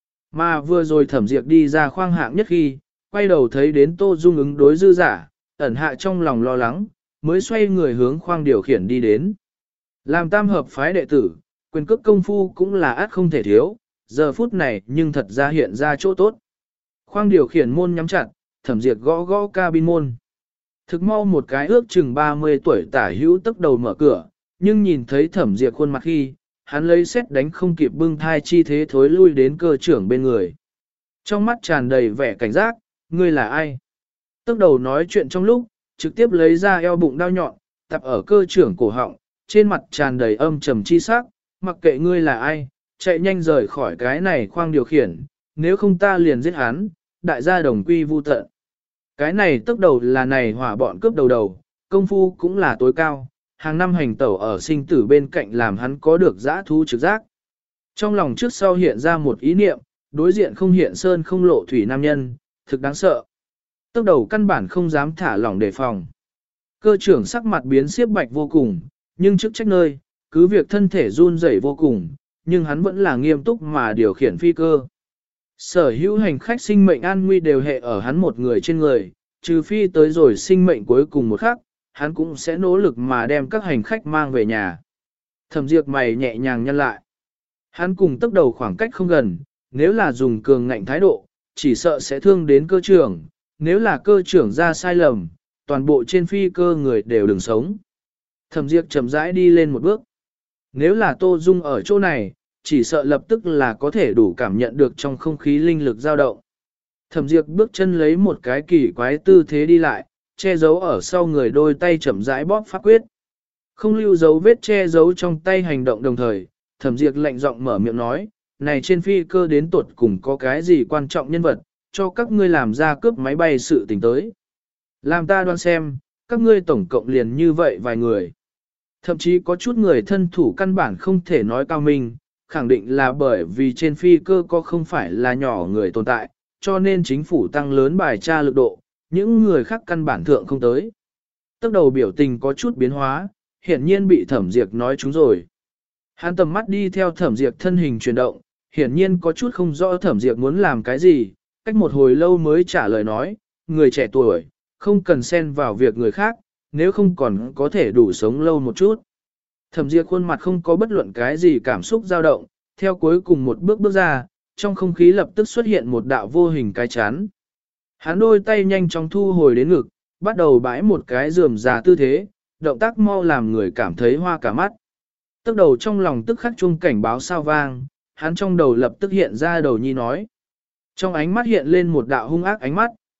Mà vừa rồi Thẩm Diệp đi ra khoang hạng nhất khi, quay đầu thấy đến Tô Dung ứng đối dư giả, ẩn hạ trong lòng lo lắng, mới xoay người hướng khoang điều khiển đi đến. Làm tam hợp phái đệ tử, quyền cước công phu cũng là át không thể thiếu, giờ phút này nhưng thật ra hiện ra chỗ tốt. Khoang điều khiển môn nhắm chặt, Thẩm Diệp gõ gõ cabin môn. Thực mau một cái ước chừng 30 tuổi tả hữu tức đầu mở cửa, nhưng nhìn thấy Thẩm Diệp khuôn mặt khi, hắn lấy xét đánh không kịp bưng thai chi thế thối lui đến cơ trưởng bên người. Trong mắt tràn đầy vẻ cảnh giác, ngươi là ai? Tức đầu nói chuyện trong lúc, trực tiếp lấy ra eo bụng đao nhọn, tập ở cơ trưởng cổ họng, trên mặt tràn đầy âm trầm chi sắc, mặc kệ ngươi là ai, chạy nhanh rời khỏi cái này khoang điều khiển, nếu không ta liền giết hắn, đại gia đồng quy vu tận. Cái này tức đầu là này hỏa bọn cướp đầu, công phu cũng là tối cao, hàng năm hành tẩu ở sinh tử bên cạnh làm hắn có được dã thú trực giác. Trong lòng trước sau hiện ra một ý niệm, đối diện không hiện sơn không lộ thủy nam nhân, thực đáng sợ. Tức đầu căn bản không dám thả lỏng đề phòng. Cơ trưởng sắc mặt biến xiếp bạch vô cùng, nhưng chức trách nơi, cứ việc thân thể run rẩy vô cùng, nhưng hắn vẫn là nghiêm túc mà điều khiển phi cơ. Sở hữu hành khách sinh mệnh an nguy đều hệ ở hắn một người trên người, trừ phi tới rồi sinh mệnh cuối cùng một khắc, hắn cũng sẽ nỗ lực mà đem các hành khách mang về nhà. Thẩm Diệp mày nhẹ nhàng nhăn lại. Hắn cùng tốc đầu khoảng cách không gần, nếu là dùng cường ngạnh thái độ, chỉ sợ sẽ thương đến cơ trưởng, nếu là cơ trưởng ra sai lầm, toàn bộ trên phi cơ người đều đừng sống. Thẩm Diệp chậm rãi đi lên một bước. Nếu là Tô Dung ở chỗ này, chỉ sợ lập tức là có thể đủ cảm nhận được trong không khí linh lực dao động. Thẩm Diệp bước chân lấy một cái kỳ quái tư thế đi lại, che giấu ở sau người đôi tay chậm rãi bóp pháp quyết. Không lưu dấu vết che giấu trong tay hành động đồng thời, Thẩm Diệp lạnh giọng mở miệng nói, này trên phi cơ đến tuột cùng có cái gì quan trọng nhân vật, cho các ngươi làm ra cướp máy bay sự tình tới. Làm ta đoán xem, các ngươi tổng cộng liền như vậy vài người. Thậm chí có chút người thân thủ căn bản không thể nói cao minh, khẳng định là bởi vì trên phi cơ có không phải là nhỏ người tồn tại, cho nên chính phủ tăng lớn bài tra lực độ, những người khác căn bản thượng không tới. Tức đầu biểu tình có chút biến hóa, hiển nhiên bị Thẩm Diệp nói chúng rồi. Hắn tầm mắt đi theo Thẩm Diệp thân hình chuyển động, hiển nhiên có chút không rõ Thẩm Diệp muốn làm cái gì, cách một hồi lâu mới trả lời nói, người trẻ tuổi, không cần xen vào việc người khác, nếu không còn có thể đủ sống lâu một chút. Thẩm Diệp khuôn mặt không có bất luận cái gì cảm xúc dao động, theo cuối cùng một bước ra, trong không khí lập tức xuất hiện một đạo vô hình cái chán. Hắn đôi tay nhanh chóng thu hồi đến ngực, bắt đầu bãi một cái rườm rà tư thế, động tác mau làm người cảm thấy hoa cả mắt. Tức đầu trong lòng tức khắc chuông cảnh báo sao vang, hắn trong đầu lập tức hiện ra đầu nhi nói. Trong ánh mắt hiện lên một đạo hung ác ánh mắt,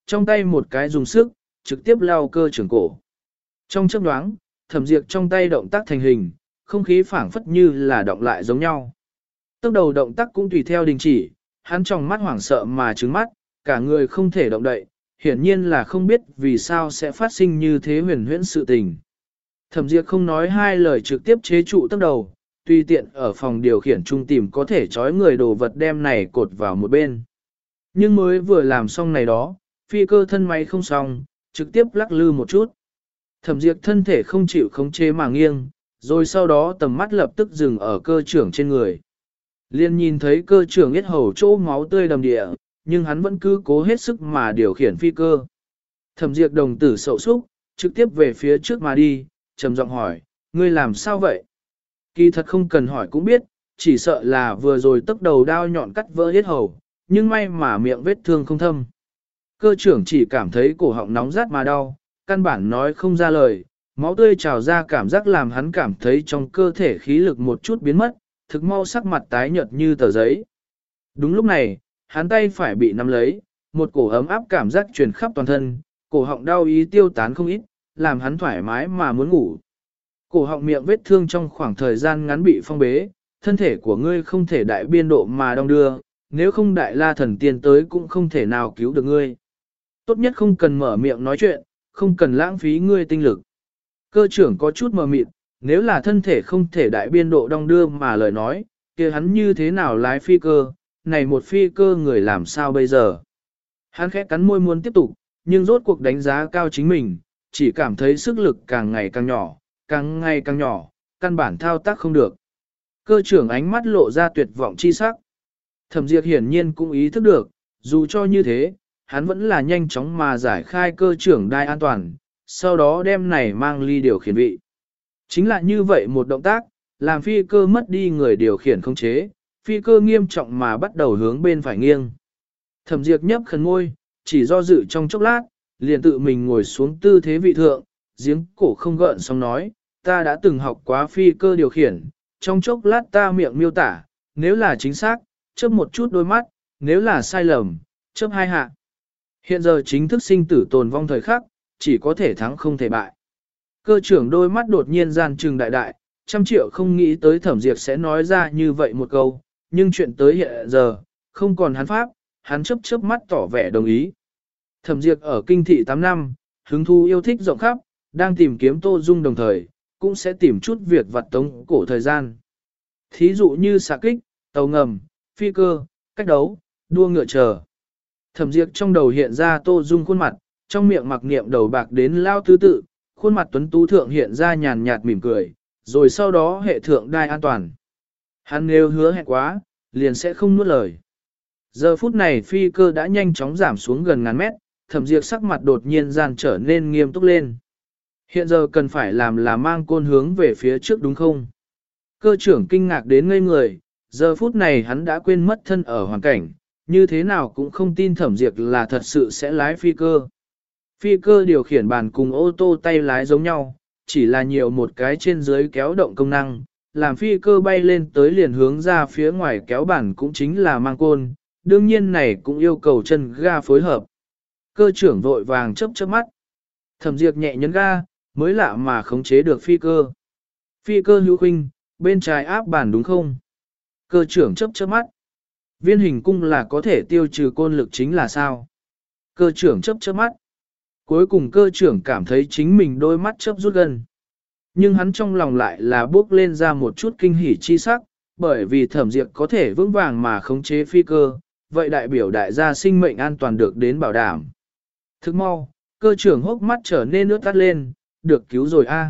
trong tay một cái dùng sức, trực tiếp lao cơ trưởng cổ. Trong chớp nhoáng, Thẩm Diệp trong tay động tác thành hình, không khí phảng phất như là động lại giống nhau. Tốc đầu động tác cũng tùy theo đình chỉ, hắn trong mắt hoảng sợ mà trừng mắt, cả người không thể động đậy, hiển nhiên là không biết vì sao sẽ phát sinh như thế huyền huyễn sự tình. Thẩm Diệp không nói hai lời trực tiếp chế trụ tốc đầu, tùy tiện ở phòng điều khiển trung tìm có thể trói người đồ vật đem này cột vào một bên. Nhưng mới vừa làm xong này đó, phi cơ thân máy không xong, trực tiếp lắc lư một chút. Thẩm Diệp thân thể không chịu khống chế mà nghiêng, rồi sau đó tầm mắt lập tức dừng ở cơ trưởng trên người. Liên nhìn thấy cơ trưởng yết hầu chỗ máu tươi đầm địa, nhưng hắn vẫn cứ cố hết sức mà điều khiển phi cơ. Thẩm Diệp đồng tử sậu súc, trực tiếp về phía trước mà đi, trầm giọng hỏi, ngươi làm sao vậy? Kỳ thật không cần hỏi cũng biết, chỉ sợ là vừa rồi tốc đầu đao nhọn cắt vỡ yết hầu, nhưng may mà miệng vết thương không thâm. Cơ trưởng chỉ cảm thấy cổ họng nóng rát mà đau, căn bản nói không ra lời, máu tươi trào ra cảm giác làm hắn cảm thấy trong cơ thể khí lực một chút biến mất, thực mau sắc mặt tái nhợt như tờ giấy. Đúng lúc này, hắn tay phải bị nắm lấy, một cổ ấm áp cảm giác truyền khắp toàn thân, cổ họng đau ý tiêu tán không ít, làm hắn thoải mái mà muốn ngủ. Cổ họng miệng vết thương trong khoảng thời gian ngắn bị phong bế, thân thể của ngươi không thể đại biên độ mà đong đưa, nếu không đại la thần tiên tới cũng không thể nào cứu được ngươi. Tốt nhất không cần mở miệng nói chuyện, không cần lãng phí ngươi tinh lực. Cơ trưởng có chút mờ mịt, nếu là thân thể không thể đại biên độ đong đưa mà lời nói, kia hắn như thế nào lái phi cơ, này một phi cơ người làm sao bây giờ. Hắn khẽ cắn môi muốn tiếp tục, nhưng rốt cuộc đánh giá cao chính mình, chỉ cảm thấy sức lực càng ngày càng nhỏ, càng ngày càng nhỏ, căn bản thao tác không được. Cơ trưởng ánh mắt lộ ra tuyệt vọng chi sắc. Thẩm Diệp hiển nhiên cũng ý thức được, dù cho như thế, hắn vẫn là nhanh chóng mà giải khai cơ trưởng đai an toàn, sau đó đem này mang ly điều khiển vị. Chính là như vậy một động tác, làm phi cơ mất đi người điều khiển không chế, phi cơ nghiêm trọng mà bắt đầu hướng bên phải nghiêng. Thẩm Diệp nhấp khẩn môi, chỉ do dự trong chốc lát, liền tự mình ngồi xuống tư thế vị thượng, giếng cổ không gợn xong nói, ta đã từng học quá phi cơ điều khiển, trong chốc lát ta miệng miêu tả, nếu là chính xác, chớp một chút đôi mắt, nếu là sai lầm, chớp hai hạ. Hiện giờ chính thức sinh tử tồn vong thời khắc, chỉ có thể thắng không thể bại. Cơ trưởng đôi mắt đột nhiên gian trừng đại đại, 100 triệu không nghĩ tới Thẩm Diệp sẽ nói ra như vậy một câu, nhưng chuyện tới hiện giờ, không còn hắn pháp, hắn chớp mắt tỏ vẻ đồng ý. Thẩm Diệp ở kinh thị 8 năm, hứng thú yêu thích rộng khắp, đang tìm kiếm Tô Dung đồng thời, cũng sẽ tìm chút việc vặt tống cổ thời gian. Thí dụ như xạ kích, tàu ngầm, phi cơ, cách đấu, đua ngựa chờ. Thẩm Diệp trong đầu hiện ra Tô Dung khuôn mặt, trong miệng mặc niệm đầu bạc đến lao tứ tự, khuôn mặt tuấn tú thượng hiện ra nhàn nhạt mỉm cười, rồi sau đó hệ thượng đai an toàn. Hắn nếu hứa hẹn quá, liền sẽ không nuốt lời. Giờ phút này phi cơ đã nhanh chóng giảm xuống gần ngàn mét, Thẩm Diệp sắc mặt đột nhiên gian trở nên nghiêm túc lên. Hiện giờ cần phải làm là mang côn hướng về phía trước đúng không? Cơ trưởng kinh ngạc đến ngây người, giờ phút này hắn đã quên mất thân ở hoàn cảnh, như thế nào cũng không tin Thẩm Diệp là thật sự sẽ lái phi cơ. Phi cơ điều khiển bàn cùng ô tô tay lái giống nhau, chỉ là nhiều một cái trên dưới kéo động công năng, làm phi cơ bay lên tới liền hướng ra phía ngoài kéo bàn cũng chính là mang côn, đương nhiên này cũng yêu cầu chân ga phối hợp. Cơ trưởng vội vàng chớp mắt. Thẩm Diệp nhẹ nhấn ga, mới lạ mà khống chế được phi cơ. Phi cơ hữu khinh, bên trái áp bàn đúng không? Cơ trưởng chớp mắt. Viên hình cung là có thể tiêu trừ côn lực chính là sao? Cơ trưởng chớp mắt. Cuối cùng cơ trưởng cảm thấy chính mình đôi mắt chớp rút gần. Nhưng hắn trong lòng lại là bước lên ra một chút kinh hỉ chi sắc, bởi vì Thẩm Diệp có thể vững vàng mà khống chế phi cơ, vậy đại biểu đại gia sinh mệnh an toàn được đến bảo đảm. Thức mau, cơ trưởng hốc mắt trở nên nước tắt lên, được cứu rồi a.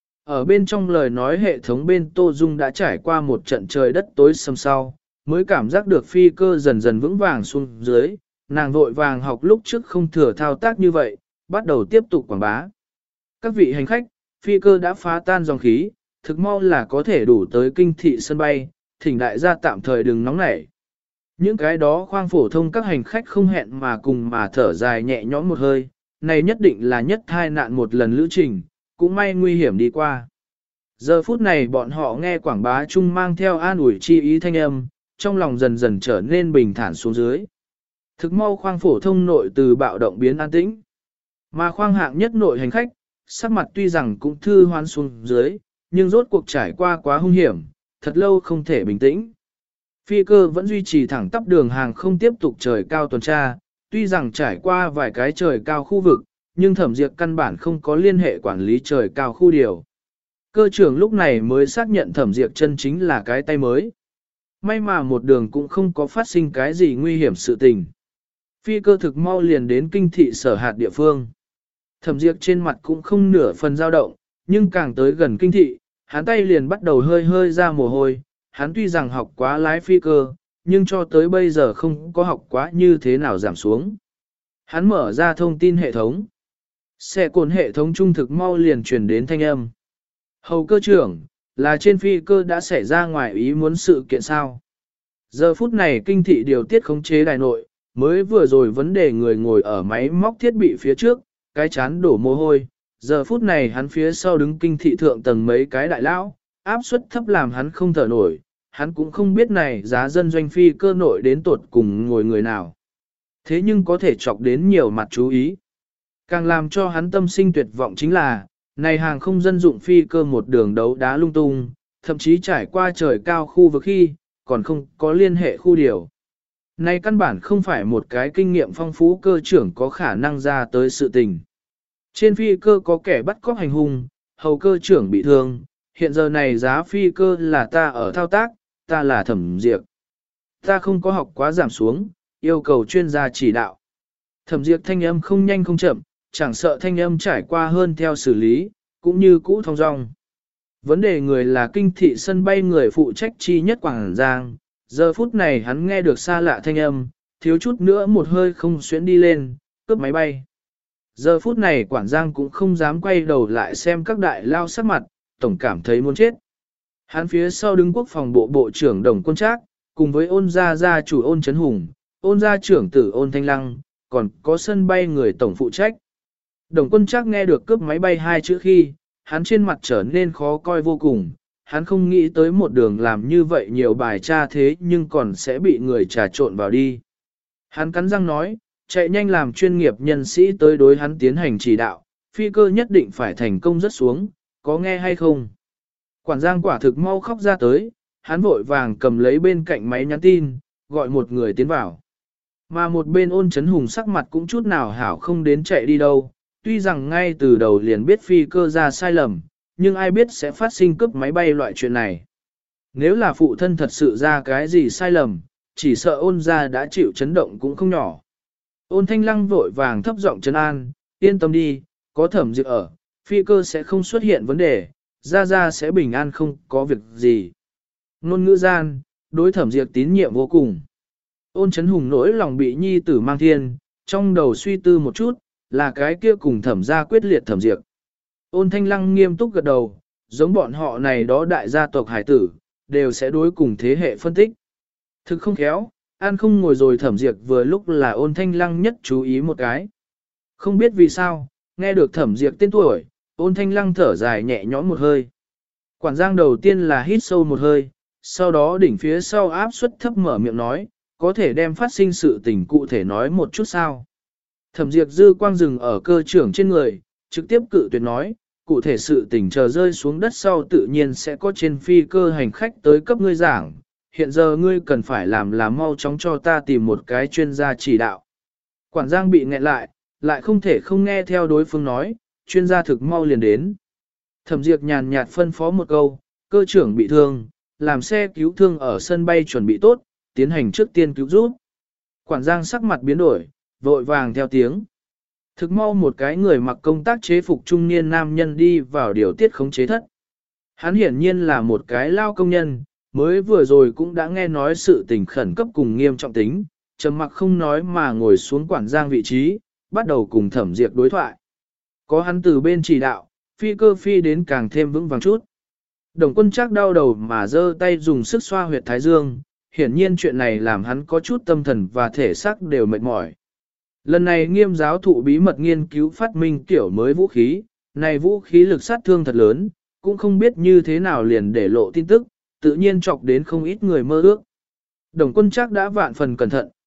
Ở bên trong lời nói hệ thống bên Tô Dung đã trải qua một trận trời đất tối sầm sau, mới cảm giác được phi cơ dần dần vững vàng xuống dưới, nàng vội vàng học lúc trước không thừa thao tác như vậy, bắt đầu tiếp tục quảng bá. Các vị hành khách, phi cơ đã phá tan dòng khí, thực mau là có thể đủ tới kinh thị sân bay, thỉnh đại gia tạm thời đừng nóng nảy. Những cái đó khoang phổ thông các hành khách không hẹn mà cùng mà thở dài nhẹ nhõm một hơi, này nhất định là nhất hai nạn một lần lữ trình, cũng may nguy hiểm đi qua. Giờ phút này bọn họ nghe quảng bá chung mang theo an ủi chi ý thanh âm, trong lòng dần dần trở nên bình thản xuống dưới. Thực mau khoang phổ thông nội từ bạo động biến an tĩnh. Mà khoang hạng nhất nội hành khách, sắc mặt tuy rằng cũng thư hoán xuống dưới, nhưng rốt cuộc trải qua quá hung hiểm, thật lâu không thể bình tĩnh. Phi cơ vẫn duy trì thẳng tắp đường hàng không tiếp tục trời cao tuần tra, tuy rằng trải qua vài cái trời cao khu vực, nhưng Thẩm Diệp căn bản không có liên hệ quản lý trời cao khu điều. Cơ trưởng lúc này mới xác nhận Thẩm Diệp chân chính là cái tay mới. May mà một đường cũng không có phát sinh cái gì nguy hiểm sự tình. Phi cơ thực mau liền đến kinh thị sở hạt địa phương. Thẩm Diệp trên mặt cũng không nửa phần dao động, nhưng càng tới gần kinh thị, hắn tay liền bắt đầu hơi hơi ra mồ hôi. Hắn tuy rằng học quá lái phi cơ, nhưng cho tới bây giờ không có học quá như thế nào giảm xuống. Hắn mở ra thông tin hệ thống. Xe cồn hệ thống trung thực mau liền truyền đến thanh âm. Hầu cơ trưởng, là trên phi cơ đã xảy ra ngoài ý muốn sự kiện sao? Giờ phút này kinh thị điều tiết khống chế đài nội, mới vừa rồi vấn đề người ngồi ở máy móc thiết bị phía trước, cái chán đổ mồ hôi. Giờ phút này hắn phía sau đứng kinh thị thượng tầng mấy cái đại lão, áp suất thấp làm hắn không thở nổi, hắn cũng không biết này giá dân doanh phi cơ nội đến tột cùng ngồi người nào. Thế nhưng có thể chọc đến nhiều mặt chú ý. Càng làm cho hắn tâm sinh tuyệt vọng chính là, này hàng không dân dụng phi cơ một đường đấu đá lung tung, thậm chí trải qua trời cao khu vực khi, còn không có liên hệ khu điều. Này căn bản không phải một cái kinh nghiệm phong phú cơ trưởng có khả năng ra tới sự tình. Trên phi cơ có kẻ bắt cóc hành hung, hầu cơ trưởng bị thương, hiện giờ này giá phi cơ là ta ở thao tác, ta là Thẩm Diệp. Ta không có học quá giảm xuống, yêu cầu chuyên gia chỉ đạo. Thẩm Diệp thanh âm không nhanh không chậm, chẳng sợ thanh âm trải qua hơn theo xử lý, cũng như cũ thong dong. Vấn đề người là kinh thị sân bay người phụ trách chi nhất Quảng Giang, giờ phút này hắn nghe được xa lạ thanh âm, thiếu chút nữa một hơi không xuyến đi lên, cướp máy bay. Giờ phút này Quảng Giang cũng không dám quay đầu lại xem các đại lao sắc mặt, tổng cảm thấy muốn chết. Hắn phía sau đứng quốc phòng bộ bộ trưởng Đồng Quân Trác, cùng với ôn gia chủ ôn Trấn Hùng, ôn gia trưởng tử ôn Thanh Lăng, còn có sân bay người tổng phụ trách. Đồng Quân Trác nghe được cướp máy bay hai chữ khi, hắn trên mặt trở nên khó coi vô cùng, hắn không nghĩ tới một đường làm như vậy nhiều bài tra thế nhưng còn sẽ bị người trà trộn vào đi. Hắn cắn răng nói, chạy nhanh làm chuyên nghiệp nhân sĩ tới đối hắn tiến hành chỉ đạo, phi cơ nhất định phải thành công rất xuống, có nghe hay không? Quản Giang quả thực mau khóc ra tới, hắn vội vàng cầm lấy bên cạnh máy nhắn tin, gọi một người tiến vào. Mà một bên ôn Trấn Hùng sắc mặt cũng chút nào hảo không đến chạy đi đâu, tuy rằng ngay từ đầu liền biết phi cơ ra sai lầm, nhưng ai biết sẽ phát sinh cướp máy bay loại chuyện này. Nếu là phụ thân thật sự ra cái gì sai lầm, chỉ sợ ôn ra đã chịu chấn động cũng không nhỏ. Ôn Thanh Lăng vội vàng thấp giọng trấn an, yên tâm đi, có Thẩm Diệp ở, phi cơ sẽ không xuất hiện vấn đề, ra sẽ bình an không có việc gì. Ngôn ngữ gian, đối Thẩm Diệp tín nhiệm vô cùng. Ôn Trấn Hùng nỗi lòng bị nhi tử mang thiên, trong đầu suy tư một chút, là cái kia cùng Thẩm gia quyết liệt Thẩm Diệp. Ôn Thanh Lăng nghiêm túc gật đầu, giống bọn họ này đó đại gia tộc hải tử, đều sẽ đối cùng thế hệ phân tích. Thực không khéo, An không ngồi rồi Thẩm Diệp vừa lúc là Ôn Thanh Lăng nhất chú ý một cái. Không biết vì sao, nghe được Thẩm Diệp tên tuổi, Ôn Thanh Lăng thở dài nhẹ nhõm một hơi. Quản Giang đầu tiên là hít sâu một hơi, sau đó đỉnh phía sau áp suất thấp mở miệng nói, có thể đem phát sinh sự tình cụ thể nói một chút sao. Thẩm Diệp dư quang dừng ở cơ trưởng trên người, trực tiếp cự tuyệt nói, cụ thể sự tình chờ rơi xuống đất sau tự nhiên sẽ có trên phi cơ hành khách tới cấp ngươi giảng, hiện giờ ngươi cần phải làm là mau chóng cho ta tìm một cái chuyên gia chỉ đạo. Quản Giang bị nghẹn lại không thể không nghe theo đối phương nói, chuyên gia thực mau liền đến. Thẩm Diệp nhàn nhạt phân phó một câu, cơ trưởng bị thương, làm xe cứu thương ở sân bay chuẩn bị tốt, tiến hành trước tiên cứu giúp. Quản Giang sắc mặt biến đổi, vội vàng theo tiếng. Thực mau một cái người mặc công tác chế phục trung niên nam nhân đi vào điều tiết khống chế thất. Hắn hiển nhiên là một cái lao công nhân, mới vừa rồi cũng đã nghe nói sự tình khẩn cấp cùng nghiêm trọng tính, trầm mặc không nói mà ngồi xuống Quản Giang vị trí, bắt đầu cùng Thẩm Diệp đối thoại. Có hắn từ bên chỉ đạo, phi cơ phi đến càng thêm vững vàng chút. Đồng Quân Trác đau đầu mà giơ tay dùng sức xoa huyệt thái dương, hiển nhiên chuyện này làm hắn có chút tâm thần và thể xác đều mệt mỏi. Lần này nghiêm giáo thụ bí mật nghiên cứu phát minh kiểu mới vũ khí, này vũ khí lực sát thương thật lớn, cũng không biết như thế nào liền để lộ tin tức, tự nhiên chọc đến không ít người mơ ước. Đồng Quân Trác đã vạn phần cẩn thận,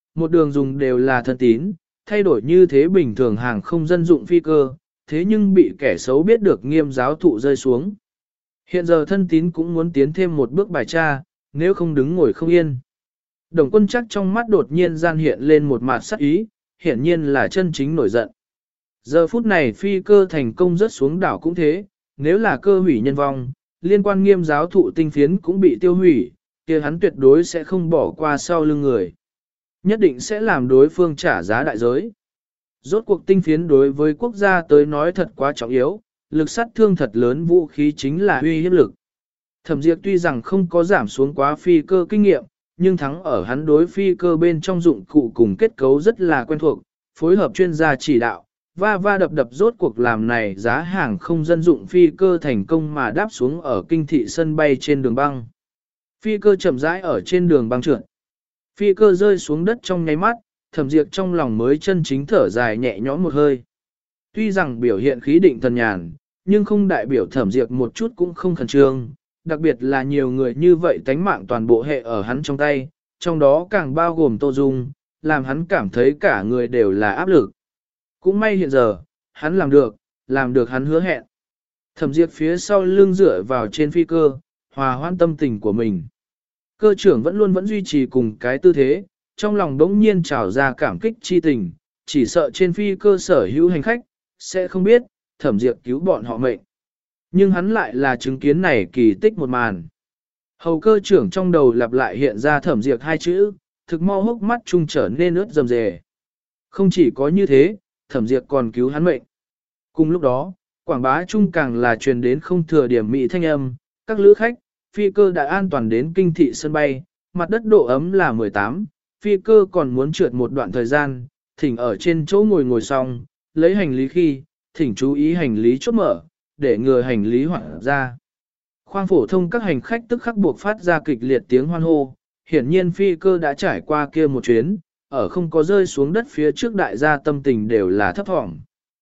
một đường dùng đều là thân tín, thay đổi như thế bình thường hàng không dân dụng phi cơ, thế nhưng bị kẻ xấu biết được Nghiêm giáo thụ rơi xuống. Hiện giờ thân tín cũng muốn tiến thêm một bước bài tra, nếu không đứng ngồi không yên. Đồng Quân chắc trong mắt đột nhiên gian hiện lên một mặt sắc ý, hiển nhiên là chân chính nổi giận. Giờ phút này phi cơ thành công rớt xuống đảo cũng thế, nếu là cơ hủy nhân vong, liên quan Nghiêm giáo thụ tinh phiến cũng bị tiêu hủy, kia hắn tuyệt đối sẽ không bỏ qua sau lưng người. Nhất định sẽ làm đối phương trả giá đại giới. Rốt cuộc tinh phiến đối với quốc gia tới nói thật quá trọng yếu, lực sát thương thật lớn, vũ khí chính là uy hiếp lực. Thẩm Diệp tuy rằng không có giảm xuống quá phi cơ kinh nghiệm, nhưng thắng ở hắn đối phi cơ bên trong dụng cụ cùng kết cấu rất là quen thuộc, phối hợp chuyên gia chỉ đạo, va đập đập rốt cuộc làm này giá hàng không dân dụng phi cơ thành công mà đáp xuống ở kinh thị sân bay trên đường băng. Phi cơ chậm rãi ở trên đường băng trượt. Phi cơ rơi xuống đất trong nháy mắt, Thẩm Diệp trong lòng mới chân chính thở dài nhẹ nhõm một hơi. Tuy rằng biểu hiện khí định thần nhàn, nhưng không đại biểu Thẩm Diệp một chút cũng không khẩn trương, đặc biệt là nhiều người như vậy tánh mạng toàn bộ hệ ở hắn trong tay, trong đó càng bao gồm Tô Dung, làm hắn cảm thấy cả người đều là áp lực. Cũng may hiện giờ, hắn làm được hắn hứa hẹn. Thẩm Diệp phía sau lưng dựa vào trên phi cơ, hòa hoãn tâm tình của mình. Cơ trưởng vẫn duy trì cùng cái tư thế, trong lòng đống nhiên trào ra cảm kích chi tình, chỉ sợ trên phi cơ sở hữu hành khách, sẽ không biết, Thẩm Diệp cứu bọn họ mệnh. Nhưng hắn lại là chứng kiến này kỳ tích một màn. Hầu cơ trưởng trong đầu lặp lại hiện ra Thẩm Diệp hai chữ, thực mau hốc mắt trung trở nên ướt rầm rề. Không chỉ có như thế, Thẩm Diệp còn cứu hắn mệnh. Cùng lúc đó, quảng bá trung càng là truyền đến không thừa điểm mỹ thanh âm, các lữ khách, phi cơ đã an toàn đến kinh thị sân bay, mặt đất độ ấm là 18, phi cơ còn muốn trượt một đoạn thời gian, thỉnh ở trên chỗ ngồi xong, lấy hành lý khi, thỉnh chú ý hành lý chốt mở, để ngừa hành lý hoảng ra. Khoang phổ thông các hành khách tức khắc buộc phát ra kịch liệt tiếng hoan hô, hiển nhiên phi cơ đã trải qua kia một chuyến, ở không có rơi xuống đất phía trước đại gia tâm tình đều là thấp thỏm.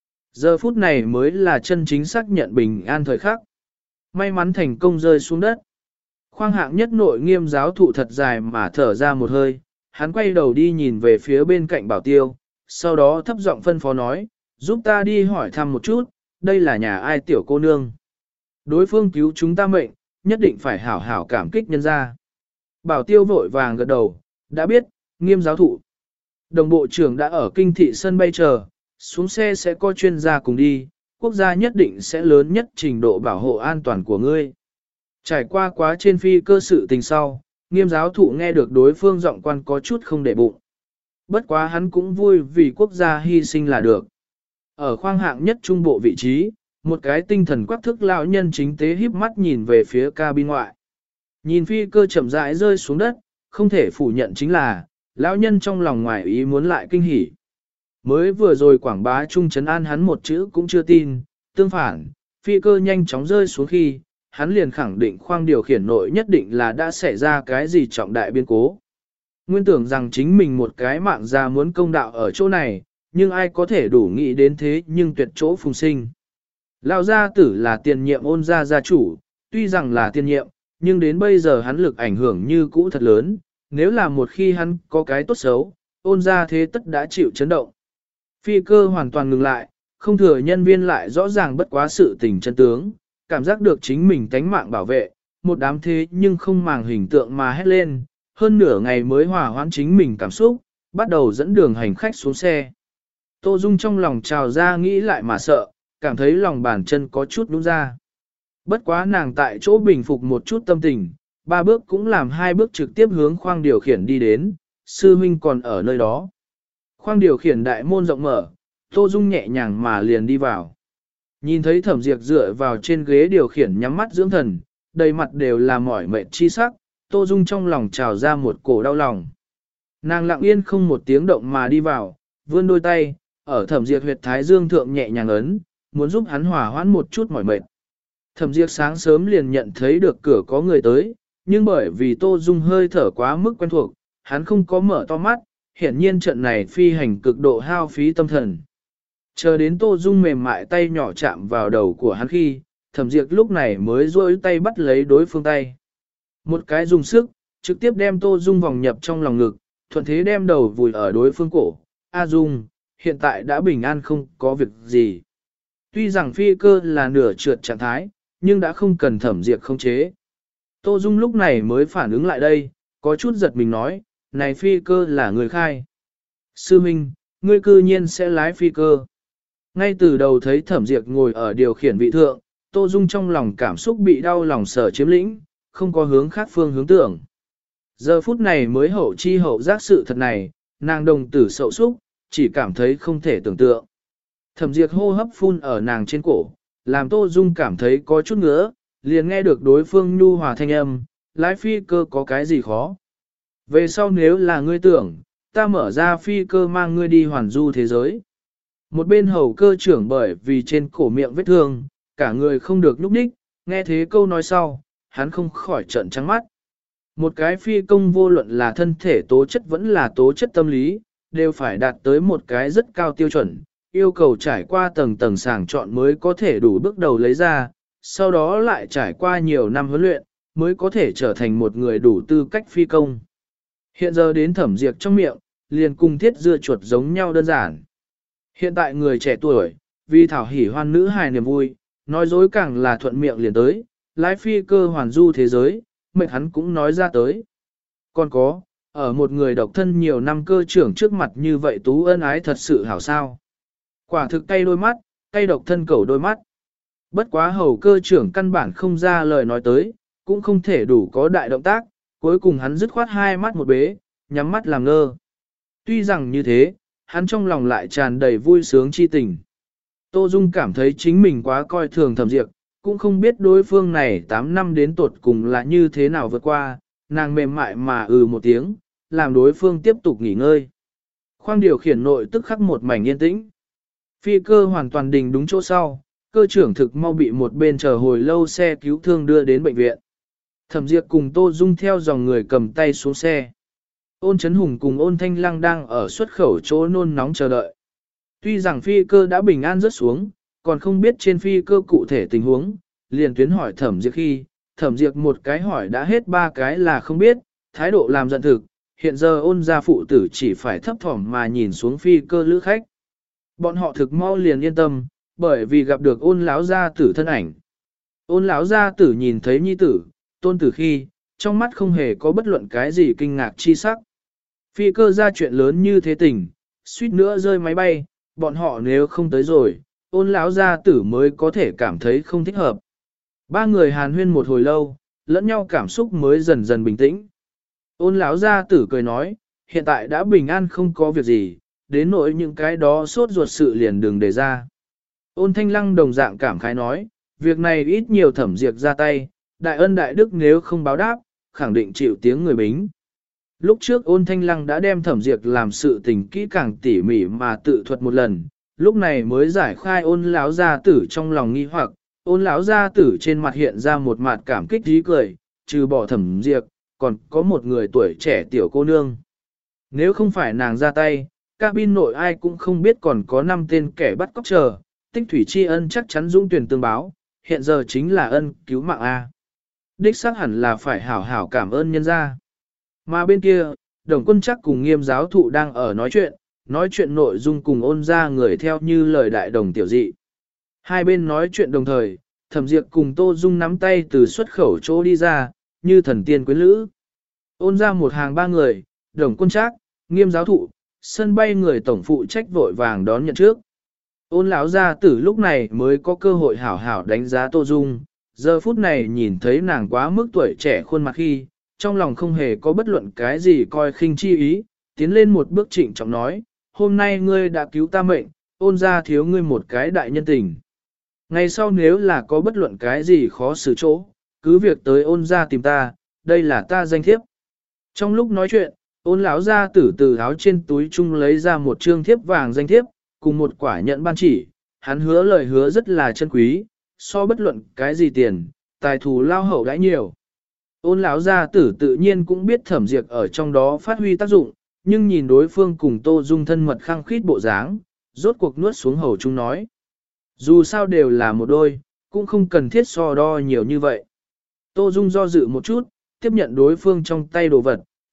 Giờ phút này mới là chân chính xác nhận bình an thời khắc. May mắn thành công rơi xuống đất. Khoang hạng nhất nội Nghiêm giáo thụ thật dài mà thở ra một hơi, hắn quay đầu đi nhìn về phía bên cạnh Bảo Tiêu, sau đó thấp giọng phân phó nói, giúp ta đi hỏi thăm một chút, đây là nhà ai tiểu cô nương. Đối phương cứu chúng ta mệnh, nhất định phải hảo hảo cảm kích nhân ra. Bảo Tiêu vội vàng gật đầu, đã biết, Nghiêm giáo thụ. Đồng bộ trưởng đã ở kinh thị sân bay chờ, xuống xe sẽ có chuyên gia cùng đi, quốc gia nhất định sẽ lớn nhất trình độ bảo hộ an toàn của ngươi. Trải qua quá trên phi cơ sự tình sau, Nghiêm giáo thụ nghe được đối phương giọng quan có chút không để bụng. Bất quá hắn cũng vui vì quốc gia hy sinh là được. Ở khoang hạng nhất trung bộ vị trí, một cái tinh thần quắc thức lão nhân chính tế híp mắt nhìn về phía cabin ngoại. Nhìn phi cơ chậm rãi rơi xuống đất, không thể phủ nhận chính là, lão nhân trong lòng ngoài ý muốn lại kinh hỉ. Mới vừa rồi quảng bá trung trấn an hắn một chữ cũng chưa tin, tương phản, phi cơ nhanh chóng rơi xuống khi, hắn liền khẳng định khoang điều khiển nội nhất định là đã xảy ra cái gì trọng đại biến cố. Nguyên tưởng rằng chính mình một cái mạng ra muốn công đạo ở chỗ này, nhưng ai có thể đủ nghĩ đến thế nhưng tuyệt chỗ phùng sinh. Lão gia tử là tiền nhiệm Ôn gia gia chủ, tuy rằng là tiền nhiệm, nhưng đến bây giờ hắn lực ảnh hưởng như cũ thật lớn, nếu là một khi hắn có cái tốt xấu, Ôn gia thế tất đã chịu chấn động. Phi cơ hoàn toàn ngừng lại, không thừa nhân viên lại rõ ràng bất quá sự tình chân tướng, cảm giác được chính mình tánh mạng bảo vệ, một đám thế nhưng không màng hình tượng mà hét lên, hơn nửa ngày mới hòa hoãn chính mình cảm xúc, bắt đầu dẫn đường hành khách xuống xe. Tô Dung trong lòng trào ra nghĩ lại mà sợ, cảm thấy lòng bàn chân có chút nhũn ra. Bất quá nàng tại chỗ bình phục một chút tâm tình, 3 bước cũng làm 2 bước trực tiếp hướng khoang điều khiển đi đến, sư huynh còn ở nơi đó. Khoang điều khiển đại môn rộng mở, Tô Dung nhẹ nhàng mà liền đi vào. Nhìn thấy Thẩm Diệp dựa vào trên ghế điều khiển nhắm mắt dưỡng thần, đầy mặt đều là mỏi mệt chi sắc, Tô Dung trong lòng trào ra một cổ đau lòng. Nàng lặng yên không một tiếng động mà đi vào, vươn đôi tay, ở Thẩm Diệp huyệt thái dương thượng nhẹ nhàng ấn, muốn giúp hắn hòa hoãn một chút mỏi mệt. Thẩm Diệp sáng sớm liền nhận thấy được cửa có người tới, nhưng bởi vì Tô Dung hơi thở quá mức quen thuộc, hắn không có mở to mắt, hiển nhiên trận này phi hành cực độ hao phí tâm thần. Chờ đến Tô Dung mềm mại tay nhỏ chạm vào đầu của hắn khi, Thẩm Diệp lúc này mới duỗi tay bắt lấy đối phương tay. Một cái dùng sức, trực tiếp đem Tô Dung vòng nhập trong lòng ngực, thuận thế đem đầu vùi ở đối phương cổ. A Dung, hiện tại đã bình an không có việc gì. Tuy rằng phi cơ là nửa trượt trạng thái, nhưng đã không cần Thẩm Diệp khống chế. Tô Dung lúc này mới phản ứng lại đây, có chút giật mình nói, này phi cơ là người khai. Sư Minh, ngươi cư nhiên sẽ lái phi cơ. Ngay từ đầu thấy Thẩm Diệp ngồi ở điều khiển vị thượng, Tô Dung trong lòng cảm xúc bị đau lòng sở chiếm lĩnh, không có hướng khác phương hướng tưởng. Giờ phút này mới hậu chi hậu giác sự thật này, nàng đồng tử sậu xúc, chỉ cảm thấy không thể tưởng tượng. Thẩm Diệp hô hấp phun ở nàng trên cổ, làm Tô Dung cảm thấy có chút ngứa, liền nghe được đối phương nhu hòa thanh âm, lái phi cơ có cái gì khó. Về sau nếu là ngươi tưởng, ta mở ra phi cơ mang ngươi đi hoàn du thế giới. Một bên hầu cơ trưởng bởi vì trên cổ miệng vết thương, cả người không được nhúc nhích, nghe thế câu nói sau, hắn không khỏi trợn trắng mắt. Một cái phi công vô luận là thân thể tố chất vẫn là tố chất tâm lý, đều phải đạt tới một cái rất cao tiêu chuẩn, yêu cầu trải qua tầng tầng sàng chọn mới có thể đủ bước đầu lấy ra, sau đó lại trải qua nhiều năm huấn luyện, mới có thể trở thành một người đủ tư cách phi công. Hiện giờ đến Thẩm Diệp trong miệng, liền cùng thiết dưa chuột giống nhau đơn giản. Hiện tại người trẻ tuổi, vì thảo hỉ hoan nữ hài niềm vui, nói dối càng là thuận miệng liền tới, lái phi cơ hoàn du thế giới, mệt hắn cũng nói ra tới. Còn có, ở một người độc thân nhiều năm cơ trưởng trước mặt như vậy tú ân ái thật sự hảo sao. Quả thực cay đôi mắt, cay độc thân cầu đôi mắt. Bất quá hầu cơ trưởng căn bản không ra lời nói tới, cũng không thể đủ có đại động tác, cuối cùng hắn dứt khoát hai mắt một bế, nhắm mắt làm ngơ. Tuy rằng như thế, hắn trong lòng lại tràn đầy vui sướng chi tình. Tô Dung cảm thấy chính mình quá coi thường Thẩm Diệp, cũng không biết đối phương này 8 năm đến tuột cùng là như thế nào vượt qua, nàng mềm mại mà một tiếng, làm đối phương tiếp tục nghỉ ngơi. Khoang điều khiển nội tức khắc một mảnh yên tĩnh. Phi cơ hoàn toàn đình đúng chỗ sau, cơ trưởng thực mau bị một bên chờ hồi lâu xe cứu thương đưa đến bệnh viện. Thẩm Diệp cùng Tô Dung theo dòng người cầm tay xuống xe. Ôn Chấn Hùng cùng Ôn Thanh Lăng đang ở xuất khẩu chỗ nôn nóng chờ đợi. Tuy rằng phi cơ đã bình an rớt xuống, còn không biết trên phi cơ cụ thể tình huống, liền tuyến hỏi Thẩm Diệp khi, Thẩm Diệp một cái hỏi đã hết ba cái là không biết, thái độ làm giận thực, hiện giờ Ôn gia phụ tử chỉ phải thấp thỏm mà nhìn xuống phi cơ lữ khách. Bọn họ thực mau liền yên tâm, bởi vì gặp được Ôn lão gia tử thân ảnh. Ôn lão gia tử nhìn thấy nhi tử, tôn tử khi, trong mắt không hề có bất luận cái gì kinh ngạc chi sắc. Phi cơ ra chuyện lớn như thế tình, suýt nữa rơi máy bay, bọn họ nếu không tới rồi, Ôn lão gia tử mới có thể cảm thấy không thích hợp. Ba người hàn huyên một hồi lâu, lẫn nhau cảm xúc mới dần dần bình tĩnh. Ôn lão gia tử cười nói, hiện tại đã bình an không có việc gì, đến nỗi những cái đó sốt ruột sự liền đừng đề ra. Ôn Thanh Lăng đồng dạng cảm khái nói, việc này ít nhiều Thẩm Diệp ra tay, đại ân đại đức nếu không báo đáp, khẳng định chịu tiếng người bính. Lúc trước Ôn Thanh Lăng đã đem Thẩm Diệp làm sự tình kỹ càng tỉ mỉ mà tự thuật một lần, lúc này mới giải khai Ôn lão gia tử trong lòng nghi hoặc. Ôn lão gia tử trên mặt hiện ra một mặt cảm kích trí cười, trừ bỏ Thẩm Diệp, còn có một người tuổi trẻ tiểu cô nương. Nếu không phải nàng ra tay, cabin nội ai cũng không biết còn có 5 tên kẻ bắt cóc chờ, Tích Thủy tri ân chắc chắn dũng tuyển tương báo, hiện giờ chính là ân cứu mạng A. Đích xác hẳn là phải hảo hảo cảm ơn nhân gia. Mà bên kia, Đồng Quân Trắc cùng Nghiêm giáo thụ đang ở nói chuyện nội dung cùng Ôn gia người theo như lời đại đồng tiểu dị. Hai bên nói chuyện đồng thời, Thẩm Diệp cùng Tô Dung nắm tay từ xuất khẩu chỗ đi ra, như thần tiên quyến lữ. Ôn ra một hàng ba người, Đồng Quân Trác, Nghiêm giáo thụ, sân bay người tổng phụ trách vội vàng đón nhận trước. Ôn lão gia tử lúc này mới có cơ hội hảo hảo đánh giá Tô Dung, giờ phút này nhìn thấy nàng quá mức tuổi trẻ khuôn mặt khi, trong lòng không hề có bất luận cái gì coi khinh chi ý, tiến lên một bước trịnh trọng nói, hôm nay ngươi đã cứu ta mệnh, Ôn ra thiếu ngươi một cái đại nhân tình. Ngày sau nếu là có bất luận cái gì khó xử chỗ, cứ việc tới Ôn ra tìm ta, đây là ta danh thiếp. Trong lúc nói chuyện, Ôn lão ra từ áo trên túi chung lấy ra một trương thiếp vàng danh thiếp, cùng một quả nhận ban chỉ, hắn hứa lời hứa rất là chân quý, so bất luận cái gì tiền, tài thù lao hậu đãi nhiều. Ôn lão gia tử tự nhiên cũng biết Thẩm Diệp ở trong đó phát huy tác dụng, nhưng nhìn đối phương cùng Tô Dung thân mật khăng khít bộ dáng, rốt cuộc nuốt xuống hầu chung nói. Dù sao đều là một đôi, cũng không cần thiết so đo nhiều như vậy. Tô Dung do dự một chút, tiếp nhận đối phương trong tay đồ vật,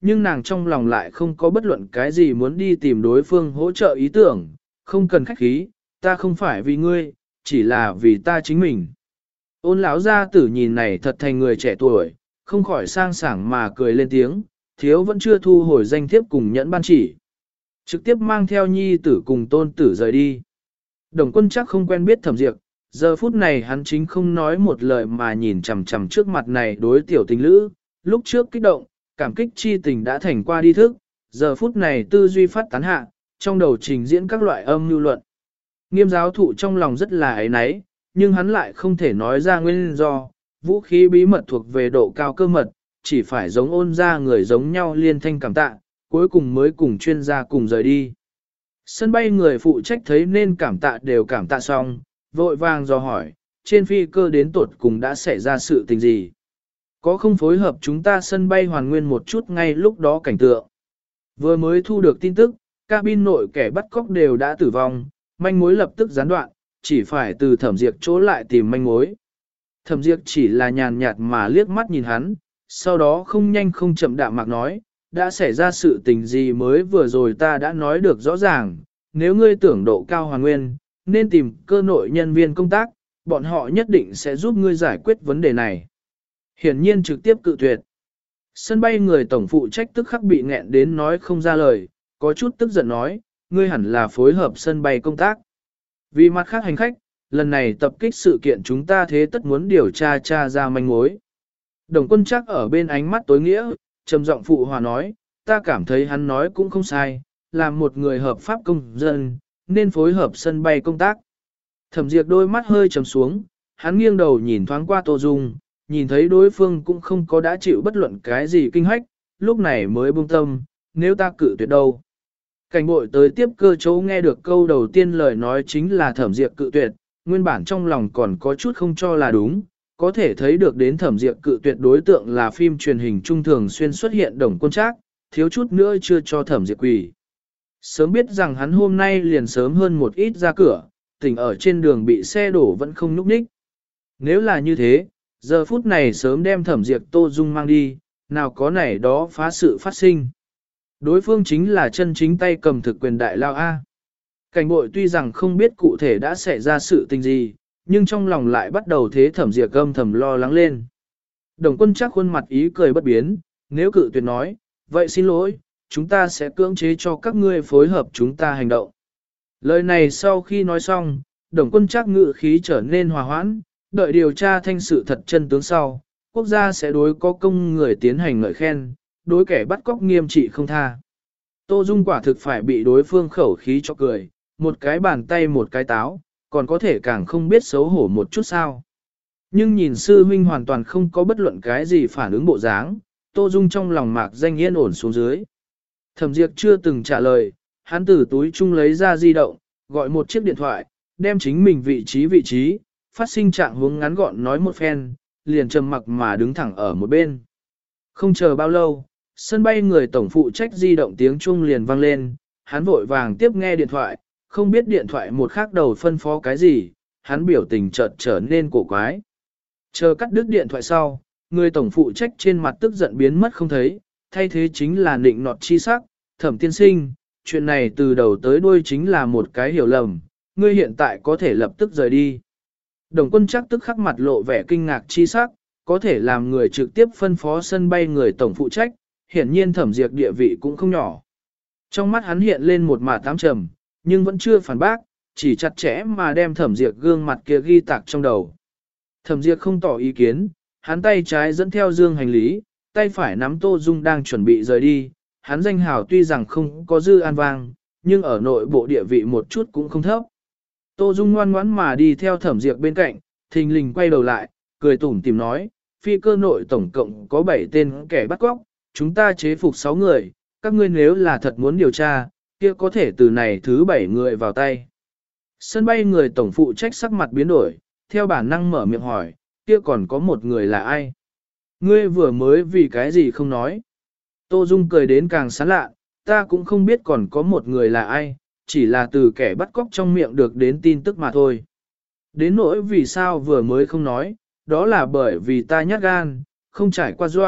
nhưng nàng trong lòng lại không có bất luận cái gì muốn đi tìm đối phương hỗ trợ ý tưởng, không cần khách khí, ta không phải vì ngươi, chỉ là vì ta chính mình. Ôn lão gia tử nhìn này thật thành người trẻ tuổi, không khỏi sang sảng mà cười lên tiếng, thiếu vẫn chưa thu hồi danh thiếp cùng nhẫn ban chỉ. Trực tiếp mang theo nhi tử cùng tôn tử rời đi. Đồng Quân chắc không quen biết Thẩm Diệp, giờ phút này hắn chính không nói một lời mà nhìn chằm chằm trước mặt này đối tiểu tình lữ, lúc trước kích động, cảm kích chi tình đã thành qua đi thức, giờ phút này tư duy phát tán hạ, trong đầu trình diễn các loại âm mưu luận. Nghiêm giáo thụ trong lòng rất là ấy náy, nhưng hắn lại không thể nói ra nguyên do, vũ khí bí mật thuộc về độ cao cơ mật, chỉ phải giống ôn ra người giống nhau liên thanh cảm tạ, cuối cùng mới cùng chuyên gia cùng rời đi. Sân bay người phụ trách thấy nên cảm tạ đều cảm tạ xong, vội vàng dò hỏi, trên phi cơ đến tột cùng đã xảy ra sự tình gì? Có không phối hợp chúng ta sân bay hoàn nguyên một chút ngay lúc đó cảnh tượng? Vừa mới thu được tin tức, cabin nội kẻ bắt cóc đều đã tử vong, manh mối lập tức gián đoạn, chỉ phải từ Thẩm Diệp chỗ lại tìm manh mối. Thẩm Diệp chỉ là nhàn nhạt mà liếc mắt nhìn hắn, sau đó không nhanh không chậm đạm mạc nói, đã xảy ra sự tình gì mới vừa rồi ta đã nói được rõ ràng, nếu ngươi tưởng độ cao hoàn nguyên, nên tìm cơ nội nhân viên công tác, bọn họ nhất định sẽ giúp ngươi giải quyết vấn đề này. Hiển nhiên trực tiếp cự tuyệt. Sân bay người tổng phụ trách tức khắc bị nghẹn đến nói không ra lời, có chút tức giận nói, ngươi hẳn là phối hợp sân bay công tác. Vì mặt khác hành khách, lần này tập kích sự kiện chúng ta thế tất muốn điều tra ra manh mối. Đồng Quân chắc ở bên ánh mắt tối nghĩa, trầm giọng phụ hòa nói, ta cảm thấy hắn nói cũng không sai, làm một người hợp pháp công dân, nên phối hợp sân bay công tác. Thẩm Diệp đôi mắt hơi trầm xuống, hắn nghiêng đầu nhìn thoáng qua Tô Dung, nhìn thấy đối phương cũng không có đã chịu bất luận cái gì kinh hách, lúc này mới buông tâm, nếu ta cự tuyệt đâu. Cảnh bội tới tiếp cơ chỗ nghe được câu đầu tiên lời nói chính là Thẩm Diệp cự tuyệt, nguyên bản trong lòng còn có chút không cho là đúng, có thể thấy được đến Thẩm Diệp cự tuyệt đối tượng là phim truyền hình trung thường xuyên xuất hiện Đồng Quân Trác, thiếu chút nữa chưa cho Thẩm Diệp quỳ. Sớm biết rằng hắn hôm nay liền sớm hơn một ít ra cửa, tỉnh ở trên đường bị xe đổ vẫn không nhúc nhích. Nếu là như thế, giờ phút này sớm đem Thẩm Diệp Tô Dung mang đi, nào có này đó phá sự phát sinh. Đối phương chính là chân chính tay cầm thực quyền đại lao A. Cảnh bội tuy rằng không biết cụ thể đã xảy ra sự tình gì, nhưng trong lòng lại bắt đầu thế Thẩm Diệp âm thầm lo lắng lên. Đồng Quân chắc khuôn mặt ý cười bất biến, nếu cự tuyệt nói, vậy xin lỗi, chúng ta sẽ cưỡng chế cho các ngươi phối hợp chúng ta hành động. Lời này sau khi nói xong, Đồng Quân chắc ngự khí trở nên hòa hoãn, đợi điều tra thanh sự thật chân tướng sau, quốc gia sẽ đối có công người tiến hành ngợi khen, đối kẻ bắt cóc nghiêm trị không tha. Tô Dung quả thực phải bị đối phương khẩu khí cho cười, một cái bàn tay một cái táo, còn có thể càng không biết xấu hổ một chút sao. Nhưng nhìn sư huynh hoàn toàn không có bất luận cái gì phản ứng bộ dáng, Tô Dung trong lòng mạc danh yên ổn xuống dưới. Thẩm Diệp chưa từng trả lời, hắn từ túi chung lấy ra di động, gọi một chiếc điện thoại, đem chính mình vị trí, phát sinh trạng hướng ngắn gọn nói một phen, liền trầm mặc mà đứng thẳng ở một bên. Không chờ bao lâu, sân bay người tổng phụ trách di động tiếng chuông liền vang lên, hắn vội vàng tiếp nghe điện thoại, không biết điện thoại một khắc đầu phân phó cái gì, hắn biểu tình chợt trở nên cổ quái. Chờ cắt đứt điện thoại sau, người tổng phụ trách trên mặt tức giận biến mất không thấy, thay thế chính là nịnh nọt chi sắc, Thẩm tiên sinh, chuyện này từ đầu tới đuôi chính là một cái hiểu lầm, ngươi hiện tại có thể lập tức rời đi. Đồng Quân chắc tức khắc mặt lộ vẻ kinh ngạc chi sắc, có thể làm người trực tiếp phân phó sân bay người tổng phụ trách, hiển nhiên Thẩm Diệp địa vị cũng không nhỏ. Trong mắt hắn hiện lên một mả tám trầm, nhưng vẫn chưa phản bác, chỉ chặt chẽ mà đem Thẩm Diệp gương mặt kia ghi tạc trong đầu. Thẩm Diệp không tỏ ý kiến, hắn tay trái dẫn theo dương hành lý, tay phải nắm Tô Dung đang chuẩn bị rời đi, hắn danh hào tuy rằng không có dư an vang, nhưng ở nội bộ địa vị một chút cũng không thấp. Tô Dung ngoan ngoãn mà đi theo Thẩm Diệp bên cạnh, thình lình quay đầu lại, cười tủm tỉm nói, phi cơ nội tổng cộng có 7 tên kẻ bắt cóc, chúng ta chế phục 6 người, các ngươi nếu là thật muốn điều tra, kia có thể từ này thứ 7 người vào tay. Sân bay người tổng phụ trách sắc mặt biến đổi, theo bản năng mở miệng hỏi, kia còn có một người là ai? Ngươi vừa mới vì cái gì không nói? Tô Dung cười đến càng sán lạ, ta cũng không biết còn có một người là ai, chỉ là từ kẻ bắt cóc trong miệng được đến tin tức mà thôi. Đến nỗi vì sao vừa mới không nói, đó là bởi vì ta nhát gan, không trải qua dọa,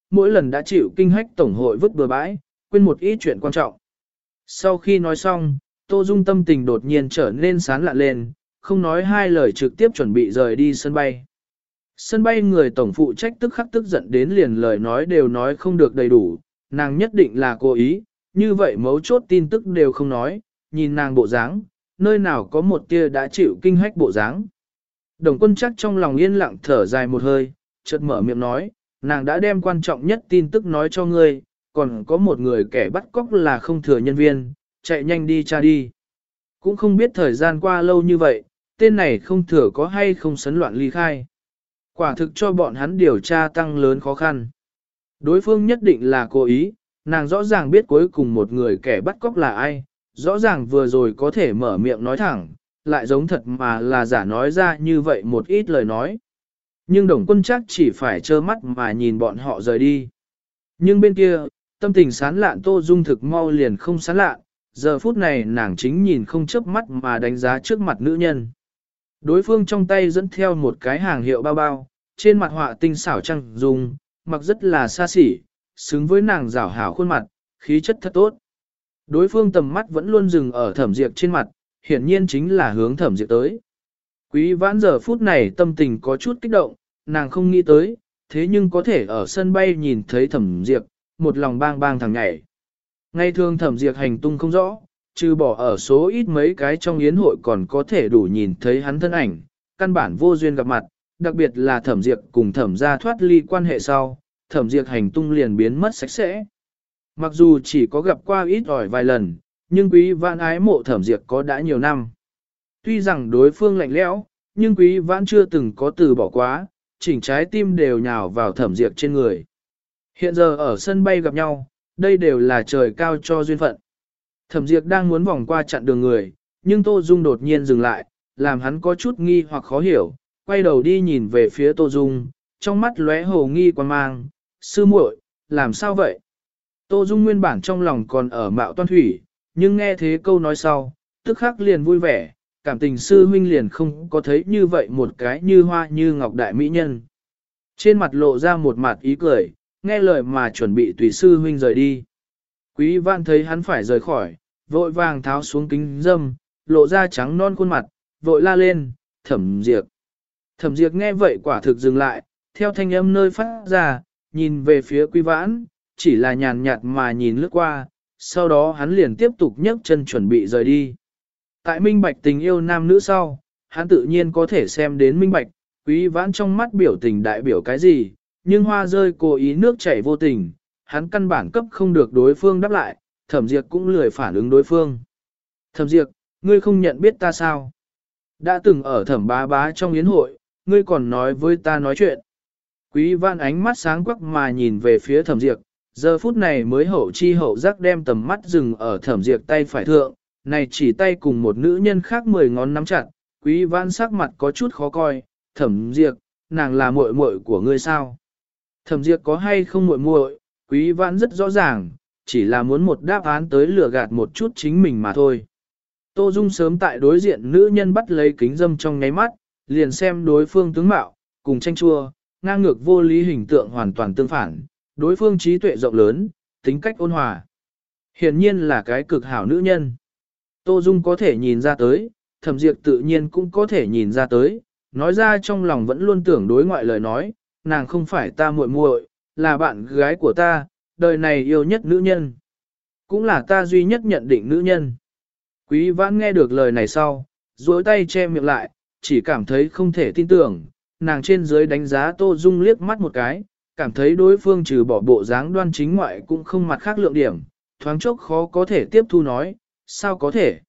mỗi lần đã chịu kinh hách tổng hội vứt bừa bãi, quên một ít chuyện quan trọng. Sau khi nói xong, Tô Dung tâm tình đột nhiên trở nên sán lạ lên, không nói hai lời trực tiếp chuẩn bị rời đi sân bay. Sân bay người tổng phụ trách tức khắc tức giận đến liền lời nói đều nói không được đầy đủ, nàng nhất định là cố ý, như vậy mấu chốt tin tức đều không nói, nhìn nàng bộ dáng, nơi nào có một tia đã chịu kinh hách bộ dáng. Đồng Quân chắc trong lòng yên lặng thở dài một hơi, chợt mở miệng nói, nàng đã đem quan trọng nhất tin tức nói cho ngươi, còn có một người kẻ bắt cóc là không thừa nhân viên, chạy nhanh đi tra đi. Cũng không biết thời gian qua lâu như vậy, tên này không thừa có hay không sấn loạn ly khai. Quả thực cho bọn hắn điều tra tăng lớn khó khăn. Đối phương nhất định là cố ý, nàng rõ ràng biết cuối cùng một người kẻ bắt cóc là ai, rõ ràng vừa rồi có thể mở miệng nói thẳng, lại giống thật mà là giả nói ra như vậy một ít lời nói. Nhưng Đồng Quân chắc chỉ phải trơ mắt mà nhìn bọn họ rời đi. Nhưng bên kia, tâm tình sán lạn Tô Dung thực mau liền không sán lạn, giờ phút này nàng chính nhìn không chớp mắt mà đánh giá trước mặt nữ nhân. Đối phương trong tay dẫn theo một cái hàng hiệu bao bao, trên mặt họa tinh xảo trăng dung, mặc rất là xa xỉ, xứng với nàng rảo hảo khuôn mặt, khí chất thật tốt. Đối phương tầm mắt vẫn luôn dừng ở Thẩm Diệp trên mặt, hiển nhiên chính là hướng Thẩm Diệp tới. Quý Vãn giờ phút này tâm tình có chút kích động, nàng không nghĩ tới, thế nhưng có thể ở sân bay nhìn thấy Thẩm Diệp, một lòng bang bang thằng nhảy. Ngày thường Thẩm Diệp hành tung không rõ, trừ bỏ ở số ít mấy cái trong yến hội còn có thể đủ nhìn thấy hắn thân ảnh, căn bản vô duyên gặp mặt, đặc biệt là Thẩm Diệp cùng Thẩm gia thoát ly quan hệ sau, Thẩm Diệp hành tung liền biến mất sạch sẽ. Mặc dù chỉ có gặp qua ít ỏi vài lần, nhưng Quý Vãn ái mộ Thẩm Diệp có đã nhiều năm. Tuy rằng đối phương lạnh lẽo, nhưng Quý Vãn chưa từng có từ bỏ quá, chỉnh trái tim đều nhào vào Thẩm Diệp trên người. Hiện giờ ở sân bay gặp nhau, đây đều là trời cao cho duyên phận. Thẩm Diệp đang muốn vòng qua chặn đường người, nhưng Tô Dung đột nhiên dừng lại, làm hắn có chút nghi hoặc khó hiểu, quay đầu đi nhìn về phía Tô Dung, trong mắt lóe hồ nghi quan mang, sư muội, làm sao vậy? Tô Dung nguyên bản trong lòng còn ở mạo toan thủy, nhưng nghe thế câu nói sau, tức khắc liền vui vẻ, cảm tình sư huynh liền không có thấy như vậy một cái như hoa như ngọc đại mỹ nhân. Trên mặt lộ ra một mặt ý cười, nghe lời mà chuẩn bị tùy sư huynh rời đi. Quý Vãn thấy hắn phải rời khỏi, vội vàng tháo xuống kính dâm, lộ ra trắng non khuôn mặt, vội la lên, Thẩm Diệp. Thẩm Diệp nghe vậy quả thực dừng lại, theo thanh âm nơi phát ra, nhìn về phía Quý Vãn, chỉ là nhàn nhạt mà nhìn lướt qua, sau đó hắn liền tiếp tục nhấc chân chuẩn bị rời đi. Tại minh bạch tình yêu nam nữ sau, hắn tự nhiên có thể xem đến minh bạch, Quý Vãn trong mắt biểu tình đại biểu cái gì, nhưng hoa rơi cố ý nước chảy vô tình, hắn căn bản cấp không được đối phương đáp lại, Thẩm Diệp cũng lười phản ứng đối phương. Thẩm Diệp, ngươi không nhận biết ta sao? Đã từng ở Thẩm bá bá trong yến hội, ngươi còn nói với ta nói chuyện. Quý Vãn ánh mắt sáng quắc mà nhìn về phía Thẩm Diệp, giờ phút này mới hậu chi hậu giác đem tầm mắt dừng ở Thẩm Diệp tay phải thượng, này chỉ tay cùng một nữ nhân khác 10 ngón nắm chặt, Quý Vãn sắc mặt có chút khó coi, Thẩm Diệp, nàng là muội muội của ngươi sao? Thẩm Diệp có hay không muội muội, Quý Vãn rất rõ ràng, chỉ là muốn một đáp án tới lừa gạt một chút chính mình mà thôi. Tô Dung sớm tại đối diện nữ nhân bắt lấy kính dâm trong nháy mắt, liền xem đối phương tướng mạo, cùng tranh chua, ngang ngược vô lý hình tượng hoàn toàn tương phản, đối phương trí tuệ rộng lớn, tính cách ôn hòa. Hiển nhiên là cái cực hảo nữ nhân. Tô Dung có thể nhìn ra tới, Thẩm Diệp tự nhiên cũng có thể nhìn ra tới, nói ra trong lòng vẫn luôn tưởng đối ngoại lời nói, nàng không phải ta muội muội, là bạn gái của ta, đời này yêu nhất nữ nhân. Cũng là ta duy nhất nhận định nữ nhân. Quý Vãn nghe được lời này sau, duỗi tay che miệng lại, chỉ cảm thấy không thể tin tưởng, nàng trên dưới đánh giá Tô Dung liếc mắt một cái, cảm thấy đối phương trừ bỏ bộ dáng đoan chính ngoại cũng không mặt khác lượng điểm, thoáng chốc khó có thể tiếp thu nói, sao có thể.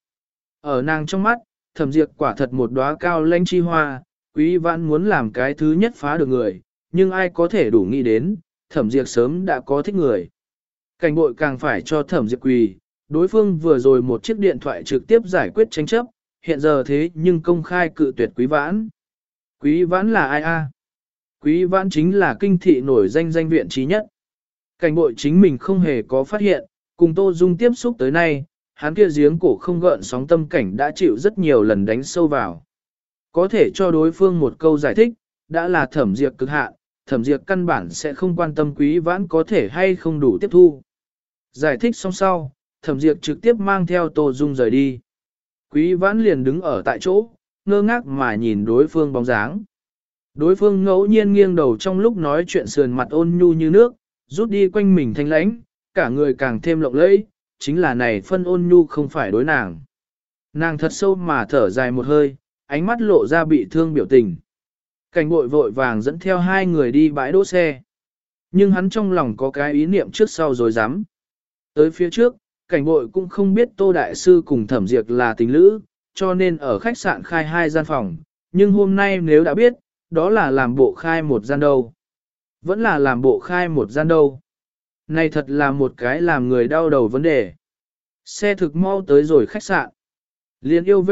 Ở nàng trong mắt, Thẩm Diệp quả thật một đóa cao lãnh chi hoa, Quý Vãn muốn làm cái thứ nhất phá được người, nhưng ai có thể đủ nghĩ đến, Thẩm Diệp sớm đã có thích người. Cảnh bội càng phải cho Thẩm Diệp quỳ, đối phương vừa rồi một chiếc điện thoại trực tiếp giải quyết tranh chấp, hiện giờ thế nhưng công khai cự tuyệt Quý Vãn. Quý Vãn là ai a? Quý Vãn chính là kinh thị nổi danh danh viện trí nhất. Cảnh bội chính mình không hề có phát hiện, cùng Tô Dung tiếp xúc tới nay, hắn kia giếng cổ không gợn sóng tâm cảnh đã chịu rất nhiều lần đánh sâu vào. Có thể cho đối phương một câu giải thích, đã là Thẩm Diệp cực hạn, Thẩm Diệp căn bản sẽ không quan tâm Quý Vãn có thể hay không đủ tiếp thu. Giải thích xong sau, Thẩm Diệp trực tiếp mang theo Tô Dung rời đi. Quý Vãn liền đứng ở tại chỗ, ngơ ngác mà nhìn đối phương bóng dáng. Đối phương ngẫu nhiên nghiêng đầu trong lúc nói chuyện sườn mặt ôn nhu như nước, rút đi quanh mình thanh lãnh, cả người càng thêm lộng lẫy, chính là này phân ôn nhu không phải đối nàng. Nàng thật sâu mà thở dài một hơi, ánh mắt lộ ra bị thương biểu tình. Cảnh bội vội vàng dẫn theo hai người đi bãi đỗ xe. Nhưng hắn trong lòng có cái ý niệm trước sau rồi dám. Tới phía trước, cảnh bội cũng không biết Tô Đại Sư cùng Thẩm Diệp là tình lữ, cho nên ở khách sạn khai 2 gian phòng. Nhưng hôm nay nếu đã biết, đó là làm bộ khai 1 gian đâu. Vẫn là làm bộ khai 1 gian đâu. Này thật là một cái làm người đau đầu vấn đề. Xe thực mau tới rồi khách sạn. Liền yêu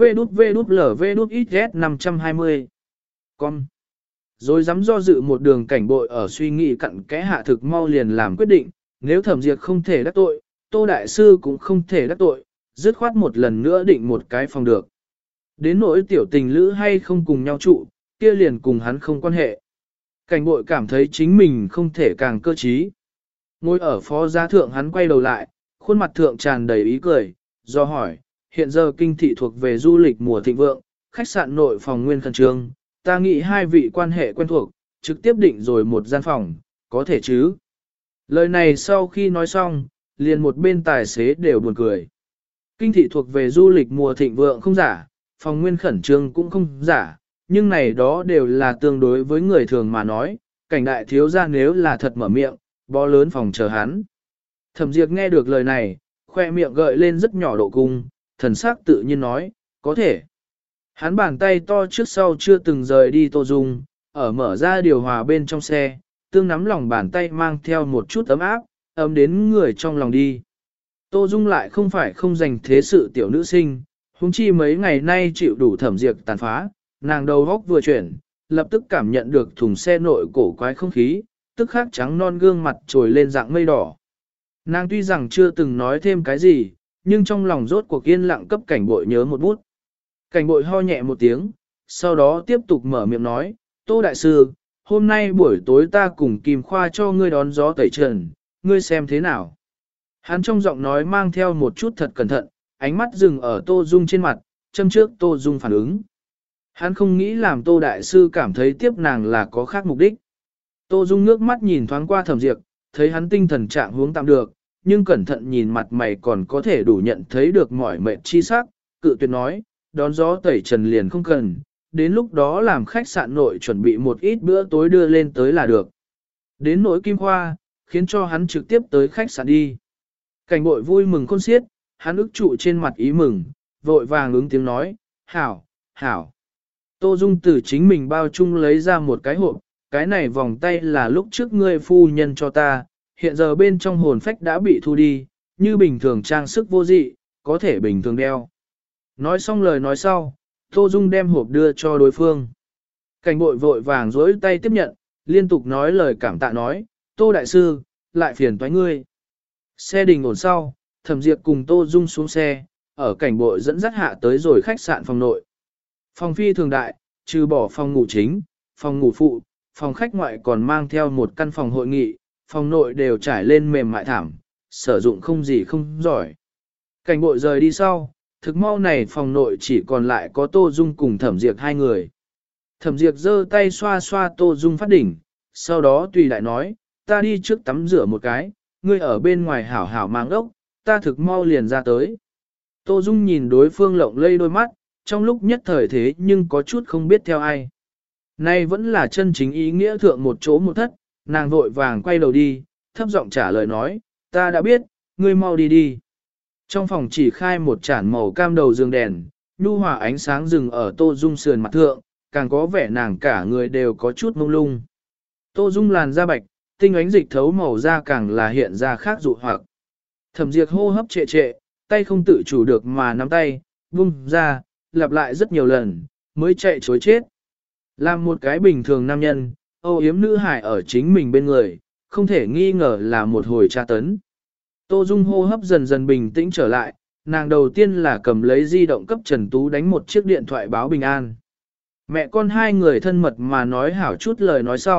VđVđVđLVđXS 520. Con. Rồi dám do dự một đường cảnh bội ở suy nghĩ cặn kẽ hạ thực mau liền làm quyết định, nếu Thẩm Diệp không thể đắc tội, Tô Đại Sư cũng không thể đắc tội, dứt khoát một lần nữa định một cái phòng được. Đến nỗi tiểu tình lữ hay không cùng nhau trụ, kia liền cùng hắn không quan hệ. Cảnh bội cảm thấy chính mình không thể càng cơ trí. Ngồi ở phó gia thượng hắn quay đầu lại, khuôn mặt thượng tràn đầy ý cười, do hỏi, hiện giờ kinh thị thuộc về du lịch mùa thịnh vượng, khách sạn nội phòng nguyên khẩn trương, ta nghĩ hai vị quan hệ quen thuộc, trực tiếp định rồi một gian phòng, có thể chứ? Lời này sau khi nói xong, liền một bên tài xế đều buồn cười. Kinh thị thuộc về du lịch mùa thịnh vượng không giả, phòng nguyên khẩn trương cũng không giả, nhưng này đó đều là tương đối với người thường mà nói, cảnh đại thiếu gia nếu là thật mở miệng, bó lớn phòng chờ hắn. Thẩm Diệp nghe được lời này, khoe miệng gợi lên rất nhỏ độ cung, thần sắc tự nhiên nói, có thể. Hắn bàn tay to trước sau chưa từng rời đi Tô Dung, ở mở ra điều hòa bên trong xe, tương nắm lòng bàn tay mang theo một chút ấm áp, ấm đến người trong lòng đi. Tô Dung lại không phải không dành thế sự tiểu nữ sinh, huống chi mấy ngày nay chịu đủ Thẩm Diệp tàn phá, nàng đầu góc vừa chuyển, lập tức cảm nhận được thùng xe nội cổ quái không khí, tức khắc trắng non gương mặt trồi lên dạng mây đỏ. Nàng tuy rằng chưa từng nói thêm cái gì, nhưng trong lòng rốt cuộc yên lặng cấp cảnh bội nhớ một bút. Cảnh bội ho nhẹ một tiếng, sau đó tiếp tục mở miệng nói, Tô Đại Sư, hôm nay buổi tối ta cùng Kim Khoa cho ngươi đón gió tẩy trần, ngươi xem thế nào. Hắn trong giọng nói mang theo một chút thật cẩn thận, ánh mắt dừng ở Tô Dung trên mặt, châm trước Tô Dung phản ứng. Hắn không nghĩ làm Tô Đại Sư cảm thấy tiếp nàng là có khác mục đích. Tô Dung ngước mắt nhìn thoáng qua Thẩm Diệp, thấy hắn tinh thần trạng hướng tạm được, nhưng cẩn thận nhìn mặt mày còn có thể đủ nhận thấy được mỏi mệt chi sắc, cự tuyệt nói, đón gió tẩy trần liền không cần, đến lúc đó làm khách sạn nội chuẩn bị một ít bữa tối đưa lên tới là được. Đến nỗi Kim Khoa, khiến cho hắn trực tiếp tới khách sạn đi. Cảnh bội vui mừng khôn xiết, hắn ức trụ trên mặt ý mừng, vội vàng ứng tiếng nói, hảo, hảo. Tô Dung từ chính mình bao chung lấy ra một cái hộp, cái này vòng tay là lúc trước ngươi phu nhân cho ta, hiện giờ bên trong hồn phách đã bị thu đi, như bình thường trang sức vô dị, có thể bình thường đeo. Nói xong lời nói sau, Tô Dung đem hộp đưa cho đối phương. Cảnh bội vội vàng dối tay tiếp nhận, liên tục nói lời cảm tạ nói, Tô Đại Sư, lại phiền toái ngươi. Xe đình ổn sau, Thẩm Diệp cùng Tô Dung xuống xe, ở cảnh bội dẫn dắt hạ tới rồi khách sạn phòng nội. Phòng phi thường đại, trừ bỏ phòng ngủ chính, phòng ngủ phụ, phòng khách ngoại còn mang theo một căn phòng hội nghị, phòng nội đều trải lên mềm mại thảm, sử dụng không gì không giỏi. Cảnh bội rời đi sau, thực mau này phòng nội chỉ còn lại có Tô Dung cùng Thẩm Diệp hai người. Thẩm Diệp giơ tay xoa xoa Tô Dung phát đỉnh, sau đó tùy lại nói, ta đi trước tắm rửa một cái, ngươi ở bên ngoài hảo hảo mang ốc, ta thực mau liền ra tới. Tô Dung nhìn đối phương lộng lây đôi mắt, trong lúc nhất thời thế nhưng có chút không biết theo ai. Nay vẫn là chân chính ý nghĩa thượng một chỗ một thất, nàng vội vàng quay đầu đi, thấp giọng trả lời nói, ta đã biết, ngươi mau đi đi. Trong phòng chỉ khai một chản màu cam đầu giường đèn, nhu hòa ánh sáng rừng ở Tô Dung sườn mặt thượng, càng có vẻ nàng cả người đều có chút mông lung. Tô Dung làn da bạch, tinh ánh dịch thấu màu da càng là hiện ra khác dụ hoặc. Thẩm Diệp hô hấp trệ trệ, tay không tự chủ được mà nắm tay, vung ra, lặp lại rất nhiều lần, mới chạy chối chết. Làm một cái bình thường nam nhân, âu yếm nữ hải ở chính mình bên người, không thể nghi ngờ là một hồi tra tấn. Tô Dung hô hấp dần dần bình tĩnh trở lại, nàng đầu tiên là cầm lấy di động cấp Trần Tú đánh một chiếc điện thoại báo bình an. Mẹ con hai người thân mật mà nói hảo chút lời nói sau,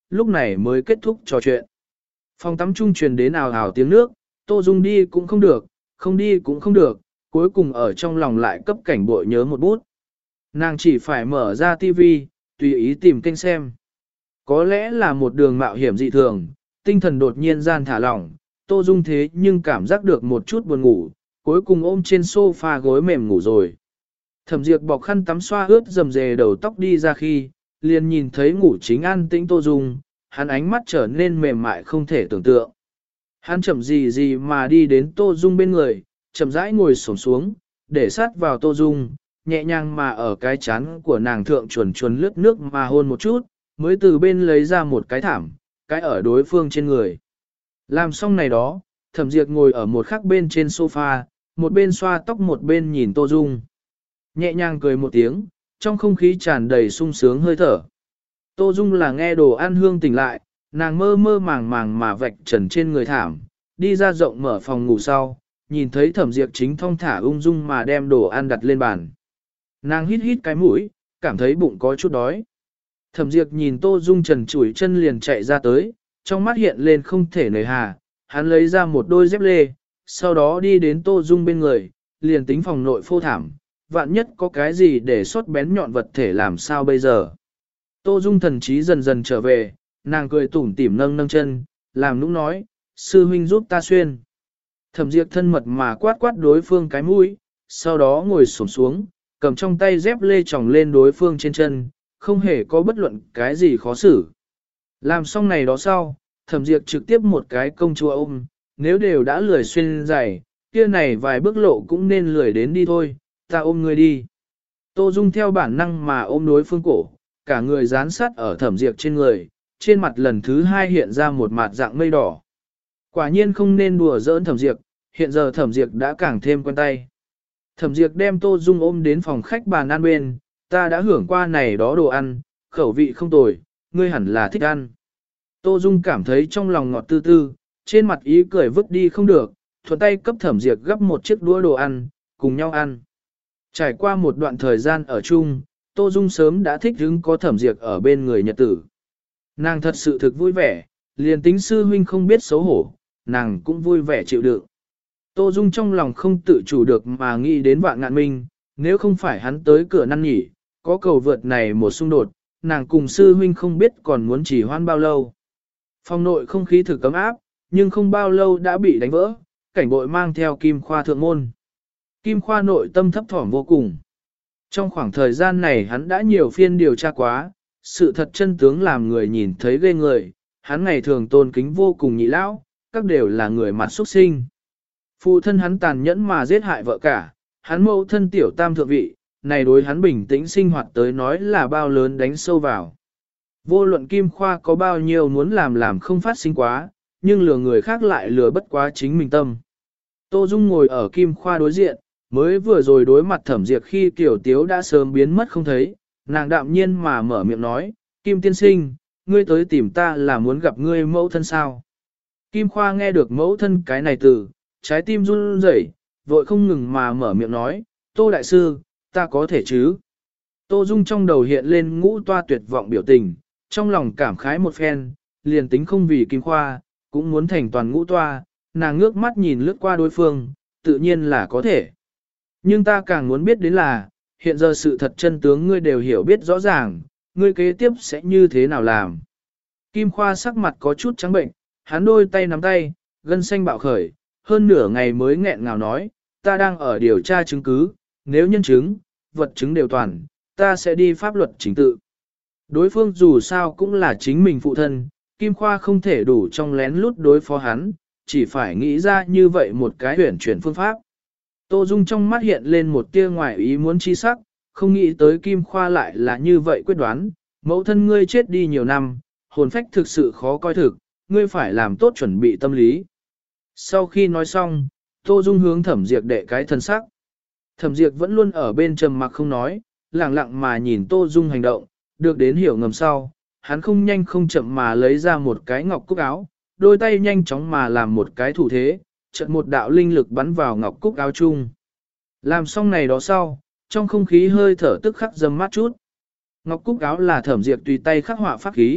lúc này mới kết thúc trò chuyện. Phòng tắm trung truyền đến ào ào tiếng nước, Tô Dung đi cũng không được, không đi cũng không được, cuối cùng ở trong lòng lại cấp cảnh bội nhớ một bút. Nàng chỉ phải mở ra tivi, tùy ý tìm kênh xem. Có lẽ là một đường mạo hiểm dị thường, tinh thần đột nhiên gian thả lỏng, Tô Dung thế nhưng cảm giác được một chút buồn ngủ, cuối cùng ôm trên sofa gối mềm ngủ rồi. Thẩm Diệp bọc khăn tắm xoa ướt rầm rề đầu tóc đi ra khi, liền nhìn thấy ngủ chính an tĩnh Tô Dung, hắn ánh mắt trở nên mềm mại không thể tưởng tượng. Hắn chậm gì gì mà đi đến Tô Dung bên người, chậm rãi ngồi xổm xuống, để sát vào Tô Dung, nhẹ nhàng mà ở cái chán của nàng thượng chuồn chuồn lướt nước mà hôn một chút, mới từ bên lấy ra một cái thảm, cái ở đối phương trên người. Làm xong này đó, Thẩm Diệp ngồi ở một khắc bên trên sofa, một bên xoa tóc một bên nhìn Tô Dung. Nhẹ nhàng cười một tiếng, trong không khí tràn đầy sung sướng hơi thở. Tô Dung là nghe đồ ăn hương tỉnh lại, nàng mơ mơ màng màng mà vạch trần trên người thảm, đi ra rộng mở phòng ngủ sau, nhìn thấy Thẩm Diệp chính thong thả ung dung mà đem đồ ăn đặt lên bàn. Nàng hít hít cái mũi, cảm thấy bụng có chút đói. Thẩm Diệp nhìn Tô Dung trần trụi chân liền chạy ra tới, trong mắt hiện lên không thể nời hà, hắn lấy ra một đôi dép lê, sau đó đi đến Tô Dung bên người, liền tính phòng nội phô thảm, vạn nhất có cái gì để sót bén nhọn vật thể làm sao bây giờ. Tô Dung thần trí dần dần trở về, nàng cười tủm tỉm nâng nâng chân, làm nũng nói, sư huynh giúp ta xuyên. Thẩm Diệp thân mật mà quát quát đối phương cái mũi, sau đó ngồi xổm xuống, cầm trong tay dép lê tròng lên đối phương trên chân, không hề có bất luận cái gì khó xử. Làm xong này đó sau, Thẩm Diệp trực tiếp một cái công chúa ôm, nếu đều đã lười xuyên giày, kia này vài bước lộ cũng nên lười đến đi thôi, ta ôm người đi. Tô Dung theo bản năng mà ôm đối phương cổ, cả người dán sát ở Thẩm Diệp trên người, trên mặt lần thứ hai hiện ra một mặt dạng mây đỏ. Quả nhiên không nên đùa giỡn Thẩm Diệp, hiện giờ Thẩm Diệp đã càng thêm quen tay. Thẩm Diệp đem Tô Dung ôm đến phòng khách bàn ăn bên, ta đã hưởng qua này đó đồ ăn, khẩu vị không tồi, ngươi hẳn là thích ăn. Tô Dung cảm thấy trong lòng ngọt tư tư, trên mặt ý cười vứt đi không được, thuận tay cấp Thẩm Diệp gấp một chiếc đũa đồ ăn, cùng nhau ăn. Trải qua một đoạn thời gian ở chung, Tô Dung sớm đã thích hứng có Thẩm Diệp ở bên người nhật tử. Nàng thật sự thực vui vẻ, liền tính sư huynh không biết xấu hổ, nàng cũng vui vẻ chịu đựng. Tô Dung trong lòng không tự chủ được mà nghĩ đến Vạn Ngạn Minh, nếu không phải hắn tới cửa năn nỉ, có cầu vượt này một xung đột, nàng cùng sư huynh không biết còn muốn chỉ hoan bao lâu. Phòng nội không khí thực cấm áp, nhưng không bao lâu đã bị đánh vỡ, cảnh bội mang theo Kim Khoa thượng môn. Kim Khoa nội tâm thấp thỏm vô cùng. Trong khoảng thời gian này hắn đã nhiều phiên điều tra quá, sự thật chân tướng làm người nhìn thấy ghê người, hắn ngày thường tôn kính vô cùng nhị lão, các đều là người mặt xuất sinh. Phụ thân hắn tàn nhẫn mà giết hại vợ cả, hắn mẫu thân tiểu tam thượng vị, này đối hắn bình tĩnh sinh hoạt tới nói là bao lớn đánh sâu vào. Vô luận Kim Khoa có bao nhiêu muốn làm không phát sinh quá, nhưng lừa người khác lại lừa bất quá chính mình tâm. Tô Dung ngồi ở Kim Khoa đối diện, mới vừa rồi đối mặt Thẩm Diệp khi Tiểu Tiếu đã sớm biến mất không thấy, nàng đạm nhiên mà mở miệng nói, Kim tiên sinh, ngươi tới tìm ta là muốn gặp ngươi mẫu thân sao? Kim Khoa nghe được mẫu thân cái này từ, trái tim run rẩy, vội không ngừng mà mở miệng nói, Tô Đại Sư, ta có thể chứ? Tô Dung trong đầu hiện lên ngũ toa tuyệt vọng biểu tình, trong lòng cảm khái một phen, liền tính không vì Kim Khoa, cũng muốn thành toàn ngũ toa, nàng ngước mắt nhìn lướt qua đối phương, tự nhiên là có thể. Nhưng ta càng muốn biết đến là, hiện giờ sự thật chân tướng ngươi đều hiểu biết rõ ràng, ngươi kế tiếp sẽ như thế nào làm. Kim Khoa sắc mặt có chút trắng bệnh, hắn đôi tay nắm tay, gân xanh bạo khởi, hơn nửa ngày mới nghẹn ngào nói, ta đang ở điều tra chứng cứ, nếu nhân chứng, vật chứng đều toàn, ta sẽ đi pháp luật chính tự. Đối phương dù sao cũng là chính mình phụ thân, Kim Khoa không thể đủ trong lén lút đối phó hắn, chỉ phải nghĩ ra như vậy một cái huyển chuyển phương pháp. Tô Dung trong mắt hiện lên một tia ngoài ý muốn chi sắc, không nghĩ tới Kim Khoa lại là như vậy quyết đoán, mẫu thân ngươi chết đi nhiều năm, hồn phách thực sự khó coi thực, ngươi phải làm tốt chuẩn bị tâm lý. Sau khi nói xong, Tô Dung hướng Thẩm Diệp đệ cái thân sắc. Thẩm Diệp vẫn luôn ở bên trầm mặc không nói, lặng lặng mà nhìn Tô Dung hành động, được đến hiểu ngầm sau, hắn không nhanh không chậm mà lấy ra một cái ngọc cúc áo, đôi tay nhanh chóng mà làm một cái thủ thế, chợt một đạo linh lực bắn vào ngọc cúc áo chung. Làm xong này đó sau, trong không khí hơi thở tức khắc dâm mát chút. Ngọc cúc áo là Thẩm Diệp tùy tay khắc họa pháp khí,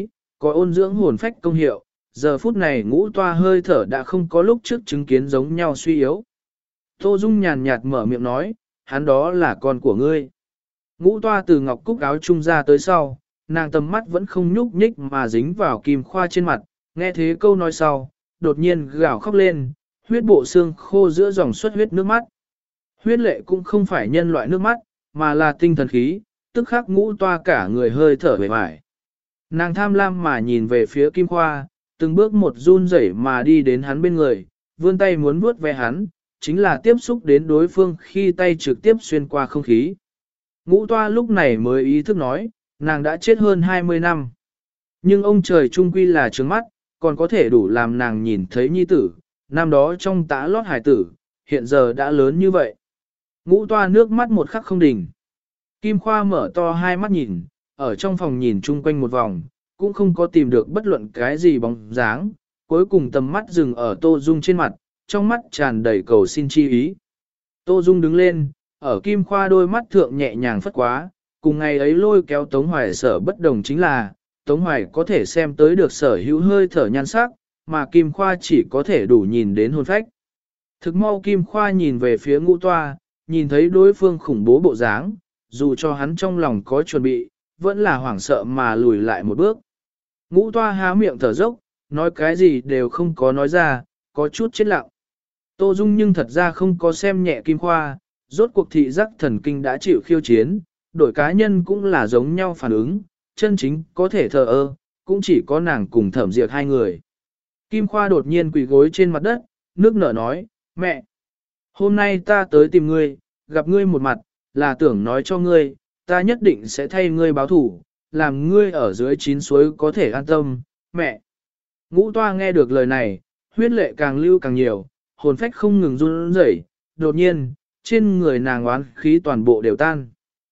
có ôn dưỡng hồn phách công hiệu, giờ phút này ngũ toa hơi thở đã không có lúc trước chứng kiến giống nhau suy yếu. Tô Dung nhàn nhạt mở miệng nói, hắn đó là con của ngươi. Ngũ toa từ ngọc cúc áo trung ra tới sau, nàng tầm mắt vẫn không nhúc nhích mà dính vào Kim Khoa trên mặt, nghe thế câu nói sau, đột nhiên gào khóc lên, huyết bộ xương khô giữa dòng xuất huyết nước mắt. Huyết lệ cũng không phải nhân loại nước mắt, mà là tinh thần khí, tức khắc ngũ toa cả người hơi thở bề mải. Nàng tham lam mà nhìn về phía Kim Khoa, từng bước một run rẩy mà đi đến hắn bên người, vươn tay muốn vuốt ve hắn, chính là tiếp xúc đến đối phương khi tay trực tiếp xuyên qua không khí. Ngũ toa lúc này mới ý thức nói, nàng đã chết hơn 20 năm. Nhưng ông trời trung quy là trướng mắt, còn có thể đủ làm nàng nhìn thấy nhi tử, năm đó trong tã lót hải tử, hiện giờ đã lớn như vậy. Ngũ toa nước mắt một khắc không đỉnh. Kim Khoa mở to hai mắt nhìn, ở trong phòng nhìn chung quanh một vòng, cũng không có tìm được bất luận cái gì bóng dáng, cuối cùng tầm mắt dừng ở Tô Dung trên mặt, trong mắt tràn đầy cầu xin chi ý. Tô Dung đứng lên, ở Kim Khoa đôi mắt thượng nhẹ nhàng phất quá, cùng ngày ấy lôi kéo Tống Hoài sở bất đồng chính là, Tống Hoài có thể xem tới được sở hữu hơi thở nhan sắc, mà Kim Khoa chỉ có thể đủ nhìn đến hồn phách. Thực mau Kim Khoa nhìn về phía ngũ toa, nhìn thấy đối phương khủng bố bộ dáng, dù cho hắn trong lòng có chuẩn bị, vẫn là hoảng sợ mà lùi lại một bước. Ngũ toa há miệng thở dốc, nói cái gì đều không có nói ra, có chút chết lặng. Tô Dung nhưng thật ra không có xem nhẹ Kim Khoa, rốt cuộc thị giác thần kinh đã chịu khiêu chiến, đổi cá nhân cũng là giống nhau phản ứng, chân chính có thể thờ ơ, cũng chỉ có nàng cùng Thẩm Diệp hai người. Kim Khoa đột nhiên quỳ gối trên mặt đất, nước nở nói, mẹ, hôm nay ta tới tìm ngươi, gặp ngươi một mặt, là tưởng nói cho ngươi, ta nhất định sẽ thay ngươi báo thủ, làm ngươi ở dưới chín suối có thể an tâm, mẹ. Ngũ toa nghe được lời này, huyết lệ càng lưu càng nhiều, hồn phách không ngừng run rẩy, đột nhiên, trên người nàng oán khí toàn bộ đều tan.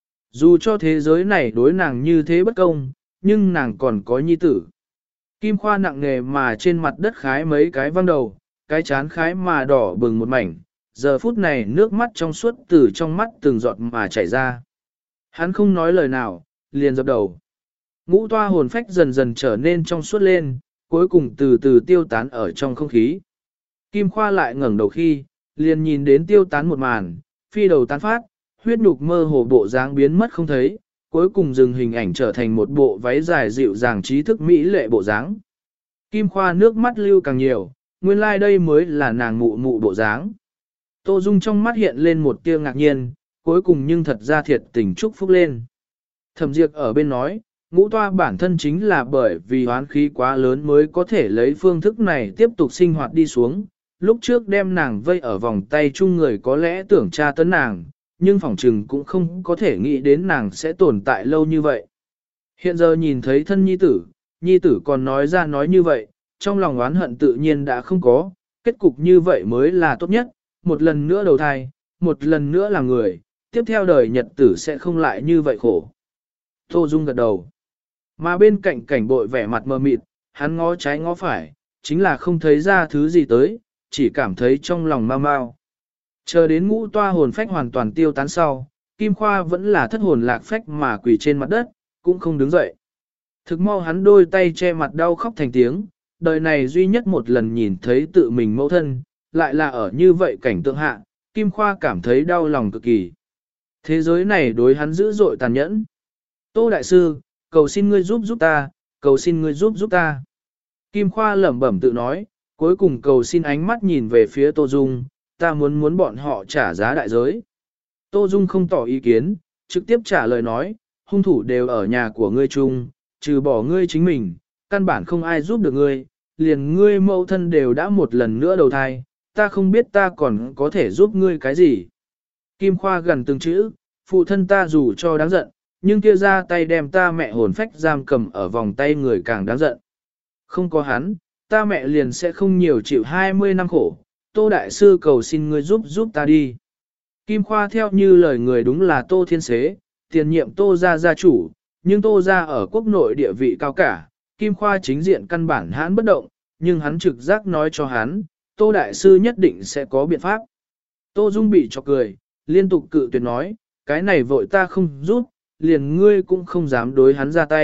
Dù cho thế giới này đối nàng như thế bất công, nhưng nàng còn có nhi tử. Kim Khoa nặng nề mà trên mặt đất khái mấy cái văng đầu, cái chán khái mà đỏ bừng một mảnh, giờ phút này nước mắt trong suốt từ trong mắt từng giọt mà chảy ra. Hắn không nói lời nào, liền dập đầu. Ngũ toa hồn phách dần dần trở nên trong suốt lên, cuối cùng từ từ tiêu tán ở trong không khí. Kim Khoa lại ngẩng đầu khi, liền nhìn đến tiêu tán một màn, phi đầu tán phát, huyết nhục mơ hồ bộ dáng biến mất không thấy, cuối cùng dừng hình ảnh trở thành một bộ váy dài dịu dàng trí thức mỹ lệ bộ dáng. Kim Khoa nước mắt lưu càng nhiều, nguyên lai like đây mới là nàng mụ mụ bộ dáng. Tô Dung trong mắt hiện lên một tia ngạc nhiên, cuối cùng nhưng thật ra thiệt tình chúc phúc lên. Thẩm Diệp ở bên nói, ngũ toa bản thân chính là bởi vì hoán khí quá lớn mới có thể lấy phương thức này tiếp tục sinh hoạt đi xuống. Lúc trước đem nàng vây ở vòng tay chung người có lẽ tưởng tra tấn nàng, nhưng phỏng trừng cũng không có thể nghĩ đến nàng sẽ tồn tại lâu như vậy. Hiện giờ nhìn thấy thân nhi tử còn nói ra nói như vậy, trong lòng oán hận tự nhiên đã không có, kết cục như vậy mới là tốt nhất, một lần nữa đầu thai, một lần nữa là người, tiếp theo đời nhật tử sẽ không lại như vậy khổ. Tô Dung gật đầu. Mà bên cạnh cảnh bội vẻ mặt mờ mịt, hắn ngó trái ngó phải, chính là không thấy ra thứ gì tới, chỉ cảm thấy trong lòng mau mau. Chờ đến ngũ toa hồn phách hoàn toàn tiêu tán sau, Kim Khoa vẫn là thất hồn lạc phách mà quỳ trên mặt đất, cũng không đứng dậy. Thực mau hắn đôi tay che mặt đau khóc thành tiếng, đời này duy nhất một lần nhìn thấy tự mình mẫu thân, lại là ở như vậy cảnh tượng hạ, Kim Khoa cảm thấy đau lòng cực kỳ. Thế giới này đối hắn dữ dội tàn nhẫn. Tô Đại Sư, cầu xin ngươi giúp ta, cầu xin ngươi giúp ta. Kim Khoa lẩm bẩm tự nói, cuối cùng cầu xin ánh mắt nhìn về phía Tô Dung, ta muốn bọn họ trả giá đại giới. Tô Dung không tỏ ý kiến, trực tiếp trả lời nói, hung thủ đều ở nhà của ngươi chung, trừ bỏ ngươi chính mình, căn bản không ai giúp được ngươi, liền ngươi mẫu thân đều đã một lần nữa đầu thai, ta không biết ta còn có thể giúp ngươi cái gì. Kim Khoa gần từng chữ, phụ thân ta dù cho đáng giận, nhưng kia ra tay đem ta mẹ hồn phách giam cầm ở vòng tay người càng đáng giận. Không có hắn, ta mẹ liền sẽ không nhiều chịu 20 năm khổ, Tô Đại Sư cầu xin ngươi giúp ta đi. Kim Khoa theo như lời người đúng là Tô Thiên Xế, tiền nhiệm Tô gia chủ, nhưng Tô gia ở quốc nội địa vị cao cả, Kim Khoa chính diện căn bản hắn bất động, nhưng hắn trực giác nói cho hắn, Tô Đại Sư nhất định sẽ có biện pháp. Tô Dung bị chọc cười, liên tục cự tuyệt nói, cái này vội ta không giúp, liền ngươi cũng không dám đối hắn ra tay,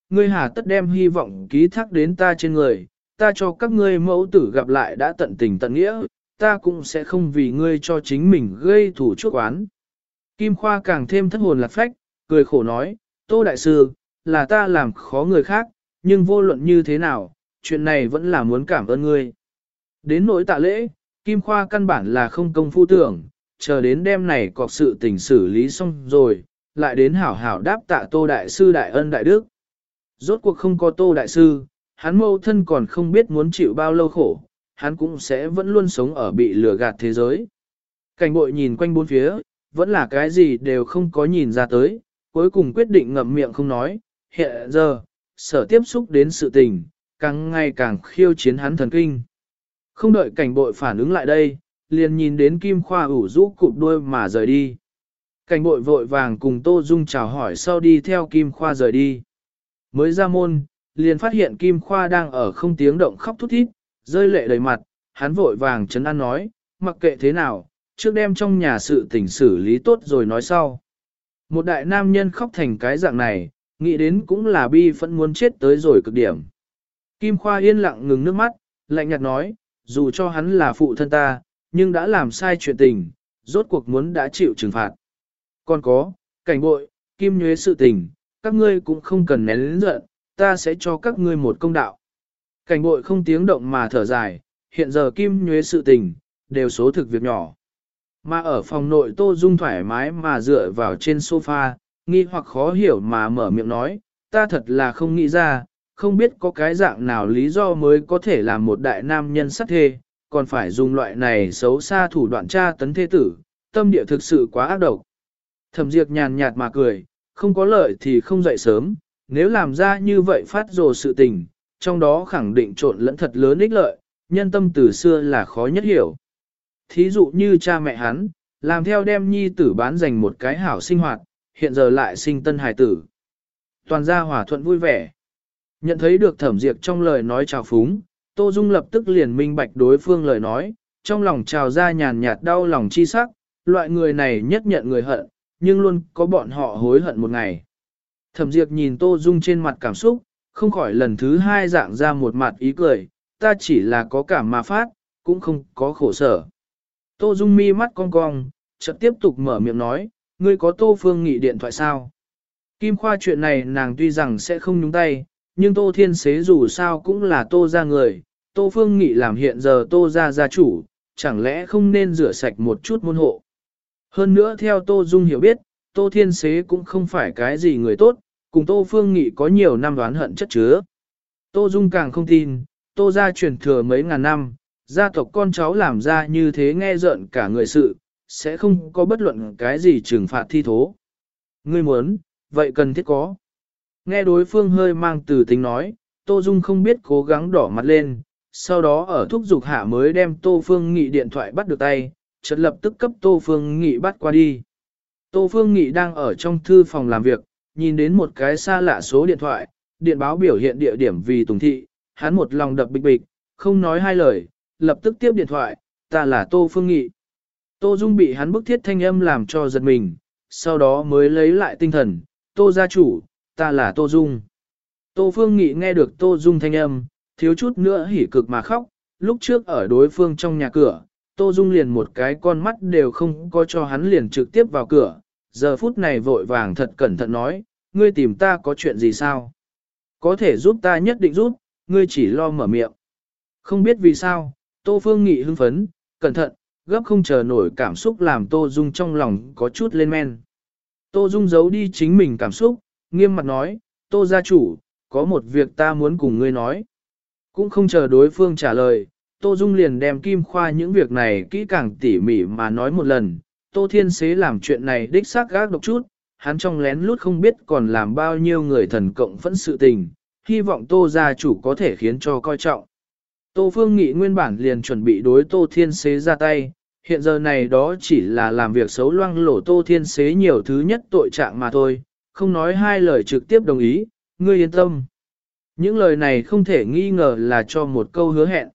ngươi hà tất đem hy vọng ký thác đến ta trên người, ta cho các ngươi mẫu tử gặp lại đã tận tình tận nghĩa, ta cũng sẽ không vì ngươi cho chính mình gây thủ chuốc oán. Kim Khoa càng thêm thất hồn lạc phách, cười khổ nói, Tô Đại Sư, là ta làm khó người khác, nhưng vô luận như thế nào, chuyện này vẫn là muốn cảm ơn ngươi. Đến nỗi tạ lễ, Kim Khoa căn bản là không công phu tưởng, chờ đến đêm này cọc sự tình xử lý xong rồi, lại đến hảo hảo đáp tạ Tô Đại Sư đại ân đại đức. Rốt cuộc không có Tô Đại Sư, hắn mâu thân còn không biết muốn chịu bao lâu khổ, hắn cũng sẽ vẫn luôn sống ở bị lừa gạt thế giới. Cảnh bội nhìn quanh bốn phía, vẫn là cái gì đều không có nhìn ra tới, cuối cùng quyết định ngậm miệng không nói, hiện giờ, sở tiếp xúc đến sự tình, càng ngày càng khiêu chiến hắn thần kinh. Không đợi cảnh bội phản ứng lại đây, liền nhìn đến Kim Khoa ủ rũ cụp đuôi mà rời đi. Cảnh bội vội vàng cùng Tô Dung chào hỏi sau đi theo Kim Khoa rời đi. Mới ra môn, liền phát hiện Kim Khoa đang ở không tiếng động khóc thút thít, rơi lệ đầy mặt, hắn vội vàng trấn an nói, mặc kệ thế nào, trước đem trong nhà sự tình xử lý tốt rồi nói sau. Một đại nam nhân khóc thành cái dạng này, nghĩ đến cũng là bi phẫn muốn chết tới rồi cực điểm. Kim Khoa yên lặng ngừng nước mắt, lạnh nhạt nói, dù cho hắn là phụ thân ta, nhưng đã làm sai chuyện tình, rốt cuộc muốn đã chịu trừng phạt. Còn có, cảnh bội, Kim Nhuế sự tình, các ngươi cũng không cần nén lớn giận, ta sẽ cho các ngươi một công đạo. Cảnh bội không tiếng động mà thở dài, hiện giờ Kim Nhuế sự tình, đều số thực việc nhỏ. Mà ở phòng nội Tô Dung thoải mái mà dựa vào trên sofa, nghi hoặc khó hiểu mà mở miệng nói, ta thật là không nghĩ ra, không biết có cái dạng nào lý do mới có thể làm một đại nam nhân sát thê, còn phải dùng loại này xấu xa thủ đoạn tra tấn thế tử, tâm địa thực sự quá ác độc. Thẩm Diệp nhàn nhạt mà cười, không có lợi thì không dậy sớm, nếu làm ra như vậy phát rồ sự tình, trong đó khẳng định trộn lẫn thật lớn ích lợi, nhân tâm từ xưa là khó nhất hiểu. Thí dụ như cha mẹ hắn, làm theo đem nhi tử bán dành một cái hảo sinh hoạt, hiện giờ lại sinh tân hài tử. Toàn gia hòa thuận vui vẻ. Nhận thấy được Thẩm Diệp trong lời nói trào phúng, Tô Dung lập tức liền minh bạch đối phương lời nói, trong lòng trào ra nhàn nhạt đau lòng chi sắc, loại người này nhất nhận người hận, nhưng luôn có bọn họ hối hận một ngày. Thẩm Diệp nhìn Tô Dung trên mặt cảm xúc, không khỏi lần thứ hai dạng ra một mặt ý cười, ta chỉ là có cảm mà phát, cũng không có khổ sở. Tô Dung mi mắt cong cong, chợt tiếp tục mở miệng nói, ngươi có Tô Phương Nghị điện thoại sao? Kim Khoa chuyện này nàng tuy rằng sẽ không nhúng tay, nhưng Tô Thiên Xế dù sao cũng là Tô gia người, Tô Phương Nghị làm hiện giờ Tô gia gia chủ, chẳng lẽ không nên rửa sạch một chút môn hộ. Hơn nữa theo Tô Dung hiểu biết, Tô Thiên Xế cũng không phải cái gì người tốt, cùng Tô Phương Nghị có nhiều năm đoán hận chất chứa. Tô Dung càng không tin, Tô gia truyền thừa mấy ngàn năm, gia tộc con cháu làm ra như thế nghe rợn cả người sự, sẽ không có bất luận cái gì trừng phạt thi thố. Ngươi muốn, vậy cần thiết có. Nghe đối phương hơi mang từ tính nói, Tô Dung không biết cố gắng đỏ mặt lên, sau đó ở thúc giục hạ mới đem Tô Phương Nghị điện thoại bắt được tay, chợt lập tức cấp Tô Phương Nghị bắt qua đi. Tô Phương Nghị đang ở trong thư phòng làm việc, nhìn đến một cái xa lạ số điện thoại, điện báo biểu hiện địa điểm vì Tùng Thị, hắn một lòng đập bịch bịch, không nói hai lời, lập tức tiếp điện thoại, ta là Tô Phương Nghị. Tô Dung bị hắn bức thiết thanh âm làm cho giật mình, sau đó mới lấy lại tinh thần, Tô gia chủ, ta là Tô Dung. Tô Phương Nghị nghe được Tô Dung thanh âm, thiếu chút nữa hỉ cực mà khóc, lúc trước ở đối phương trong nhà cửa, Tô Dung liền một cái con mắt đều không có cho hắn liền trực tiếp vào cửa, giờ phút này vội vàng thật cẩn thận nói, ngươi tìm ta có chuyện gì sao? Có thể giúp ta nhất định giúp, ngươi chỉ lo mở miệng. Không biết vì sao, Tô Phương Nghị hưng phấn, cẩn thận, gấp không chờ nổi cảm xúc làm Tô Dung trong lòng có chút lên men. Tô Dung giấu đi chính mình cảm xúc, nghiêm mặt nói, Tô gia chủ, có một việc ta muốn cùng ngươi nói. Cũng không chờ đối phương trả lời, Tô Dung liền đem Kim Khoa những việc này kỹ càng tỉ mỉ mà nói một lần. Tô Thiên Xế làm chuyện này đích xác gác độc chút, hắn trong lén lút không biết còn làm bao nhiêu người thần cộng phẫn sự tình, hy vọng Tô gia chủ có thể khiến cho coi trọng. Tô Phương Nghị nguyên bản liền chuẩn bị đối Tô Thiên Xế ra tay, hiện giờ này đó chỉ là làm việc xấu loang lổ Tô Thiên Xế nhiều thứ nhất tội trạng mà thôi, không nói hai lời trực tiếp đồng ý, ngươi yên tâm. Những lời này không thể nghi ngờ là cho một câu hứa hẹn.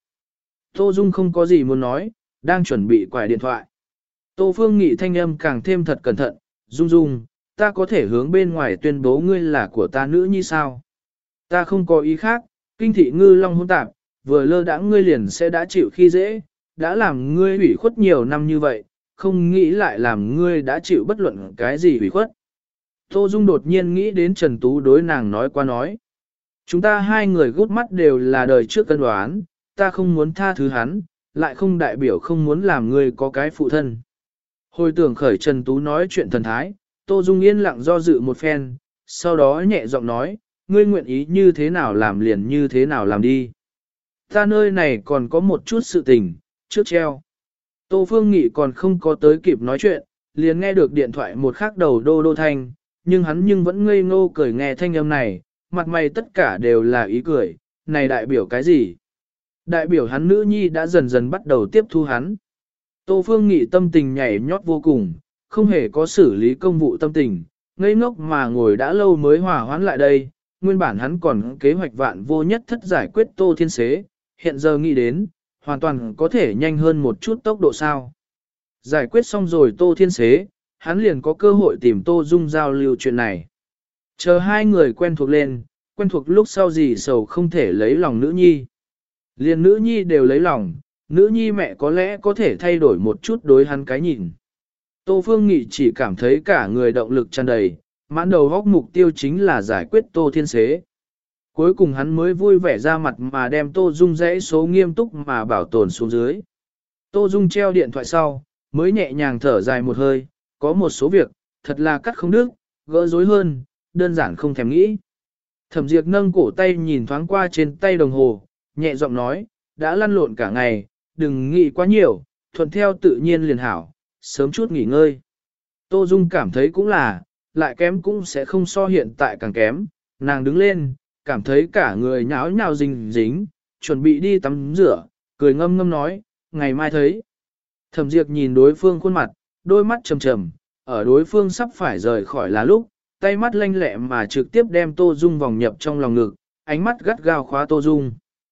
Tô Dung không có gì muốn nói, đang chuẩn bị quải điện thoại. Tô Phương Nghị thanh âm càng thêm thật cẩn thận, Dung Dung, ta có thể hướng bên ngoài tuyên bố ngươi là của ta nữ như sao? Ta không có ý khác, kinh thị ngư long hỗn tạp, vừa lơ đãng ngươi liền sẽ đã chịu khi dễ, đã làm ngươi ủy khuất nhiều năm như vậy, không nghĩ lại làm ngươi đã chịu bất luận cái gì ủy khuất. Tô Dung đột nhiên nghĩ đến Trần Tú đối nàng nói qua nói. Chúng ta hai người gút mắt đều là đời trước cân đoán, ta không muốn tha thứ hắn, lại không đại biểu không muốn làm ngươi có cái phụ thân. Hồi tưởng khởi Trần Tú nói chuyện thần thái, Tô Dung yên lặng do dự một phen, sau đó nhẹ giọng nói, ngươi nguyện ý như thế nào làm liền như thế nào làm đi. Ta nơi này còn có một chút sự tình, trước treo. Tô Phương Nghị còn không có tới kịp nói chuyện, liền nghe được điện thoại một khắc đầu đô đô thanh, nhưng hắn vẫn ngây ngô cười nghe thanh âm này, mặt mày tất cả đều là ý cười, này đại biểu cái gì? Đại biểu hắn nữ nhi đã dần dần bắt đầu tiếp thu hắn. Tô Phương Nghị tâm tình nhảy nhót vô cùng, không hề có xử lý công vụ tâm tình, ngây ngốc mà ngồi đã lâu mới hòa hoãn lại đây, nguyên bản hắn còn kế hoạch vạn vô nhất thất giải quyết Tô Thiên Xế, hiện giờ nghĩ đến, hoàn toàn có thể nhanh hơn một chút tốc độ sao. Giải quyết xong rồi Tô Thiên Xế, hắn liền có cơ hội tìm Tô Dung giao lưu chuyện này. Chờ hai người quen thuộc lên, quen thuộc lúc sau gì sầu không thể lấy lòng nữ nhi. Liền nữ nhi đều lấy lòng, nữ nhi mẹ có lẽ có thể thay đổi một chút đối hắn cái nhìn. Tô Phương Nghị chỉ cảm thấy cả người động lực tràn đầy, mãn đầu góc mục tiêu chính là giải quyết Tô Thiên Xế. Cuối cùng hắn mới vui vẻ ra mặt mà đem Tô Dung dãy số nghiêm túc mà bảo tồn xuống dưới. Tô Dung treo điện thoại sau, mới nhẹ nhàng thở dài một hơi, có một số việc, thật là cắt không đứt, gỡ rối hơn, đơn giản không thèm nghĩ. Thẩm Diệp nâng cổ tay nhìn thoáng qua trên tay đồng hồ, nhẹ giọng nói, đã lăn lộn cả ngày, đừng nghĩ quá nhiều, thuận theo tự nhiên liền hảo, sớm chút nghỉ ngơi. Tô Dung cảm thấy cũng là, lại kém cũng sẽ không so hiện tại càng kém, nàng đứng lên, cảm thấy cả người nháo nhào dính dính, chuẩn bị đi tắm rửa, cười ngâm ngâm nói, ngày mai thấy. Thẩm Diệp nhìn đối phương khuôn mặt, đôi mắt trầm trầm, ở đối phương sắp phải rời khỏi là lúc, tay mắt lanh lẹ mà trực tiếp đem Tô Dung vòng nhập trong lòng ngực, ánh mắt gắt gao khóa Tô Dung.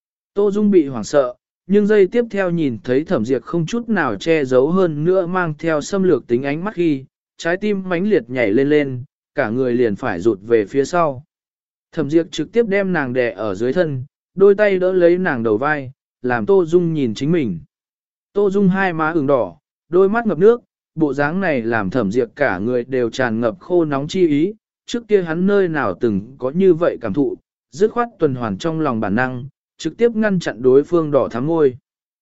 Tô Dung bị hoảng sợ, nhưng giây tiếp theo nhìn thấy Thẩm Diệp không chút nào che giấu hơn nữa mang theo xâm lược tính ánh mắt khi, trái tim mãnh liệt nhảy lên lên, cả người liền phải rụt về phía sau. Thẩm Diệp trực tiếp đem nàng đè ở dưới thân, đôi tay đỡ lấy nàng đầu vai, làm Tô Dung nhìn chính mình. Tô Dung hai má ửng đỏ, đôi mắt ngập nước, bộ dáng này làm Thẩm Diệp cả người đều tràn ngập khô nóng chi ý, trước kia hắn nơi nào từng có như vậy cảm thụ, dứt khoát tuần hoàn trong lòng bản năng, trực tiếp ngăn chặn đối phương đỏ thắm môi.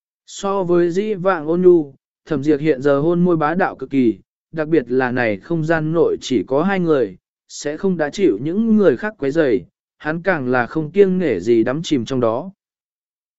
So với dĩ vạng ôn nhu, Thẩm Diệp hiện giờ hôn môi bá đạo cực kỳ, đặc biệt là này không gian nội chỉ có hai người, sẽ không đã chịu những người khác quấy rầy, hắn càng là không kiêng nể gì đắm chìm trong đó,